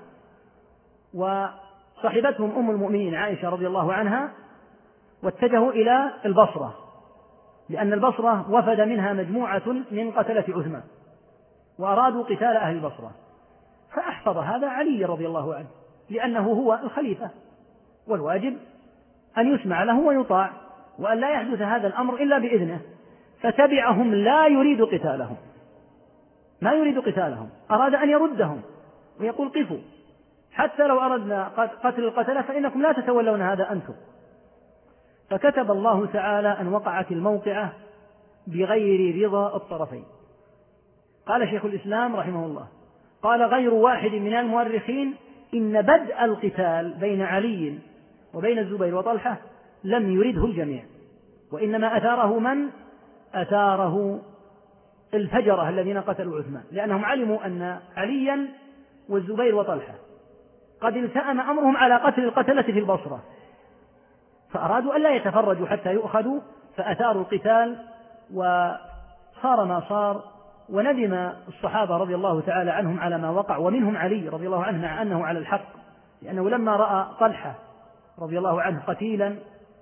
C: وصحبتهم أم المؤمنين عائشة رضي الله عنها، واتجهوا إلى البصرة، لأن البصرة وفد منها مجموعة من قتلة عثمان وأرادوا قتال أهل البصرة. فأحفظ هذا علي رضي الله عنه، لأنه هو الخليفة والواجب أن يسمع له ويطاع، وأن لا يحدث هذا الأمر إلا بإذنه. فتبعهم لا يريد قتالهم، ما يريد قتالهم، أراد أن يردهم ويقول قفوا، حتى لو أردنا قتل القتلة فإنكم لا تتولون هذا أنتم. فكتب الله تعالى أن وقعت الموقعة بغير رضا الطرفين. قال شيخ الإسلام رحمه الله، قال غير واحد من المؤرخين إن بدء القتال بين علي وبين الزبير وطلحة لم يرده الجميع، وإنما أثاره من؟ أثاره الفجرة الذين قتلوا عثمان، لأنهم علموا أن عليا والزبير وطلحة قد التأم أمرهم على قتل القتلة في البصرة، فأرادوا أن لا يتفرجوا حتى يؤخذوا، فأثاروا القتال وصار ما صار. وندم الصحابة رضي الله تعالى عنهم على ما وقع، ومنهم علي رضي الله عنه مع أنه على الحق، لأنه لما رأى طلحة رضي الله عنه قتيلا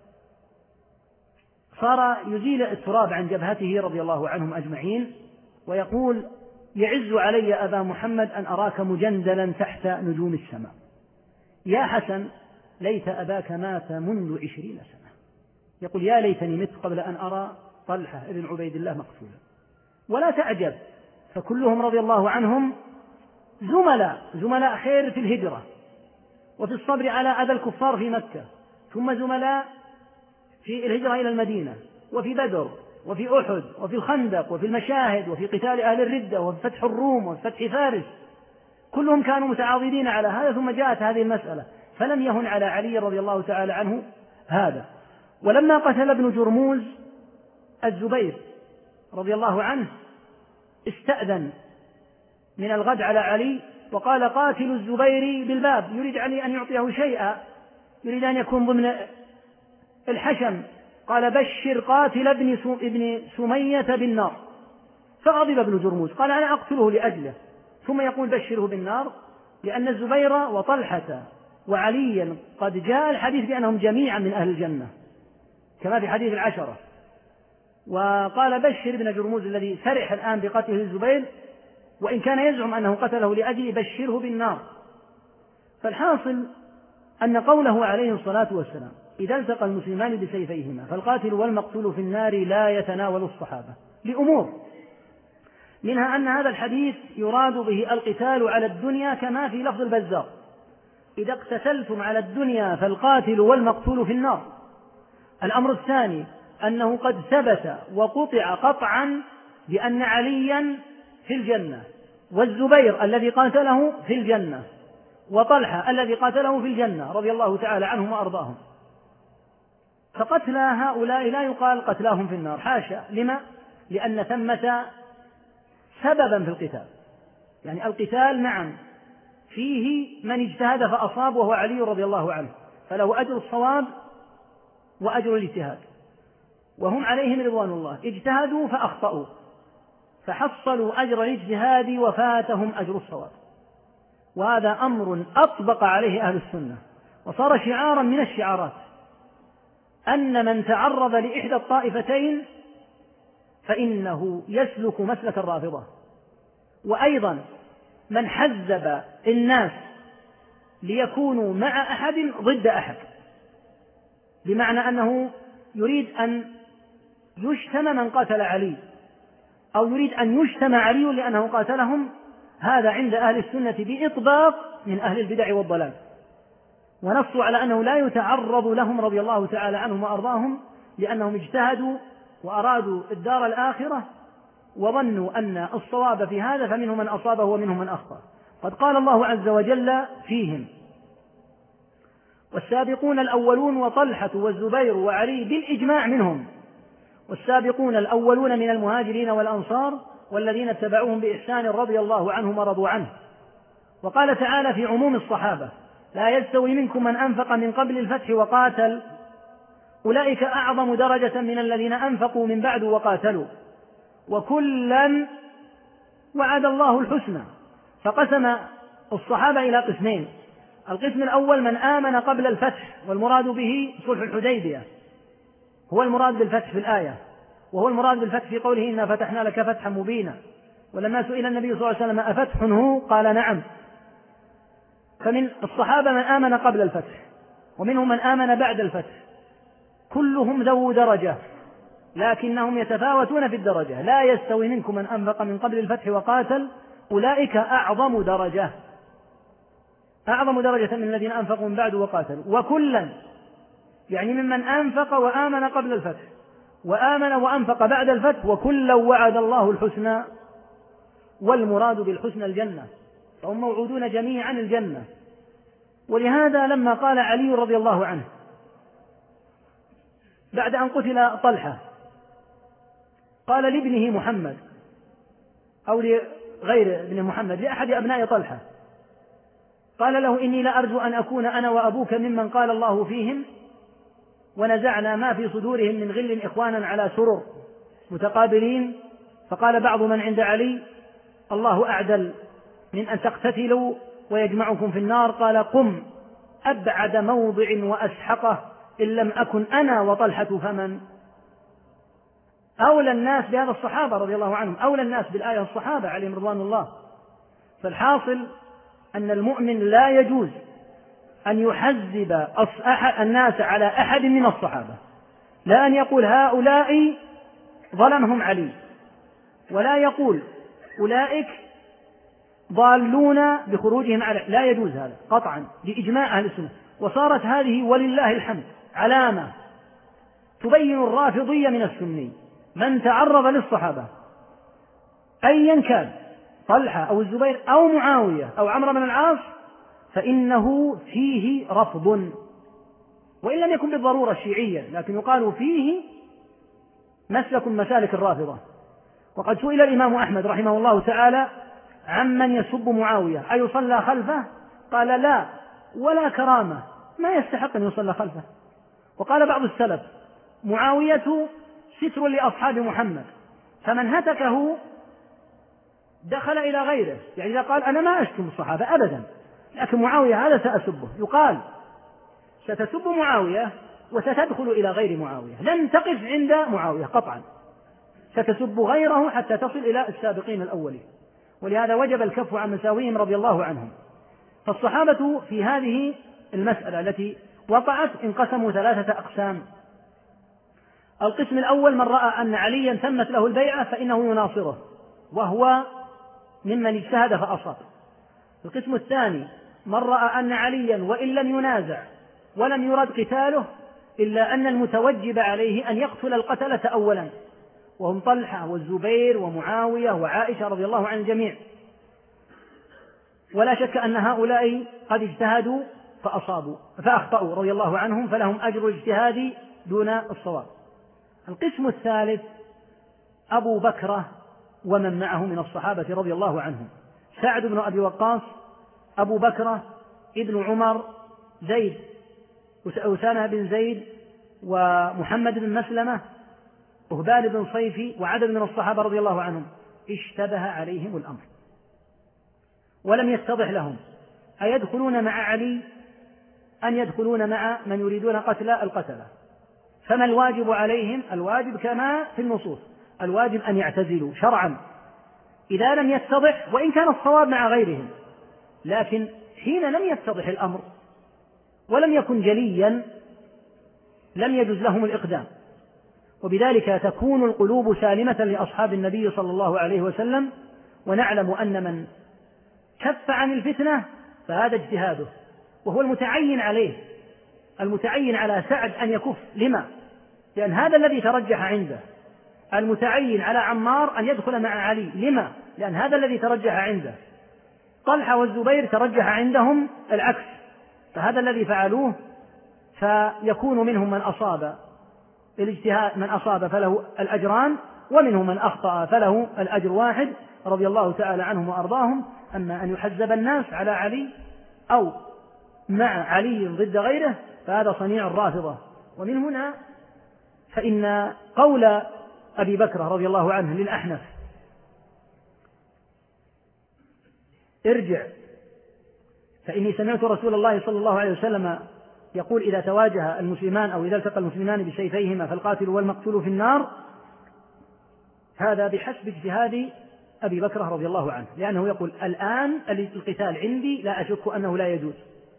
C: صار يزيل التراب عن جبهته رضي الله عنهم أجمعين، ويقول يعز علي أبا محمد أن أراك مجندلا تحت نجوم السماء، يا حسن ليت أباك مات منذ 20 سنة. يقول يا ليتني مت قبل أن أرى طلحة ابن عبيد الله مقتولا. ولا تعجب، فكلهم رضي الله عنهم زملاء خير في الهجرة وفي الصبر على أذى الكفار في مكة، ثم زملاء في الهجرة إلى المدينة، وفي بدر، وفي أحد، وفي الخندق، وفي المشاهد، وفي قتال أهل الردة، وفي فتح الروم، وفي فتح فارس. كلهم كانوا متعاضدين على هذا، ثم جاءت هذه المسألة فلم يهن على علي رضي الله تعالى عنه هذا. ولما قتل ابن جرموز الزبير رضي الله عنه استأذن من الغد على علي وقال قاتل الزبير بالباب، يريد علي أن يعطيه شيئا، يريد أن يكون ضمن الحشم. قال بشر قاتل ابن سمية بالنار. فغضب ابن جرموز قال أنا أقتله لأجله، ثم يقول بشره بالنار، لأن الزبير وطلحة وعليا قد جاء الحديث بأنهم جميعا من أهل الجنة كما في حديث العشرة. وقال بشر ابن جرموز الذي سرح الآن بقتله الزبير، وإن كان يزعم أنه قتله لأجل بشره بالنار. فالحاصل أن قوله عليه الصلاة والسلام إذا التقى المسلمان بسيفيهما فالقاتل والمقتول في النار لا يتناول الصحابة لأمور، منها أن هذا الحديث يراد به القتال على الدنيا كما في لفظ البزار إذا اقتتلتم على الدنيا فالقاتل والمقتول في النار. الأمر الثاني أنه قد ثبت وقطع قطعا بأن عليا في الجنة، والزبير الذي قاتله في الجنة، وطلحة الذي قاتله في الجنة رضي الله تعالى عنهم وأرضاهم. فقتل هؤلاء لا يقال قتلاهم في النار، حاشا. لما؟ لأن ثمة سببا في القتال، يعني القتال نعم فيه من اجتهد فأصاب وهو علي رضي الله عنه، فله أجر الصواب وأجر الاجتهاد، وهم عليهم رضوان الله اجتهدوا فأخطأوا فحصلوا أجر الاجتهاد وفاتهم أجر الصواب. وهذا أمر أطبق عليه أهل السنة وصار شعارا من الشعارات أن من تعرض لإحدى الطائفتين فإنه يسلك مسلك الرافضة. وأيضا من حزب الناس ليكونوا مع أحد ضد أحد، بمعنى أنه يريد أن يشتم من قاتل علي أو يريد أن يشتم علي لأنه قاتلهم، هذا عند أهل السنة بإطباق من أهل البدع والضلال، ونصوا على أنه لا يتعرض لهم رضي الله تعالى عنهم وأرضاهم، لأنهم اجتهدوا وأرادوا الدار الآخرة وظنوا أن الصواب في هذا، فمنهم من أصابه ومنهم من أخطأ. قد قال الله عز وجل فيهم والسابقون الأولون وطلحة والزبير وعلي بالإجماع منهم، والسابقون الأولون من المهاجرين والأنصار والذين اتبعوهم بإحسان رضي الله عنهم ورضوا عنه. وقال تعالى في عموم الصحابة لا يستوي منكم من أنفق من قبل الفتح وقاتل أولئك أعظم درجة من الذين أنفقوا من بعد وقاتلوا وكلا وعد الله الحسنى. فقسم الصحابة إلى قسمين: القسم الأول من آمن قبل الفتح، والمراد به صلح الحديبية، هو المراد بالفتح في الآية، وهو المراد بالفتح في قوله إنا فتحنا لك فتحا مبينا. ولما سئل النبي صلى الله عليه وسلم أفتح هو قال نعم. فمن الصحابة من آمن قبل الفتح، ومنهم من آمن بعد الفتح، كلهم ذو درجة، لكنهم يتفاوتون في الدرجة. لا يستوي منكم من أنفق من قبل الفتح وقاتل أولئك أعظم درجة من الذين أنفقوا من بعد وقاتلوا. وكلا يعني ممن أنفق وآمن قبل الفتح وآمن وأنفق بعد الفتح، وكلا وعد الله الحسنى، والمراد بالحسنى الجنة، فهم موعودون جميعا الجنة. ولهذا لما قال علي رضي الله عنه بعد أن قتل طلحة قال لابنه محمد أو لغير ابن محمد، لأحد أبناء طلحة، قال له إني لأرجو أن أكون أنا وأبوك ممن قال الله فيهم ونزعنا ما في صدورهم من غل إخوانا على سرر متقابلين. فقال بعض من عند علي الله أعدل من أن تقتتلوا ويجمعكم في النار. قال قم أبعد موضع وأسحقه إن لم أكن أنا وطلحة فمن. أولى الناس بهذا الصحابة رضي الله عنهم، أولى الناس بالآية الصحابة عليهم رضوان الله. فالحاصل أن المؤمن لا يجوز أن يحزب الناس على أحد من الصحابة، لا أن يقول هؤلاء ظلمهم علي، ولا يقول أولئك ضالون بخروجهم على، لا يجوز هذا قطعا بإجماع أهل السنة. وصارت هذه ولله الحمد علامة تبين الرافضية من السني. من تعرض للصحابة أيا كان طلحة أو الزبير أو معاوية أو عمرو بن العاص فإنه فيه رفض، وإن لم يكن بالضرورة الشيعية، لكن يقال فيه مسلك مسالك الرافضة. وقد سئل الإمام أحمد رحمه الله تعالى عمن يسب معاوية أيصلى خلفه؟ قال لا، ولا كرامة، ما يستحق أن يصلى خلفه. وقال بعض السلف معاوية ستر لأصحاب محمد، فمن هتكه دخل إلى غيره. يعني إذا قال أنا ما أشتم الصحابة أبدا، لكن معاوية هذا سأسبه، يقال ستسب معاوية وستدخل إلى غير معاوية، لن تقف عند معاوية قطعا، ستسب غيره حتى تصل إلى السابقين الأولين. ولهذا وجب الكف عن مساويهم رضي الله عنهم. فالصحابة في هذه المسألة التي وقعت انقسموا 3 أقسام. القسم الأول من رأى أن عليا تمت له البيعة فإنه يناصره، وهو ممن اجتهد فأصاب. القسم الثاني من رأى أن عليا وإن لم ينازع ولم يرد قتاله إلا أن المتوجب عليه أن يقتل القتلة أولا، وهم طلحة والزبير ومعاوية وعائشة رضي الله عن الجميع، ولا شك أن هؤلاء قد اجتهدوا فأخطأوا رضي الله عنهم، فلهم أجر الاجتهاد دون الصواب. القسم الثالث أبو بكر ومن معه من الصحابة رضي الله عنهم: سعد بن أبي وقاص، أبو بكر، ابن عمر، زيد، أسامة بن زيد، ومحمد بن مسلمة، وهبان بن صيفي، وعدد من الصحابة رضي الله عنهم. اشتبه عليهم الأمر ولم يتضح لهم أيدخلون مع علي أن يدخلون مع من يريدون قتل القتلة. فما الواجب عليهم؟ الواجب كما في النصوص، الواجب أن يعتزلوا شرعا إذا لم يتضح، وإن كان الصواب مع غيرهم، لكن حين لم يتضح الأمر ولم يكن جليا لم يجوز لهم الإقدام. وبذلك تكون القلوب سالمة لأصحاب النبي صلى الله عليه وسلم. ونعلم أن من كف عن الفتنة فهذا اجتهاده، وهو المتعين عليه، المتعين على سعد أن يكف. لما؟ لأن هذا الذي ترجح عنده. المتعين على عمار أن يدخل مع علي. لما؟ لأن هذا الذي ترجح عنده. طلحة والزبير ترجح عندهم العكس، فهذا الذي فعلوه، فيكون منهم من أصاب الاجتهاد، من أصاب فله الأجران، ومنهم من أخطأ فله الأجر واحد رضي الله تعالى عنهم وأرضاهم. أما أن يحزب الناس على علي أو مع علي ضد غيره فهذا صنيع الرافضة. ومن هنا فإن قول أبي بكر رضي الله عنه للأحنف: ارجع فإني سمعت رسول الله صلى الله عليه وسلم يقول: إذا تواجه المسلمان أو إذا التقى المسلمان بسيفيهما فالقاتل والمقتول في النار، هذا بحسب اجتهاد أبي بكر رضي الله عنه، لأنه يقول: الآن القتال عندي لا أشك أنه لا يجوز.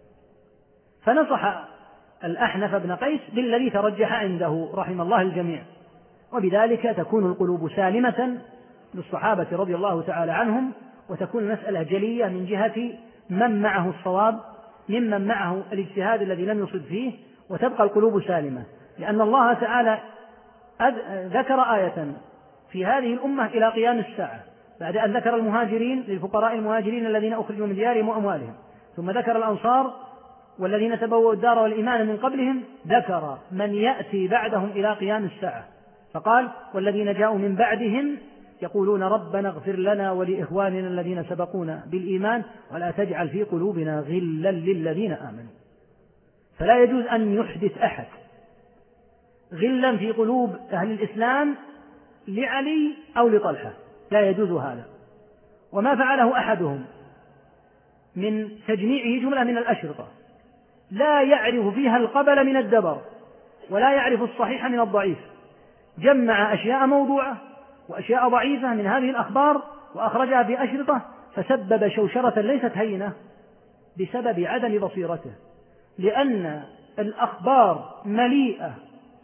C: فنصح الأحنف بن قيس بالذي ترجح عنده رحم الله الجميع، وبذلك تكون القلوب سالمة للصحابة رضي الله تعالى عنهم، وتكون المسألة جلية من جهة من معه الصواب ممن معه الاجتهاد الذي لم يصب فيه، وتبقى القلوب سالمة، لأن الله تعالى ذكر آية في هذه الأمة إلى قيام الساعة بعد أن ذكر المهاجرين للفقراء المهاجرين الذين أخرجوا من ديارهم وأموالهم، ثم ذكر الأنصار والذين تبوأوا الدار والإيمان من قبلهم، ذكر من يأتي بعدهم إلى قيام الساعة فقال: والذين جاءوا من بعدهم يقولون ربنا اغفر لنا ولإخواننا الذين سبقونا بالإيمان ولا تجعل في قلوبنا غلا للذين آمنوا. فلا يجوز أن يحدث أحد غلا في قلوب أهل الإسلام لعلي أو لطلحة، لا يجوز هذا. وما فعله أحدهم من تجميعه جملة من الأشرطة لا يعرف فيها القبل من الدبر ولا يعرف الصحيح من الضعيف، جمع أشياء موضوعة وأشياء ضعيفة من هذه الأخبار وأخرجها في أشرطة، فسبب شوشرة ليست هينة بسبب عدم بصيرته، لأن الأخبار مليئة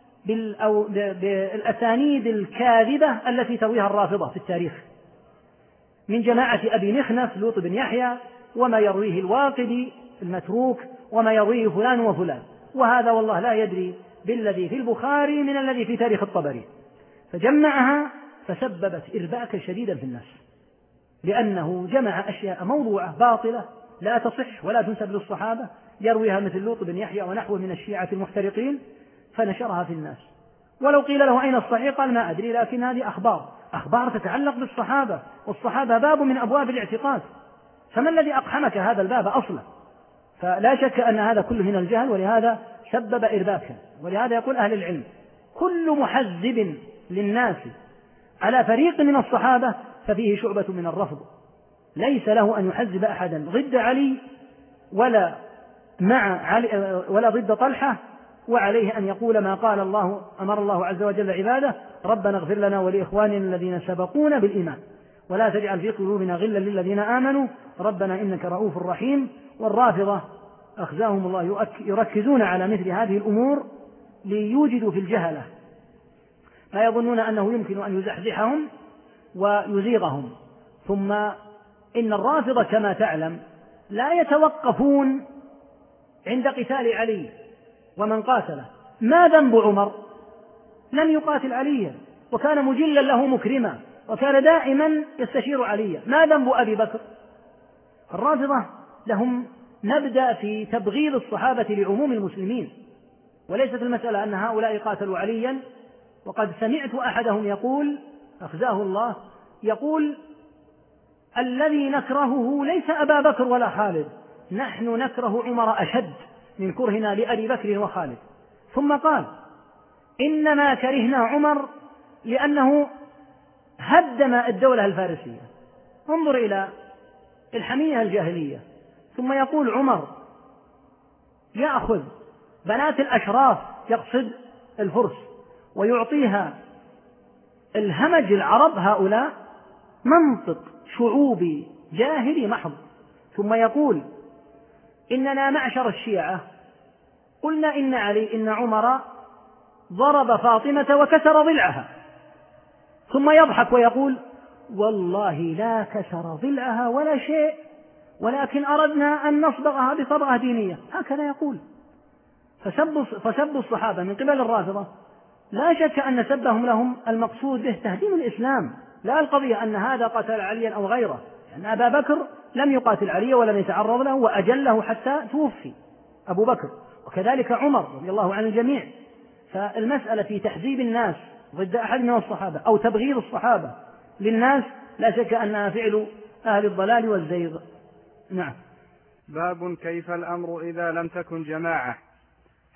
C: بالأسانيد الكاذبة التي ترويها الرافضة في التاريخ، من جماعة أبي مخنف لوط بن يحيى، وما يرويه الواقدي المتروك، وما يرويه فلان وفلان، وهذا والله لا يدري بالذي في البخاري من الذي في تاريخ الطبري، فجمعها فسببت إرباكا شديدا في الناس، لأنه جمع أشياء موضوعة باطلة لا تصح ولا تنسب للصحابة، يرويها مثل لوط بن يحيى ونحوه من الشيعة المحترقين، فنشرها في الناس. ولو قيل له أين الصحيح قال: ما أدري، لكن هذه أخبار تتعلق بالصحابة، والصحابة باب من أبواب الاعتقاد، فما الذي أقحمك هذا الباب أصلا؟ فلا شك أن هذا كله من الجهل، ولهذا سبب إرباكا. ولهذا يقول أهل العلم: كل محزب للناس على فريق من الصحابة ففيه شعبة من الرفض، ليس له أن يحزب أحدا ضد علي ولا ضد طلحة، وعليه أن يقول ما قال الله، أمر الله عز وجل عباده: ربنا اغفر لنا ولإخواننا الذين سبقونا بالإيمان ولا تجعل في قلوبنا غلا للذين آمنوا ربنا إنك رؤوف رحيم. والرافضة أخزاهم الله يركزون على مثل هذه الأمور ليوجدوا في الجهلة ما يظنون أنه يمكن أن يزحزحهم ويزيغهم. ثم إن الرافضة كما تعلم لا يتوقفون عند قتال علي ومن قاتله. ما ذنب عمر؟ لم يقاتل عليا وكان مجلا له مكرما وكان دائما يستشير عليا. ما ذنب أبي بكر؟ الرافضة لهم نبدأ في تبغيض الصحابة لعموم المسلمين، وليست المسألة أن هؤلاء قاتلوا عليا. وقد سمعت أحدهم يقول أخزاه الله يقول: الذي نكرهه ليس أبا بكر ولا خالد، نحن نكره عمر أشد من كرهنا لأبي بكر وخالد. ثم قال: إنما كرهنا عمر لأنه هدم الدولة الفارسية. انظر إلى الحمية الجاهلية. ثم يقول عمر يأخذ بنات الأشراف، يقصد الفرس، ويعطيها الهمج العرب هؤلاء، منطق شعوبي جاهلي محض. ثم يقول: إننا معشر الشيعة قلنا إن عمر ضرب فاطمة وكسر ضلعها. ثم يضحك ويقول: والله لا كسر ضلعها ولا شيء، ولكن أردنا أن نصبغها بصبغة دينية. هكذا يقول. فسب الصحابة من قبل الرافضة لا شك أن سبهم لهم المقصود به تهديم الإسلام، لا القضية أن هذا قتل عليا أو غيره، لأن أبا بكر لم يقاتل عليا ولم يتعرض له وأجله حتى توفي أبو بكر، وكذلك عمر رضي الله عن الجميع. فالمسألة في تحزيب الناس ضد أحد من الصحابة أو تبغيض الصحابة للناس لا شك أنها فعل أهل الضلال والزيغ. نعم.
B: باب كيف الأمر إذا لم تكن جماعة.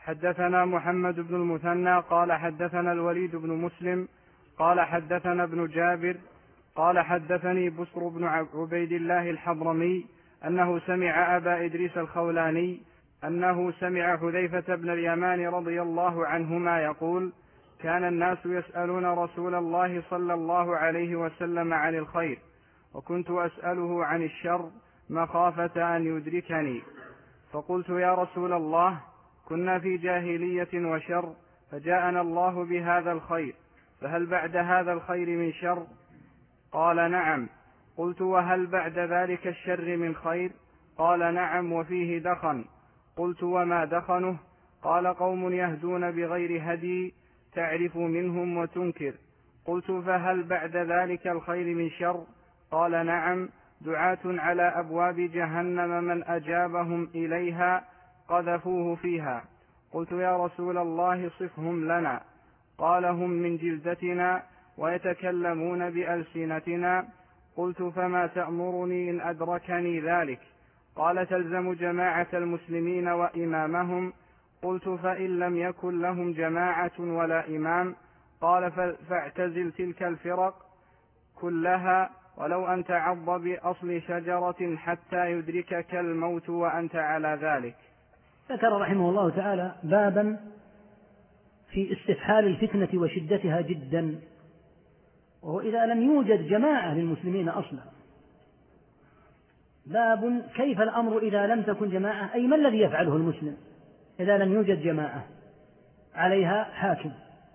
B: حدثنا محمد بن المثنى قال حدثنا الوليد بن مسلم قال حدثنا ابن جابر قال حدثني بسر بن عبيد الله الحضرمي أنه سمع أبا إدريس الخولاني أنه سمع حذيفة بن اليمان رضي الله عنهما يقول: كان الناس يسألون رسول الله صلى الله عليه وسلم عن الخير، وكنت أسأله عن الشر مخافة أن يدركني، فقلت: يا رسول الله، كنا في جاهلية وشر، فجاءنا الله بهذا الخير، فهل بعد هذا الخير من شر؟ قال: نعم. قلت: وهل بعد ذلك الشر من خير؟ قال: نعم، وفيه دخن. قلت: وما دخنه؟ قال: قوم يهدون بغير هدي، تعرف منهم وتنكر. قلت: فهل بعد ذلك الخير من شر؟ قال: نعم، دعاة على أبواب جهنم من أجابهم إليها قذفوه فيها. قلت: يا رسول الله، صفهم لنا. قال: هم من جلدتنا ويتكلمون بألسنتنا. قلت: فما تأمرني إن أدركني ذلك؟ قال: تلزم جماعة المسلمين وإمامهم. قلت: فإن لم يكن لهم جماعة ولا إمام؟ قال: فاعتزل تلك الفرق كلها، ولو أن تعض بأصل شجرة حتى يدركك الموت وأنت على ذلك.
C: ذكر رحمه الله تعالى بابا في استفحال الفتنة وشدتها جدا، وهو إذا لم يوجد جماعة للمسلمين أصلا. باب كيف الأمر إذا لم تكن جماعة، أي ما الذي يفعله المسلم إذا لم يوجد جماعة عليها حاكم.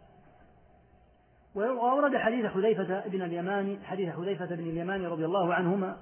C: وأورد حديث حذيفة بن اليمان رضي الله عنهما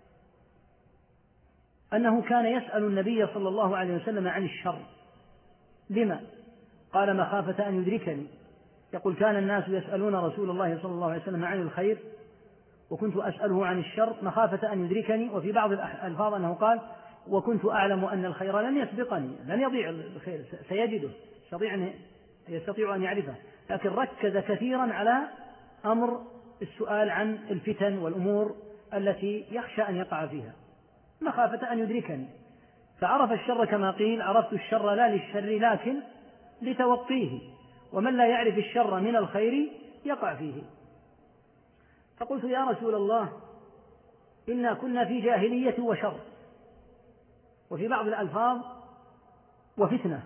C: أنه كان يسأل النبي صلى الله عليه وسلم عن الشر. لما؟ قال: مخافة أن يدركني. يقول: كان الناس يسألون رسول الله صلى الله عليه وسلم عن الخير، وكنت أسأله عن الشر مخافة أن يدركني. وفي بعض الألفاظ أنه قال: وكنت أعلم أن الخير لن يسبقني، لن يضيع الخير، سيجده، يستطيع أن يعرفه، لكن ركز كثيرا على أمر السؤال عن الفتن والأمور التي يخشى أن يقع فيها، مخافة أن يدركني. فعرف الشر كما قيل: عرفت الشر لا للشر لكن لتوقيه، ومن لا يعرف الشر من الخير يقع فيه. فقلت: يا رسول الله، إنا كنا في جاهلية وشر، وفي بعض الألفاظ وفتنة،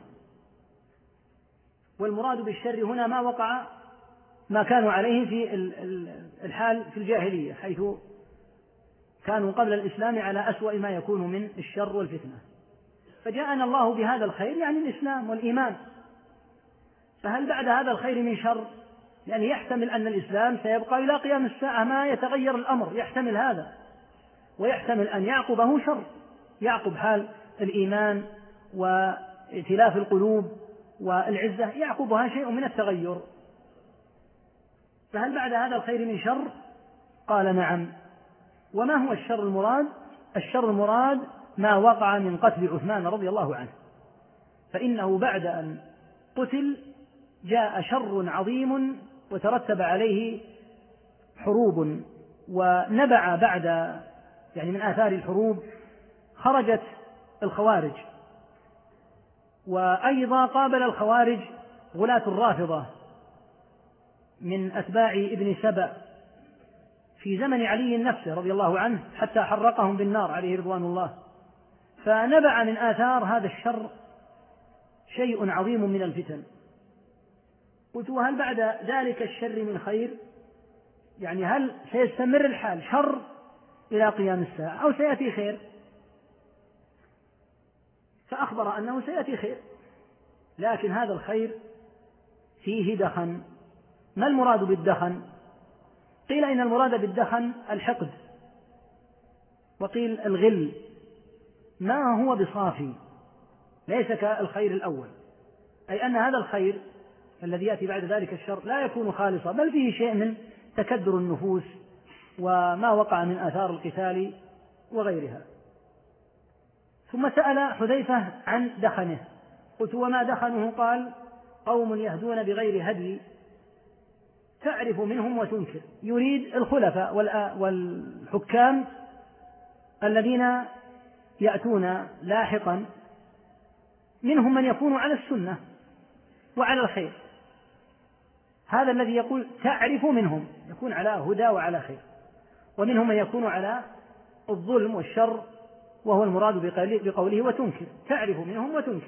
C: والمراد بالشر هنا ما كانوا عليه في الحال في الجاهلية، حيث كانوا قبل الإسلام على أسوأ ما يكون من الشر والفتنة، فجاءنا الله بهذا الخير، يعني الإسلام والإيمان، فهل بعد هذا الخير من شر؟ يعني يحتمل أن الإسلام سيبقى إلى قيام الساعة، ما يتغير الأمر، يحتمل هذا، ويحتمل أن يعقبه شر، يعقب حال الإيمان وائتلاف القلوب والعزة، يعقبها شيء من التغير، فهل بعد هذا الخير من شر؟ قال: نعم. وما هو الشر المراد؟ الشر المراد ما وقع من قتل عثمان رضي الله عنه، فإنه بعد أن قتل جاء شر عظيم وترتب عليه حروب، ونبع بعد من آثار الحروب خرجت الخوارج، وأيضا قابل الخوارج غلاة الرافضة من أتباع ابن سبأ في زمن علي نفسه رضي الله عنه، حتى حرقهم بالنار عليه رضوان الله. فنبع من آثار هذا الشر شيء عظيم من الفتن. قلت: وهل بعد ذلك الشر من خير؟ يعني هل سيستمر الحال شر إلى قيام الساعة أو سيأتي خير؟ فأخبر أنه سيأتي خير، لكن هذا الخير فيه دخن. ما المراد بالدخن؟ قيل إن المراد بالدخن الحقد، وقيل الغل، ما هو بصافي، ليس كالخير الأول، أي أن هذا الخير الذي يأتي بعد ذلك الشر لا يكون خالصا، بل فيه شيء من تكدر النفوس وما وقع من آثار القتال وغيرها. ثم سأل حذيفة عن دخنه. قلت: وما دخنه؟ قال: قوم يهدون بغير هدي، تعرف منهم وتنكر. يريد الخلفاء والحكام الذين يأتون لاحقا منهم من يكون على السنة وعلى الخير، هذا الذي يقول تعرف منهم يكون على هدى وعلى خير، ومنهم من يكون على الظلم والشر، وهو المراد بقوله وتنكر، تعرف منهم وتنكر.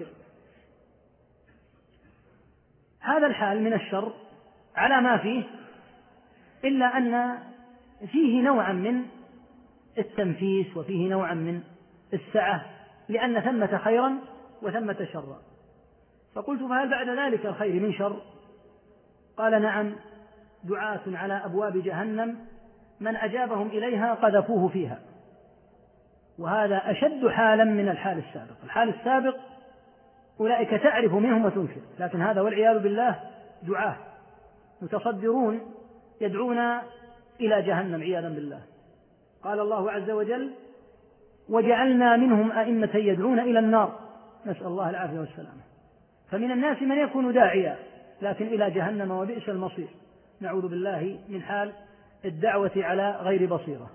C: هذا الحال من الشر على ما فيه، إلا أن فيه نوعا من التنفيس وفيه نوعا من السعة، لأن ثمة خيرا وثمة شرا. فقلت فهل بعد ذلك الخير من شر؟ قال نعم، دعاة على أبواب جهنم من أجابهم إليها قذفوه فيها، وهذا أشد حالا من الحال السابق. الحال السابق أولئك تعرف منهم وتنكر، لكن هذا والعياذ بالله دعاة متصدرون يدعون إلى جهنم عياذا بالله. قال الله عز وجل وجعلنا منهم أئمة يدعون إلى النار، نسأل الله العافية والسلامة. فمن الناس من يكون داعيا لكن إلى جهنم وبئس المصير، نعوذ بالله من حال الدعوة على غير بصيرة.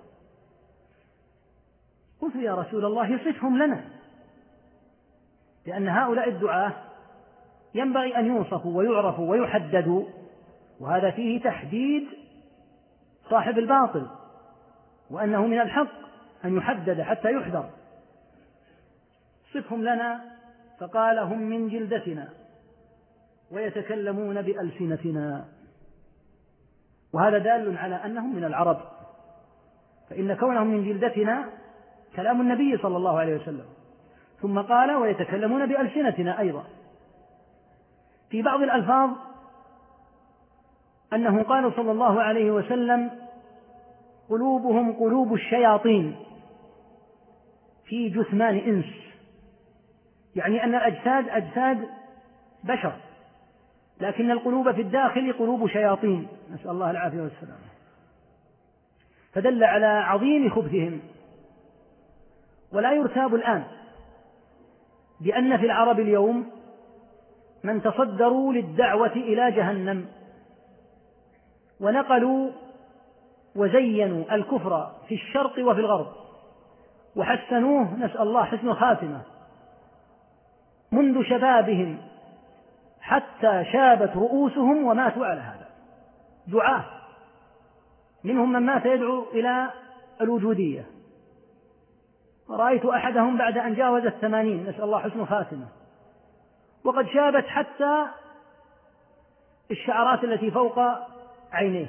C: قلت يا رسول الله صفهم لنا، لأن هؤلاء الدعاة ينبغي أن يوصفوا ويعرفوا ويحددوا، وهذا فيه تحديد صاحب الباطل، وأنه من الحق أن يحدد حتى يحذر. صفهم لنا، فقال هم من جلدتنا ويتكلمون بألسنتنا، وهذا دال على أنهم من العرب، فإن كونهم من جلدتنا كلام النبي صلى الله عليه وسلم، ثم قال ويتكلمون بألسنتنا أيضا. في بعض الألفاظ أنه قال صلى الله عليه وسلم قلوبهم قلوب الشياطين في جثمان إنس، يعني أن الأجساد أجساد بشر، لكن القلوب في الداخل قلوب شياطين، نسأل الله العافية والسلام. فدل على عظيم خبثهم. ولا يرتاب الآن بأن في العرب اليوم من تصدروا للدعوة إلى جهنم ونقلوا وزينوا الكفر في الشرق وفي الغرب وحسنوه، نسأل الله حسن الخاتمة، منذ شبابهم حتى شابت رؤوسهم وماتوا على هذا. دعاة منهم من مات يدعو إلى الوجودية، ورأيت أحدهم بعد أن جاوز 80، نسأل الله حسن الخاتمة، وقد شابت حتى الشعرات التي فوق عينيه،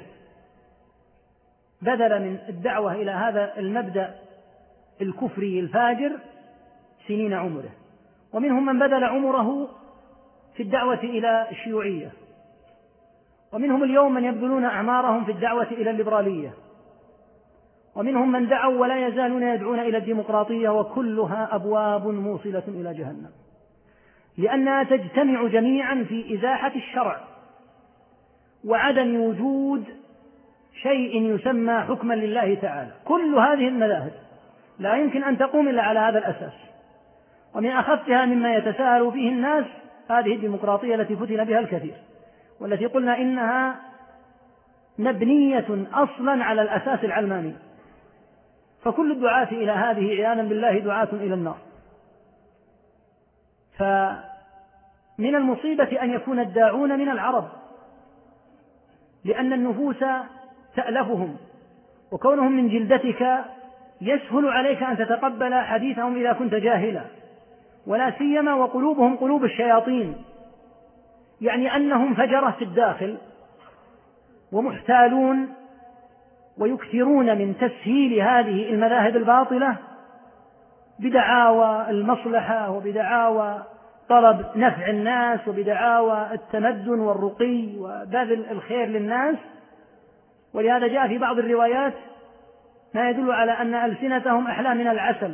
C: بذل من الدعوة إلى هذا المبدأ الكفري الفاجر سنين عمره. ومنهم من بذل عمره في الدعوة إلى الشيوعية، ومنهم اليوم من يبذلون أعمارهم في الدعوة إلى الليبرالية، ومنهم من دعوا ولا يزالون يدعون إلى الديمقراطية، وكلها أبواب موصلة إلى جهنم، لأنها تجتمع جميعا في إزاحة الشرع وعدم وجود شيء يسمى حكما لله تعالى. كل هذه المذاهب لا يمكن أن تقوم إلا على هذا الأساس. ومن أخفها مما يتساءل فيه الناس هذه الديمقراطية التي فتن بها الكثير، والتي قلنا إنها مبنية أصلا على الأساس العلماني، فكل الدعاة إلى هذه عياذا بالله دعاة إلى النار. فمن المصيبة أن يكون الداعون من العرب، لأن النفوس تألفهم، وكونهم من جلدتك يسهل عليك أن تتقبل حديثهم إذا كنت جاهلا، ولا سيما وقلوبهم قلوب الشياطين، يعني أنهم فجرة في الداخل ومحتالون، ويكثرون من تسهيل هذه المذاهب الباطلة بدعاوى المصلحة وبدعاوى طلب نفع الناس وبدعاوى التمدن والرقي وبذل الخير للناس. ولهذا جاء في بعض الروايات ما يدل على أن ألسنتهم أحلى من العسل،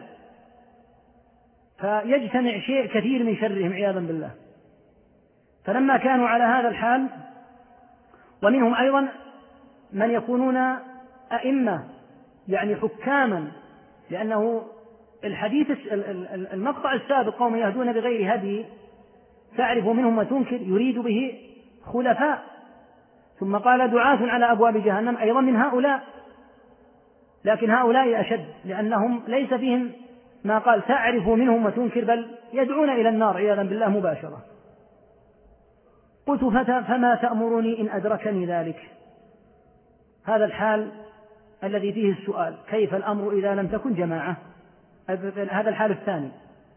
C: فيجتمع شيء كثير من شرهم عياذا بالله. فلما كانوا على هذا الحال، ومنهم أيضا من يكونون أئمة يعني حكاما، لأنه الحديث المقطع السابق قوم يهدون بغير هدي تعرف منهم وتنكر يريد به خلفاء، ثم قال دعاة على أبواب جهنم أيضا من هؤلاء، لكن هؤلاء أشد، لأنهم ليس فيهم ما قال تعرف منهم وتنكر، بل يدعون إلى النار عياذا بالله مباشرة. قلت فما تأمرني إن أدركني ذلك؟ هذا الحال الذي فيه السؤال، كيف الأمر إذا لم تكن جماعة؟ هذا الحال الثاني.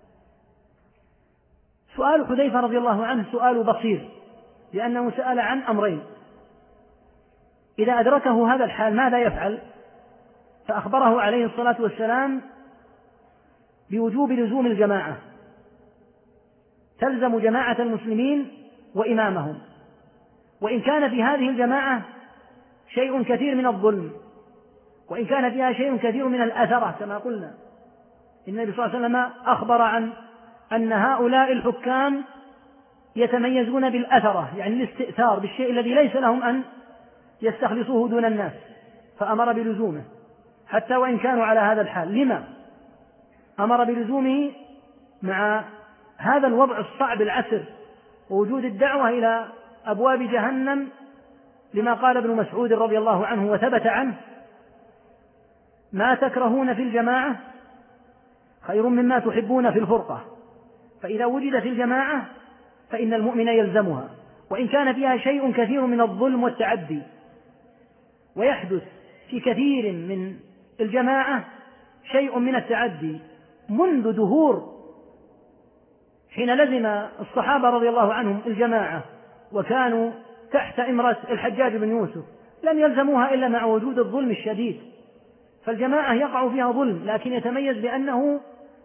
C: سؤال حذيفة رضي الله عنه سؤال بصير، لأنه سأل عن أمرين: إذا أدركه هذا الحال ماذا يفعل؟ فأخبره عليه الصلاة والسلام بوجوب لزوم الجماعة، تلزم جماعة المسلمين وإمامهم، وإن كان في هذه الجماعة شيء كثير من الظلم، وإن كان فيها شيء كثير من الأثرة كما قلنا. النبي صلى الله عليه وسلم أخبر عن أن هؤلاء الحكام يتميزون بالأثرة، يعني الاستئثار بالشيء الذي ليس لهم أن يستخلصوه دون الناس، فأمر بلزومه حتى وإن كانوا على هذا الحال. لما أمر بلزومه مع هذا الوضع الصعب العسر ووجود الدعوة إلى أبواب جهنم؟ لما قال ابن مسعود رضي الله عنه وثبت عنه: ما تكرهون في الجماعة خير مما تحبون في الفرقة، فإذا وجدت الجماعة فإن المؤمن يلزمها، وإن كان فيها شيء كثير من الظلم والتعدي. ويحدث في كثير من الجماعة شيء من التعدي منذ دهور، حين لزم الصحابة رضي الله عنهم الجماعة وكانوا تحت إمرة الحجاج بن يوسف لم يلزموها إلا مع وجود الظلم الشديد. فالجماعة يقع فيها ظلم، لكن يتميز بأنه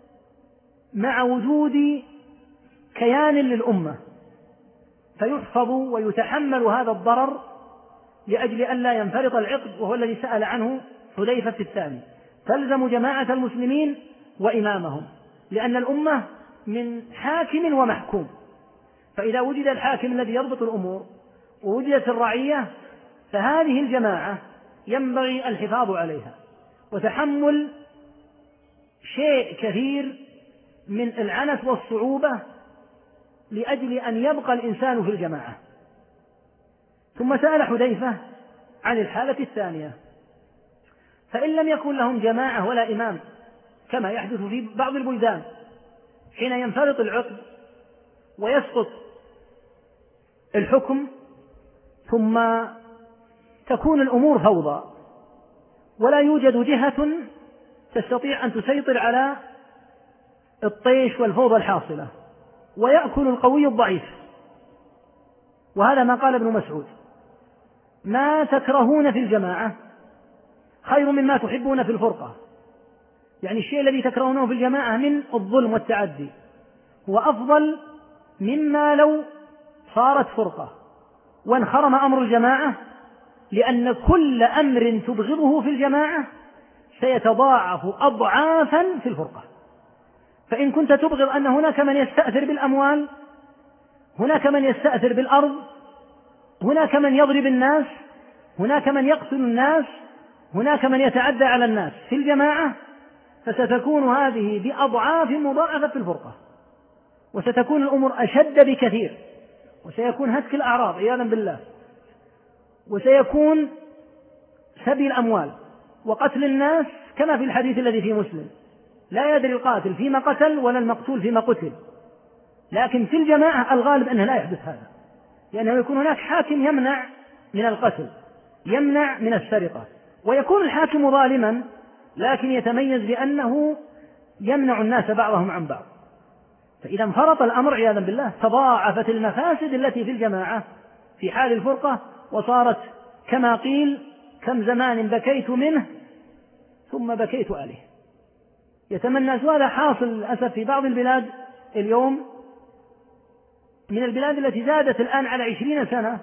C: مع وجود كيان للأمة، فيحفظ ويتحمل هذا الضرر لأجل أن لا ينفرط العقد، وهو الذي سأل عنه حذيفة في الثاني. تلزم جماعة المسلمين وإمامهم، لأن الأمة من حاكم ومحكوم، فإذا وجد الحاكم الذي يضبط الأمور ووجدت الرعية فهذه الجماعة ينبغي الحفاظ عليها وتحمل شيء كثير من العنت والصعوبة لأجل أن يبقى الإنسان في الجماعة. ثم سأل حذيفة عن الحالة الثانية: فإن لم يكن لهم جماعة ولا إمام، كما يحدث في بعض البلدان حين ينفرط العقد ويسقط الحكم، ثم تكون الأمور فوضى ولا يوجد جهة تستطيع أن تسيطر على الطيش والفوضى الحاصلة، ويأكل القوي الضعيف. وهذا ما قال ابن مسعود: ما تكرهون في الجماعة خير مما تحبون في الفرقة، يعني الشيء الذي تكرهونه في الجماعة من الظلم والتعدي هو أفضل مما لو صارت فرقة وانخرم أمر الجماعة، لأن كل أمر تبغضه في الجماعة سيتضاعف أضعافا في الفرقة. فإن كنت تبغض أن هناك من يستأثر بالأموال، هناك من يستأثر بالأرض، هناك من يضرب الناس، هناك من يقتل الناس، هناك من يتعدى على الناس في الجماعة، فستكون هذه بأضعاف مضاعفة في الفرقة، وستكون الأمور أشد بكثير، وسيكون هتك الأعراض عياذا بالله، وسيكون سبي الأموال وقتل الناس، كما في الحديث الذي في مسلم: لا يدري القاتل فيما قتل ولا المقتول فيما قتل. لكن في الجماعة الغالب أنه لا يحدث هذا، لأنه يكون هناك حاكم يمنع من القتل، يمنع من السرقة، ويكون الحاكم ظالما لكن يتميز بأنه يمنع الناس بعضهم عن بعض. فإذا انفرط الأمر عياذا بالله تضاعفت المفاسد التي في الجماعة في حال الفرقة، وصارت كما قيل: كم زمان بكيت منه ثم بكيت عليه. يتمنى هذا حاصل للأسف في بعض البلاد اليوم، من البلاد التي زادت الآن على 20 سنة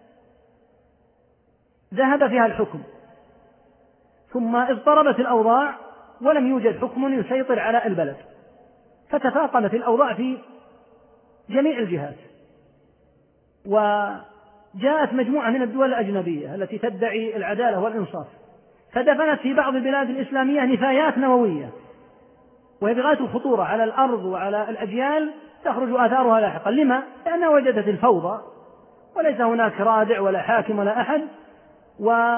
C: ذهب فيها الحكم، ثم اضطربت الأوضاع ولم يوجد حكم يسيطر على البلد، فتفاقمت الأوضاع في جميع الجهات، وجاءت مجموعة من الدول الأجنبية التي تدعي العدالة والإنصاف، فدفنت في بعض البلاد الإسلامية نفايات نووية، وهي بغاية الخطورة على الأرض وعلى الأجيال، تخرج آثارها لاحقا. لما؟ لأنها وجدت الفوضى وليس هناك رادع ولا حاكم ولا أحد،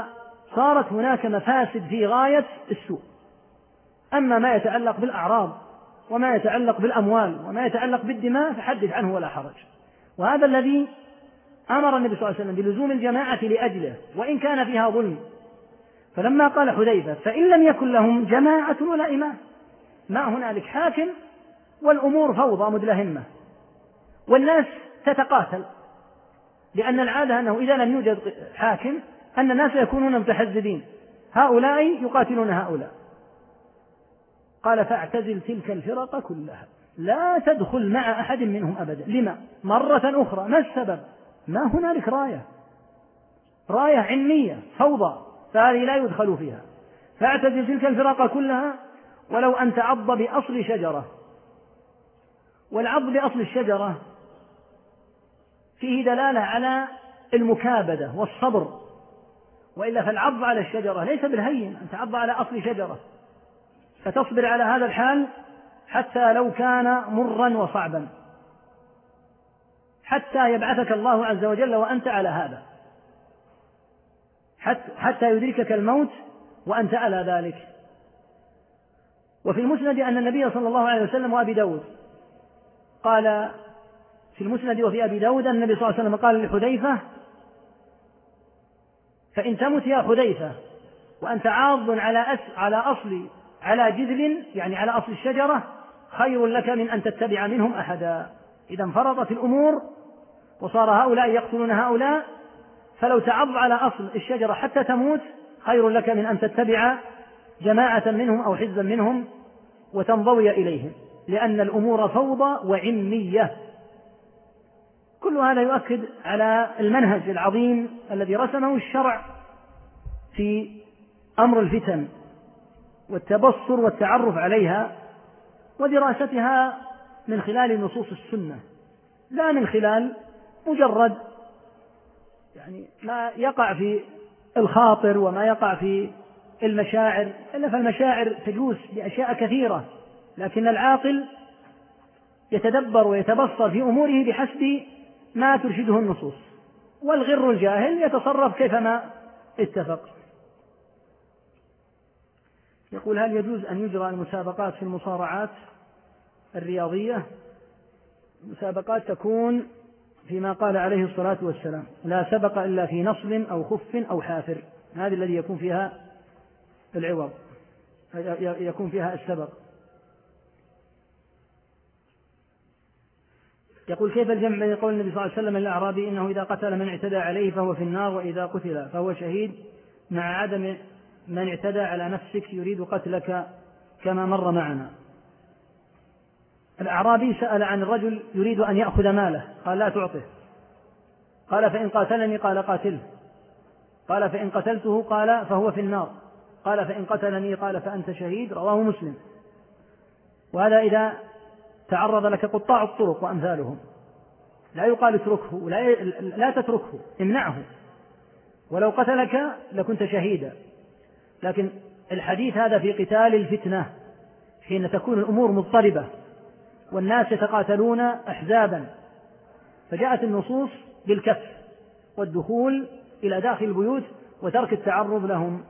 C: وصارت هناك مفاسد في غاية السوء. أما ما يتعلق بالأعراض وما يتعلق بالأموال وما يتعلق بالدماء فحدث عنه ولا حرج. وهذا الذي أمر النبي صلى الله عليه وسلم بلزوم الجماعة لأجله وإن كان فيها ظلم. فلما قال حذيفة فإن لم يكن لهم جماعة ولا إمام، ما هنالك حاكم والأمور فوضى مدلهمة والناس تتقاتل، لأن العادة أنه إذا لم يوجد حاكم أن الناس يكونون متحزبين، هؤلاء يقاتلون هؤلاء. قال فاعتزل تلك الفرق كلها، لا تدخل مع أحد منهم أبدا. لما؟ مرة أخرى ما السبب؟ ما هنالك راية علمية فوضى، فهذه لا يدخل فيها. فاعتزل تلك الفرق كلها ولو أن تعض بأصل شجرة. والعض بأصل الشجرة فيه دلالة على المكابدة والصبر، وإلا فالعض على الشجرة ليس بالهين أن تعض على أصل شجرة، فتصبر على هذا الحال حتى لو كان مرا وصعبا، حتى يبعثك الله عز وجل وأنت على هذا، حتى يدركك الموت وأنت على ذلك. وفي المسند أن النبي صلى الله عليه وسلم وأبي داود قال في المسند وفي أبي داود أن النبي صلى الله عليه وسلم قال لحذيفة فإن تمت يا حذيفة وأنت عاض على جذل، يعني على أصل الشجرة، خير لك من أن تتبع منهم أحدا. إذا انفرطت الأمور وصار هؤلاء يقتلون هؤلاء، فلو تعض على أصل الشجرة حتى تموت خير لك من أن تتبع جماعة منهم أو حزبا منهم وتنضوي إليهم، لأن الأمور فوضى وعمية. كل هذا يؤكد على المنهج العظيم الذي رسمه الشرع في أمر الفتن والتبصر والتعرف عليها ودراستها من خلال نصوص السنة، لا من خلال مجرد يعني ما يقع في الخاطر وما يقع في المشاعر، إلا فالمشاعر تجوز بأشياء كثيرة، لكن العاقل يتدبر ويتبصر في أموره بحسب ما ترشده النصوص، والغر الجاهل يتصرف كيفما اتفق. يقول هل يجوز أن يجرى المسابقات في المصارعات الرياضية؟ المسابقات تكون فيما قال عليه الصلاة والسلام لا سبق إلا في نصل أو خف أو حافر، هذه الذي يكون فيها العوض، يكون فيها السبق. يقول كيف الجمع بين قول النبي صلى الله عليه وسلم للأعرابي إنه إذا قتل من اعتدى عليه فهو في النار وإذا قتل فهو شهيد، مع عدم من اعتدى على نفسك يريد قتلك كما مر معنا. الأعرابي سأل عن الرجل يريد أن يأخذ ماله، قال لا تعطه، قال فإن قاتلني، قال قاتله، قال فإن قتلته، قال فهو في النار، قال فإن قتلني، قال فأنت شهيد، رواه مسلم. وهذا إذا تعرض لك قطاع الطرق وأمثالهم، لا يقال اتركه، لا تتركه، امنعه، ولو قتلك لكنت شهيدا. لكن الحديث هذا في قتال الفتنة حين تكون الأمور مضطربة والناس يتقاتلون أحزابا، فجاءت النصوص بالكف والدخول إلى داخل البيوت وترك التعرض لهم.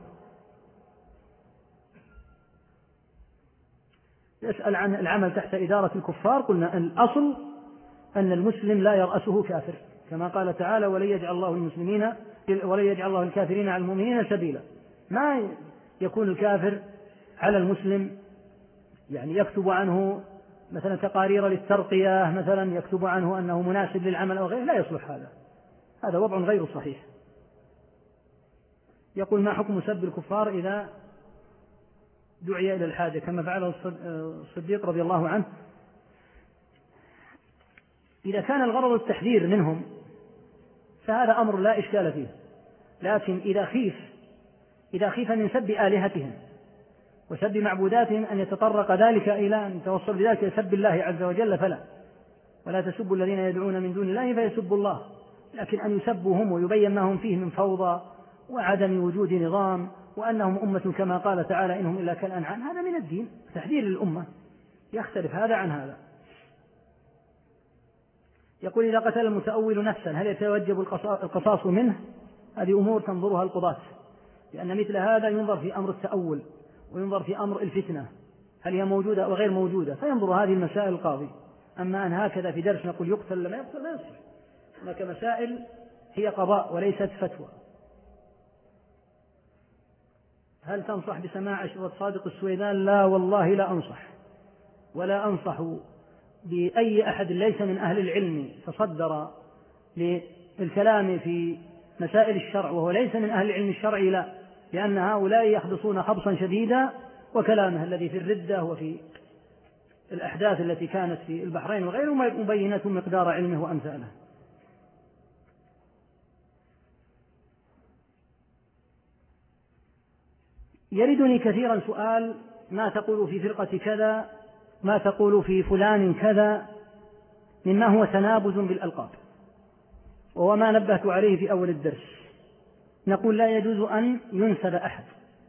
C: يسأل عن العمل تحت إدارة الكفار، قلنا الأصل أن المسلم لا يرأسه كافر، كما قال تعالى ولن يجعل الله الكافرين على المؤمنين سبيلا. ما يكون الكافر على المسلم يعني يكتب عنه مثلا تقارير للترقية، مثلا يكتب عنه أنه مناسب للعمل أو غيره، لا يصلح هذا وضع غير صحيح. يقول ما حكم سب الكفار إذا دعي إلى الحاجة كما فعله الصديق رضي الله عنه؟ إذا كان الغرض التحذير منهم فهذا أمر لا إشكال فيه، لكن إذا خيف من سب آلهتهم وسب معبوداتهم أن يتطرق ذلك إلى أن يتوصل بذلك لسب الله عز وجل فلا، ولا تسبوا الذين يدعون من دون الله فيسبوا الله. لكن أن يسبوا هم ويبين ما هم فيه من فوضى وعدم وجود نظام وأنهم أمة كما قال تعالى إنهم إلا كالأنعام، هذا من الدين تحذير للأمة، يختلف هذا عن هذا. يقول إذا قتل المتأول نفسا هل يتوجب القصاص منه؟ هذه أمور تنظرها القضاة، لأن مثل هذا ينظر في أمر التأول وينظر في أمر الفتنة، هل هي موجودة أو غير موجودة، فينظر هذه المسائل القاضي. أما أن هكذا في درس نقول يقتل لما يقتل لا يصح. هناك مسائل هي قضاء وليست فتوى. هل تنصح بسماع أشرطة صادق السويدان؟ لا والله لا أنصح، ولا أنصح بأي أحد ليس من أهل العلم تصدر للكلام في مسائل الشرع وهو ليس من أهل العلم الشرعي، لا، لأن هؤلاء يخبصون خبصا شديدا، وكلامه الذي في الردة وفي الأحداث التي كانت في البحرين وغيره مبينة مقدار علمه وأمثاله. يردني كثيرا سؤال: ما تقول في فرقة كذا، ما تقول في فلان كذا، مما هو تنابز بالألقاب، وهو ما نبهت عليه في أول الدرس. نقول لا يجوز أن ينسب أحد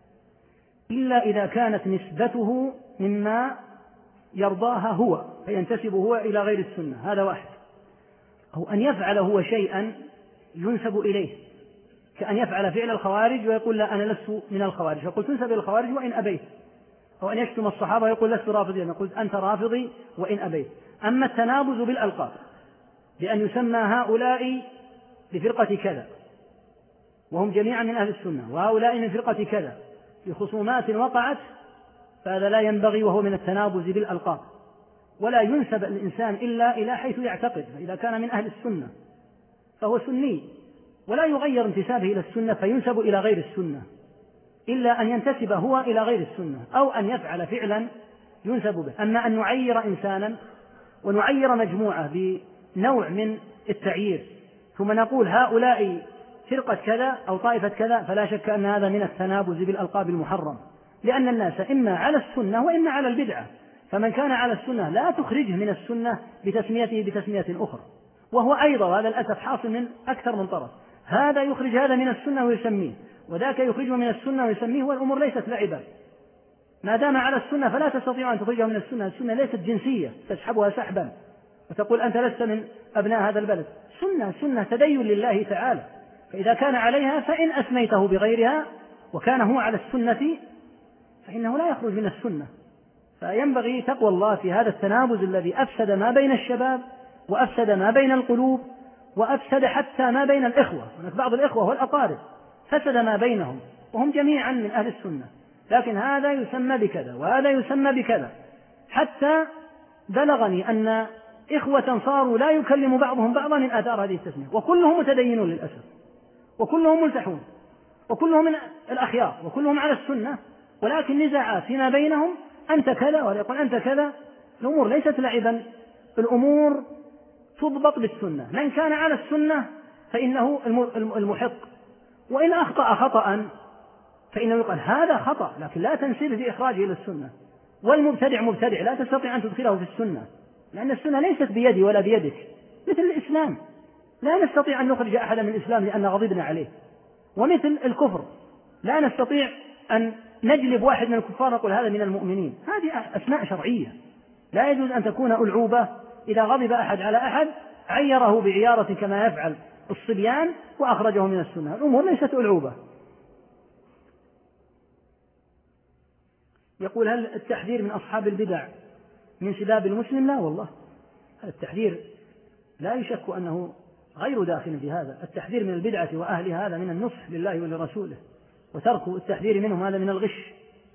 C: إلا إذا كانت نسبته مما يرضاها هو، فينتسب هو إلى غير السنة، هذا واحد. أو أن يفعل هو شيئا ينسب إليه، كأن يفعل فعل الخوارج ويقول لا أنا لست من الخوارج، فقلت تنسب إلى الخوارج وإن أبيت. أو أن يشتم الصحابة ويقول لست رافضي، أنا قلت أنت رافضي وإن أبيت. أما التنابز بالألقاب بأن يسمى هؤلاء بفرقة كذا وهم جميعا من أهل السنة، وهؤلاء من فرقة كذا، في خصومات وقعت، فهذا لا ينبغي، وهو من التنابز بالألقاب. ولا ينسب الإنسان إلا إلى حيث يعتقد، فإذا كان من أهل السنة فهو سني، ولا يغير انتسابه إلى السنة فينسب إلى غير السنة، إلا أن ينتسب هو إلى غير السنة أو أن يفعل فعلا ينسب به. أما أن نعير إنسانا ونعير مجموعة بنوع من التعيير ثم نقول هؤلاء فرقة كذا أو طائفة كذا، فلا شك أن هذا من التنابز بالألقاب المحرم، لأن الناس إما على السنة وإما على البدعة، فمن كان على السنة لا تخرجه من السنة بتسميته بتسمية أخرى. وهو أيضا هذا الأسف حاصل من أكثر من طرف، هذا يخرج هذا من السنة ويسميه، وذاك يخرجه من السنة ويسميه، والأمور ليست لعبا. ما دام على السنة فلا تستطيع أن تخرجه من السنة، السنة ليست جنسية تسحبها سحبا وتقول أنت لست من أبناء هذا البلد. سنة تدين لله تعالى، فإذا كان عليها فإن أسميته بغيرها وكان هو على السنة فإنه لا يخرج من السنة. فينبغي تقوى الله في هذا التنابز الذي أفسد ما بين الشباب وأفسد ما بين القلوب وأفسد حتى ما بين الإخوة. هناك بعض الإخوة والأقارب فسد ما بينهم وهم جميعا من أهل السنة، لكن هذا يسمى بكذا وهذا يسمى بكذا، حتى بلغني أن إخوة صاروا لا يكلم بعضهم بعضا من آثار هذه التسمية، وكلهم متدينون للأسف، وكلهم ملتحون، وكلهم من الأخيار، وكلهم على السنة، ولكن نزاعات فيما بينهم، أنت كذا ولا يقول أنت كذا. الأمور ليست لعبا، الأمور تضبط بالسنة. من كان على السنة فإنه المحق، وإن أخطأ خطأ فإنه يقال هذا خطأ، لكن لا تنسب بإخراجه إلى السنة. والمبتدع مبتدع لا تستطيع أن تدخله في السنة، لأن السنة ليست بيدي ولا بيدك، مثل الإسلام لا نستطيع أن نخرج أحدا من الإسلام لأن غضبنا عليه، ومثل الكفر لا نستطيع أن نجلب واحد من الكفار نقول هذا من المؤمنين. هذه أسماء شرعية، لا يجوز أن تكون ألعوبة. إذا غضب أحد على أحد عيره بعيارة كما يفعل الصبيان وأخرجه من السنة، الأمور ليست ألعوبة. يقول هل التحذير من أصحاب البدع من سباب المسلم؟ لا والله، التحذير لا يشك أنه غير داخل في هذا. التحذير من البدعة وأهلها هذا من النصح لله ولرسوله، وترك التحذير منهم هذا من الغش.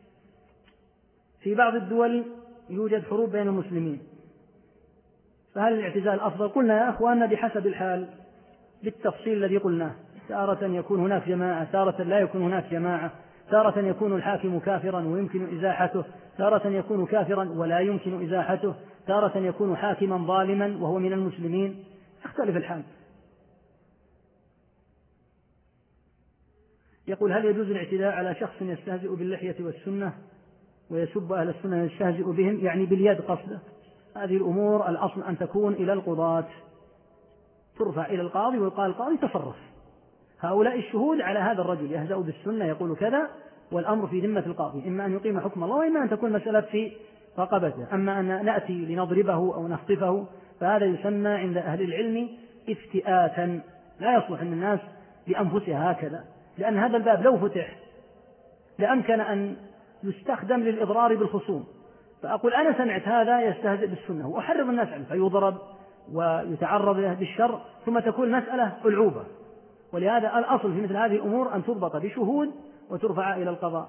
C: في بعض الدول يوجد حروب بين المسلمين، فهل الاعتزال أفضل؟ قلنا يا أخواننا بحسب الحال بالتفصيل الذي قلناه، تارة يكون هناك جماعة، تارة لا يكون هناك جماعة، تارة يكون الحاكم كافرا ويمكن إزاحته، تارة يكون كافرا ولا يمكن إزاحته، تارة يكون حاكما ظالما وهو من المسلمين، يختلف الحال. يقول هل يجوز الاعتداء على شخص يستهزئ باللحية والسنة ويسب أهل السنة يستهزئ بهم، يعني باليد قصده؟ هذه الأمور الأصل أن تكون إلى القضاة، ترفع إلى القاضي ويقال القاضي تصرف. هؤلاء الشهود على هذا الرجل يهزأ بالسنة يقول كذا، والأمر في ذمة القاضي، إما أن يقيم حكم الله وإما أن تكون مسألة في رقبته. أما أن نأتي لنضربه أو نخطفه فهذا يسمى عند أهل العلم افتئاتا، لا يصلح أن الناس بأنفسها هكذا، لأن هذا الباب لو فتح لأمكن أن يستخدم للإضرار بالخصوم، فأقول أنا سمعت هذا يستهزئ بالسنة وأحرض الناس عنه فيضرب ويتعرض له بالشر، ثم تكون مسألة ألعوبة. ولهذا الأصل في مثل هذه الأمور أن تضبط بشهود وترفع إلى القضاء.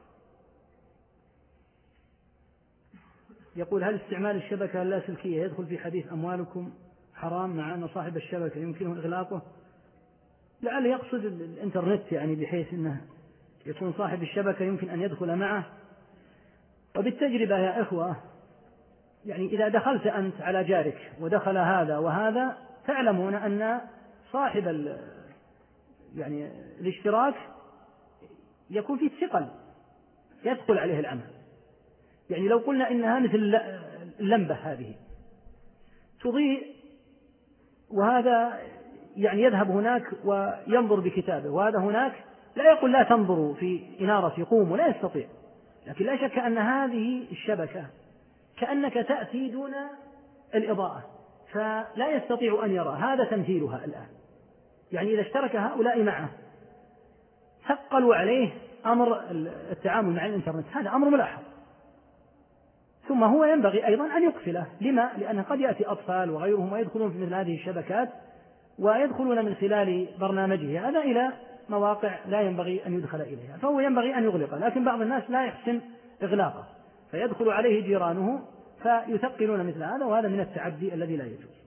C: يقول هل استعمال الشبكة اللاسلكية يدخل في حديث أموالكم حرام مع أن صاحب الشبكة يمكنه إغلاقه؟ لعل يقصد الإنترنت، يعني بحيث أنه يكون صاحب الشبكة يمكن أن يدخل معه. وبالتجربة يا إخوة، يعني إذا دخلت أنت على جارك ودخل هذا وهذا تعلمون أن صاحب يعني الاشتراك يكون فيه ثقل يدخل عليه العمل. يعني لو قلنا إنها مثل اللمبة هذه تضيء، وهذا يعني يذهب هناك وينظر بكتابه، وهذا هناك لا يقول لا تنظروا في إنارة قوم، ولا يستطيع. لكن لا شك أن هذه الشبكة كأنك تأتي دون الإضاءة، فلا يستطيع أن يرى. هذا تمثيلها الآن. يعني إذا اشترك هؤلاء معه ثقلوا عليه أمر التعامل مع الإنترنت، هذا أمر ملاحظ. ثم هو ينبغي أيضا أن يقفله. لما؟ لأنه قد يأتي أطفال وغيرهم ويدخلون في مثل هذه الشبكات ويدخلون من خلال برنامجه هذا إلى مواقع لا ينبغي أن يدخل إليها، فهو ينبغي أن يغلقه. لكن بعض الناس لا يحسن إغلاقه فيدخل عليه جيرانه فيثقلون مثل هذا، وهذا من التعدي الذي لا يجوز.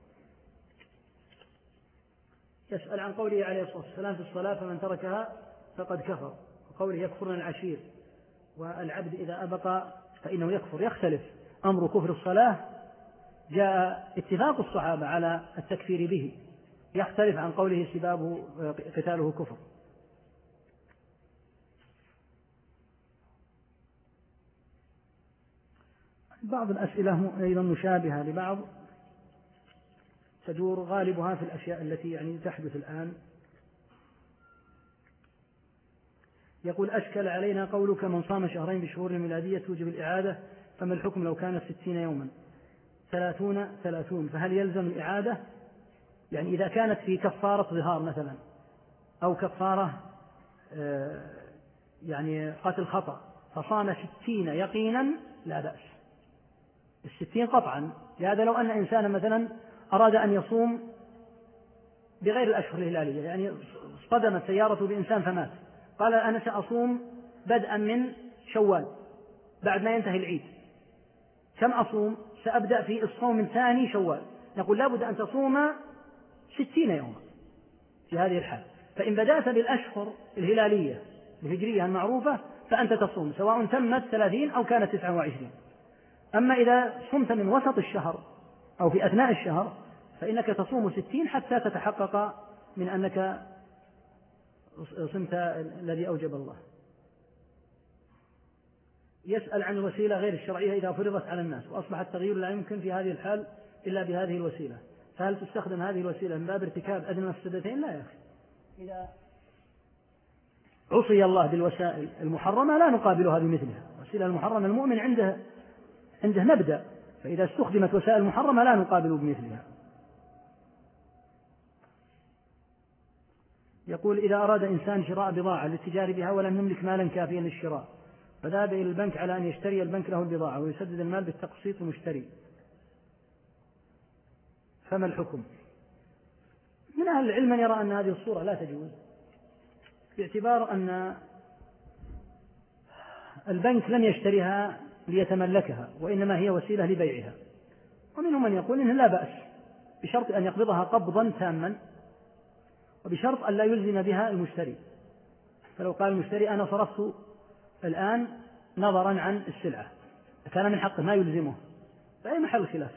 C: يسأل عن قوله عليه الصلاة والسلام في الصلاة فمن تركها فقد كفر، وقوله يكفرون العشير والعبد إذا أبقى فإنه يكفر. يختلف أمر كفر الصلاة، جاء اتفاق الصحابة على التكفير به، يختلف عن قوله سبابه قتاله كفر. بعض الأسئلة أيضا مشابهة لبعض، تدور غالبها في الأشياء التي يعني تحدث الآن. يقول أشكل علينا قولك من صام شهرين بشهور الميلادية توجب الإعادة، فما الحكم لو كانت 60 يوما 30 فهل يلزم الإعادة؟ يعني إذا كانت في كفارة ظهار مثلا أو كفارة يعني قتل خطأ فصام 60 يقينا لا بأس. 60 قطعا. لهذا لو أن إنسانا مثلا أراد أن يصوم بغير الأشهر الهلالية، يعني اصطدمت سيارته بإنسان فمات، قال أنا سأصوم بدءا من شوال بعد ما ينتهي العيد، كم أصوم؟ سأبدأ في الصوم من ثاني شوال. نقول لابد أن تصوم 60 يوما في هذه الحال. فإن بدأت بالأشهر الهلالية الهجرية المعروفة فأنت تصوم سواء تمت 30 أو كانت 29. أما إذا صمت من وسط الشهر أو في أثناء الشهر فإنك تصوم 60 حتى تتحقق من أنك صمت الذي أوجب الله. يسأل عن الوسيلة غير الشرعية إذا فرضت على الناس وأصبح التغيير لا يمكن في هذه الحال إلا بهذه الوسيلة، فهل تستخدم هذه الوسيلة من باب ارتكاب أدنى المفسدتين؟ لا يا أخي، إذا عصي الله بالوسائل المحرمة لا نقابلها بمثلها. الوسيلة المحرمة المؤمن عنده مبدأ، فإذا استخدمت وسائل محرمة لا نقابل بمثلها. يقول إذا أراد إنسان شراء بضاعة للتجار بها ولم يملك مالا كافيا للشراء فذهب إلى البنك على أن يشتري البنك له البضاعة ويسدد المال بالتقسيط المشتري، فما الحكم؟ من أهل العلم من يرى أن هذه الصورة لا تجوز باعتبار أن البنك لم يشتريها ليتملكها وإنما هي وسيلة لبيعها، ومنهم من يقول إنه لا بأس بشرط أن يقبضها قبضا تاما وبشرط أن لا يلزم بها المشتري. فلو قال المشتري أنا صرفت الآن نظرا عن السلعة كان من حقه ما يلزمه، فأي محل خلاف.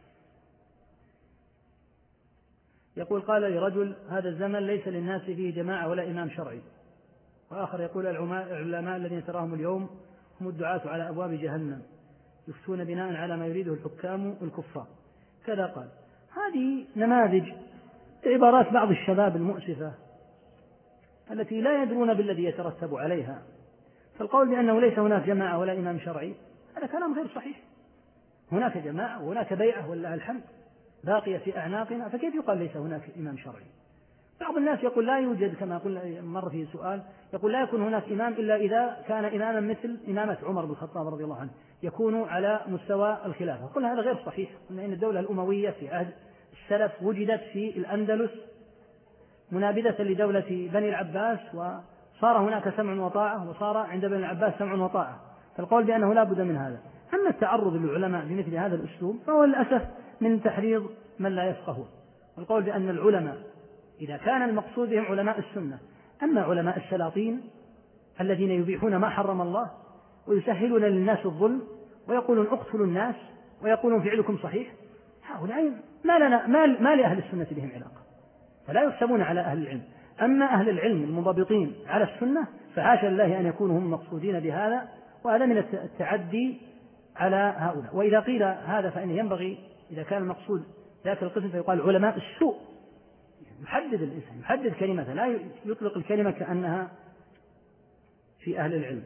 C: يقول قال لي رجل هذا الزمن ليس للناس فيه جماعة ولا إمام شرعي، وآخر يقول العلماء الذين تراهم اليوم هم الدعاة على أبواب جهنم يفتون بناء على ما يريده الحكام والكفار كذا قال. هذه نماذج عبارات بعض الشباب المؤسفة التي لا يدرون بالذي يترتب عليها. فالقول بأنه ليس هناك جماعة ولا إمام شرعي هذا كلام غير صحيح. هناك جماعة وهناك بيعة ولله الحمد باقية في أعناقنا، فكيف يقال ليس هناك إمام شرعي؟ بعض الناس يقول لا يوجد، كما قلنا مر في سؤال، يقول لا يكون هناك إمام إلا إذا كان إماما مثل إمامة عمر بن الخطاب رضي الله عنه يكون على مستوى الخلافة. قلنا هذا غير صحيح. قلنا إن الدولة الأموية في عهد السلف وجدت في الأندلس منابذة لدولة بني العباس، وصار هناك سمع وطاعة، وصار عند بني العباس سمع وطاعة. فالقول بأنه لا بد من هذا. أما التعرض للعلماء بمثل هذا الأسلوب فهو للأسف من تحريض من لا يفقهون. والقول بأن العلماء إذا كان المقصود بهم علماء السنة، أما علماء السلاطين الذين يبيحون ما حرم الله ويسهلون للناس الظلم ويقولون اقتلوا الناس ويقولون فعلكم صحيح، هؤلاء ما لأهل السنة بهم علاقة، فلا يحسبون على أهل العلم. أما أهل العلم المنضبطين على السنة فحاشا لله أن يكونوا هم مقصودين بهذا، وهذا من التعدي على هؤلاء. وإذا قيل هذا فإنه ينبغي إذا كان المقصود ذاك القسم فيقال علماء السوء، يحدد الإنسان، يحدد كلمة، لا يطلق الكلمة كأنها في أهل العلم.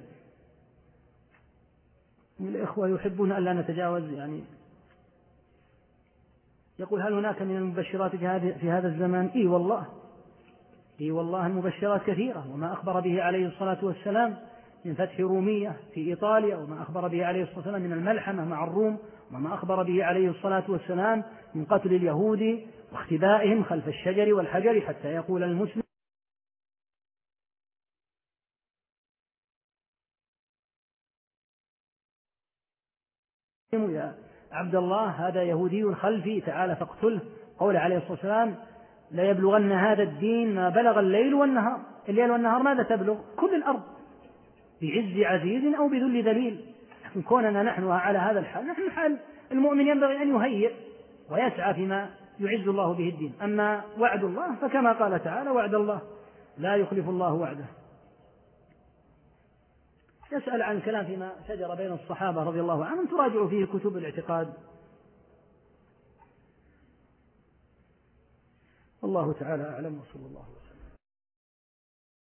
C: الإخوة يحبون ألا نتجاوز، يعني يقول هل هناك من المبشرات في هذا الزمان؟ إي والله المبشرات كثيرة، وما أخبر به عليه الصلاة والسلام من فتح رومية في إيطاليا، وما أخبر به عليه الصلاة والسلام من الملحمة مع الروم، وما أخبر به عليه الصلاة والسلام من قتل اليهود واختبائهم خلف الشجر والحجر حتى يقول المسلم يا عبد الله هذا يهودي خلفي تعال فاقتله. قول عليه الصلاة والسلام لا يبلغن هذا الدين ما بلغ الليل والنهار. الليل والنهار ماذا تبلغ؟ كل الأرض، بعز عزيز أو بذل ذليل. لكن كوننا نحن على هذا الحال، نحن حال المؤمن ينبغي أن يهيئ ويسعى فيما يعز الله به الدين. أما وعد الله فكما قال تعالى وعد الله لا يخلف الله وعده. يسأل عن كلام فيما شجر بين الصحابة رضي الله عنهم، تراجعوا فيه كتب الاعتقاد. الله تعالى أعلم، وصلى الله عليه وسلم.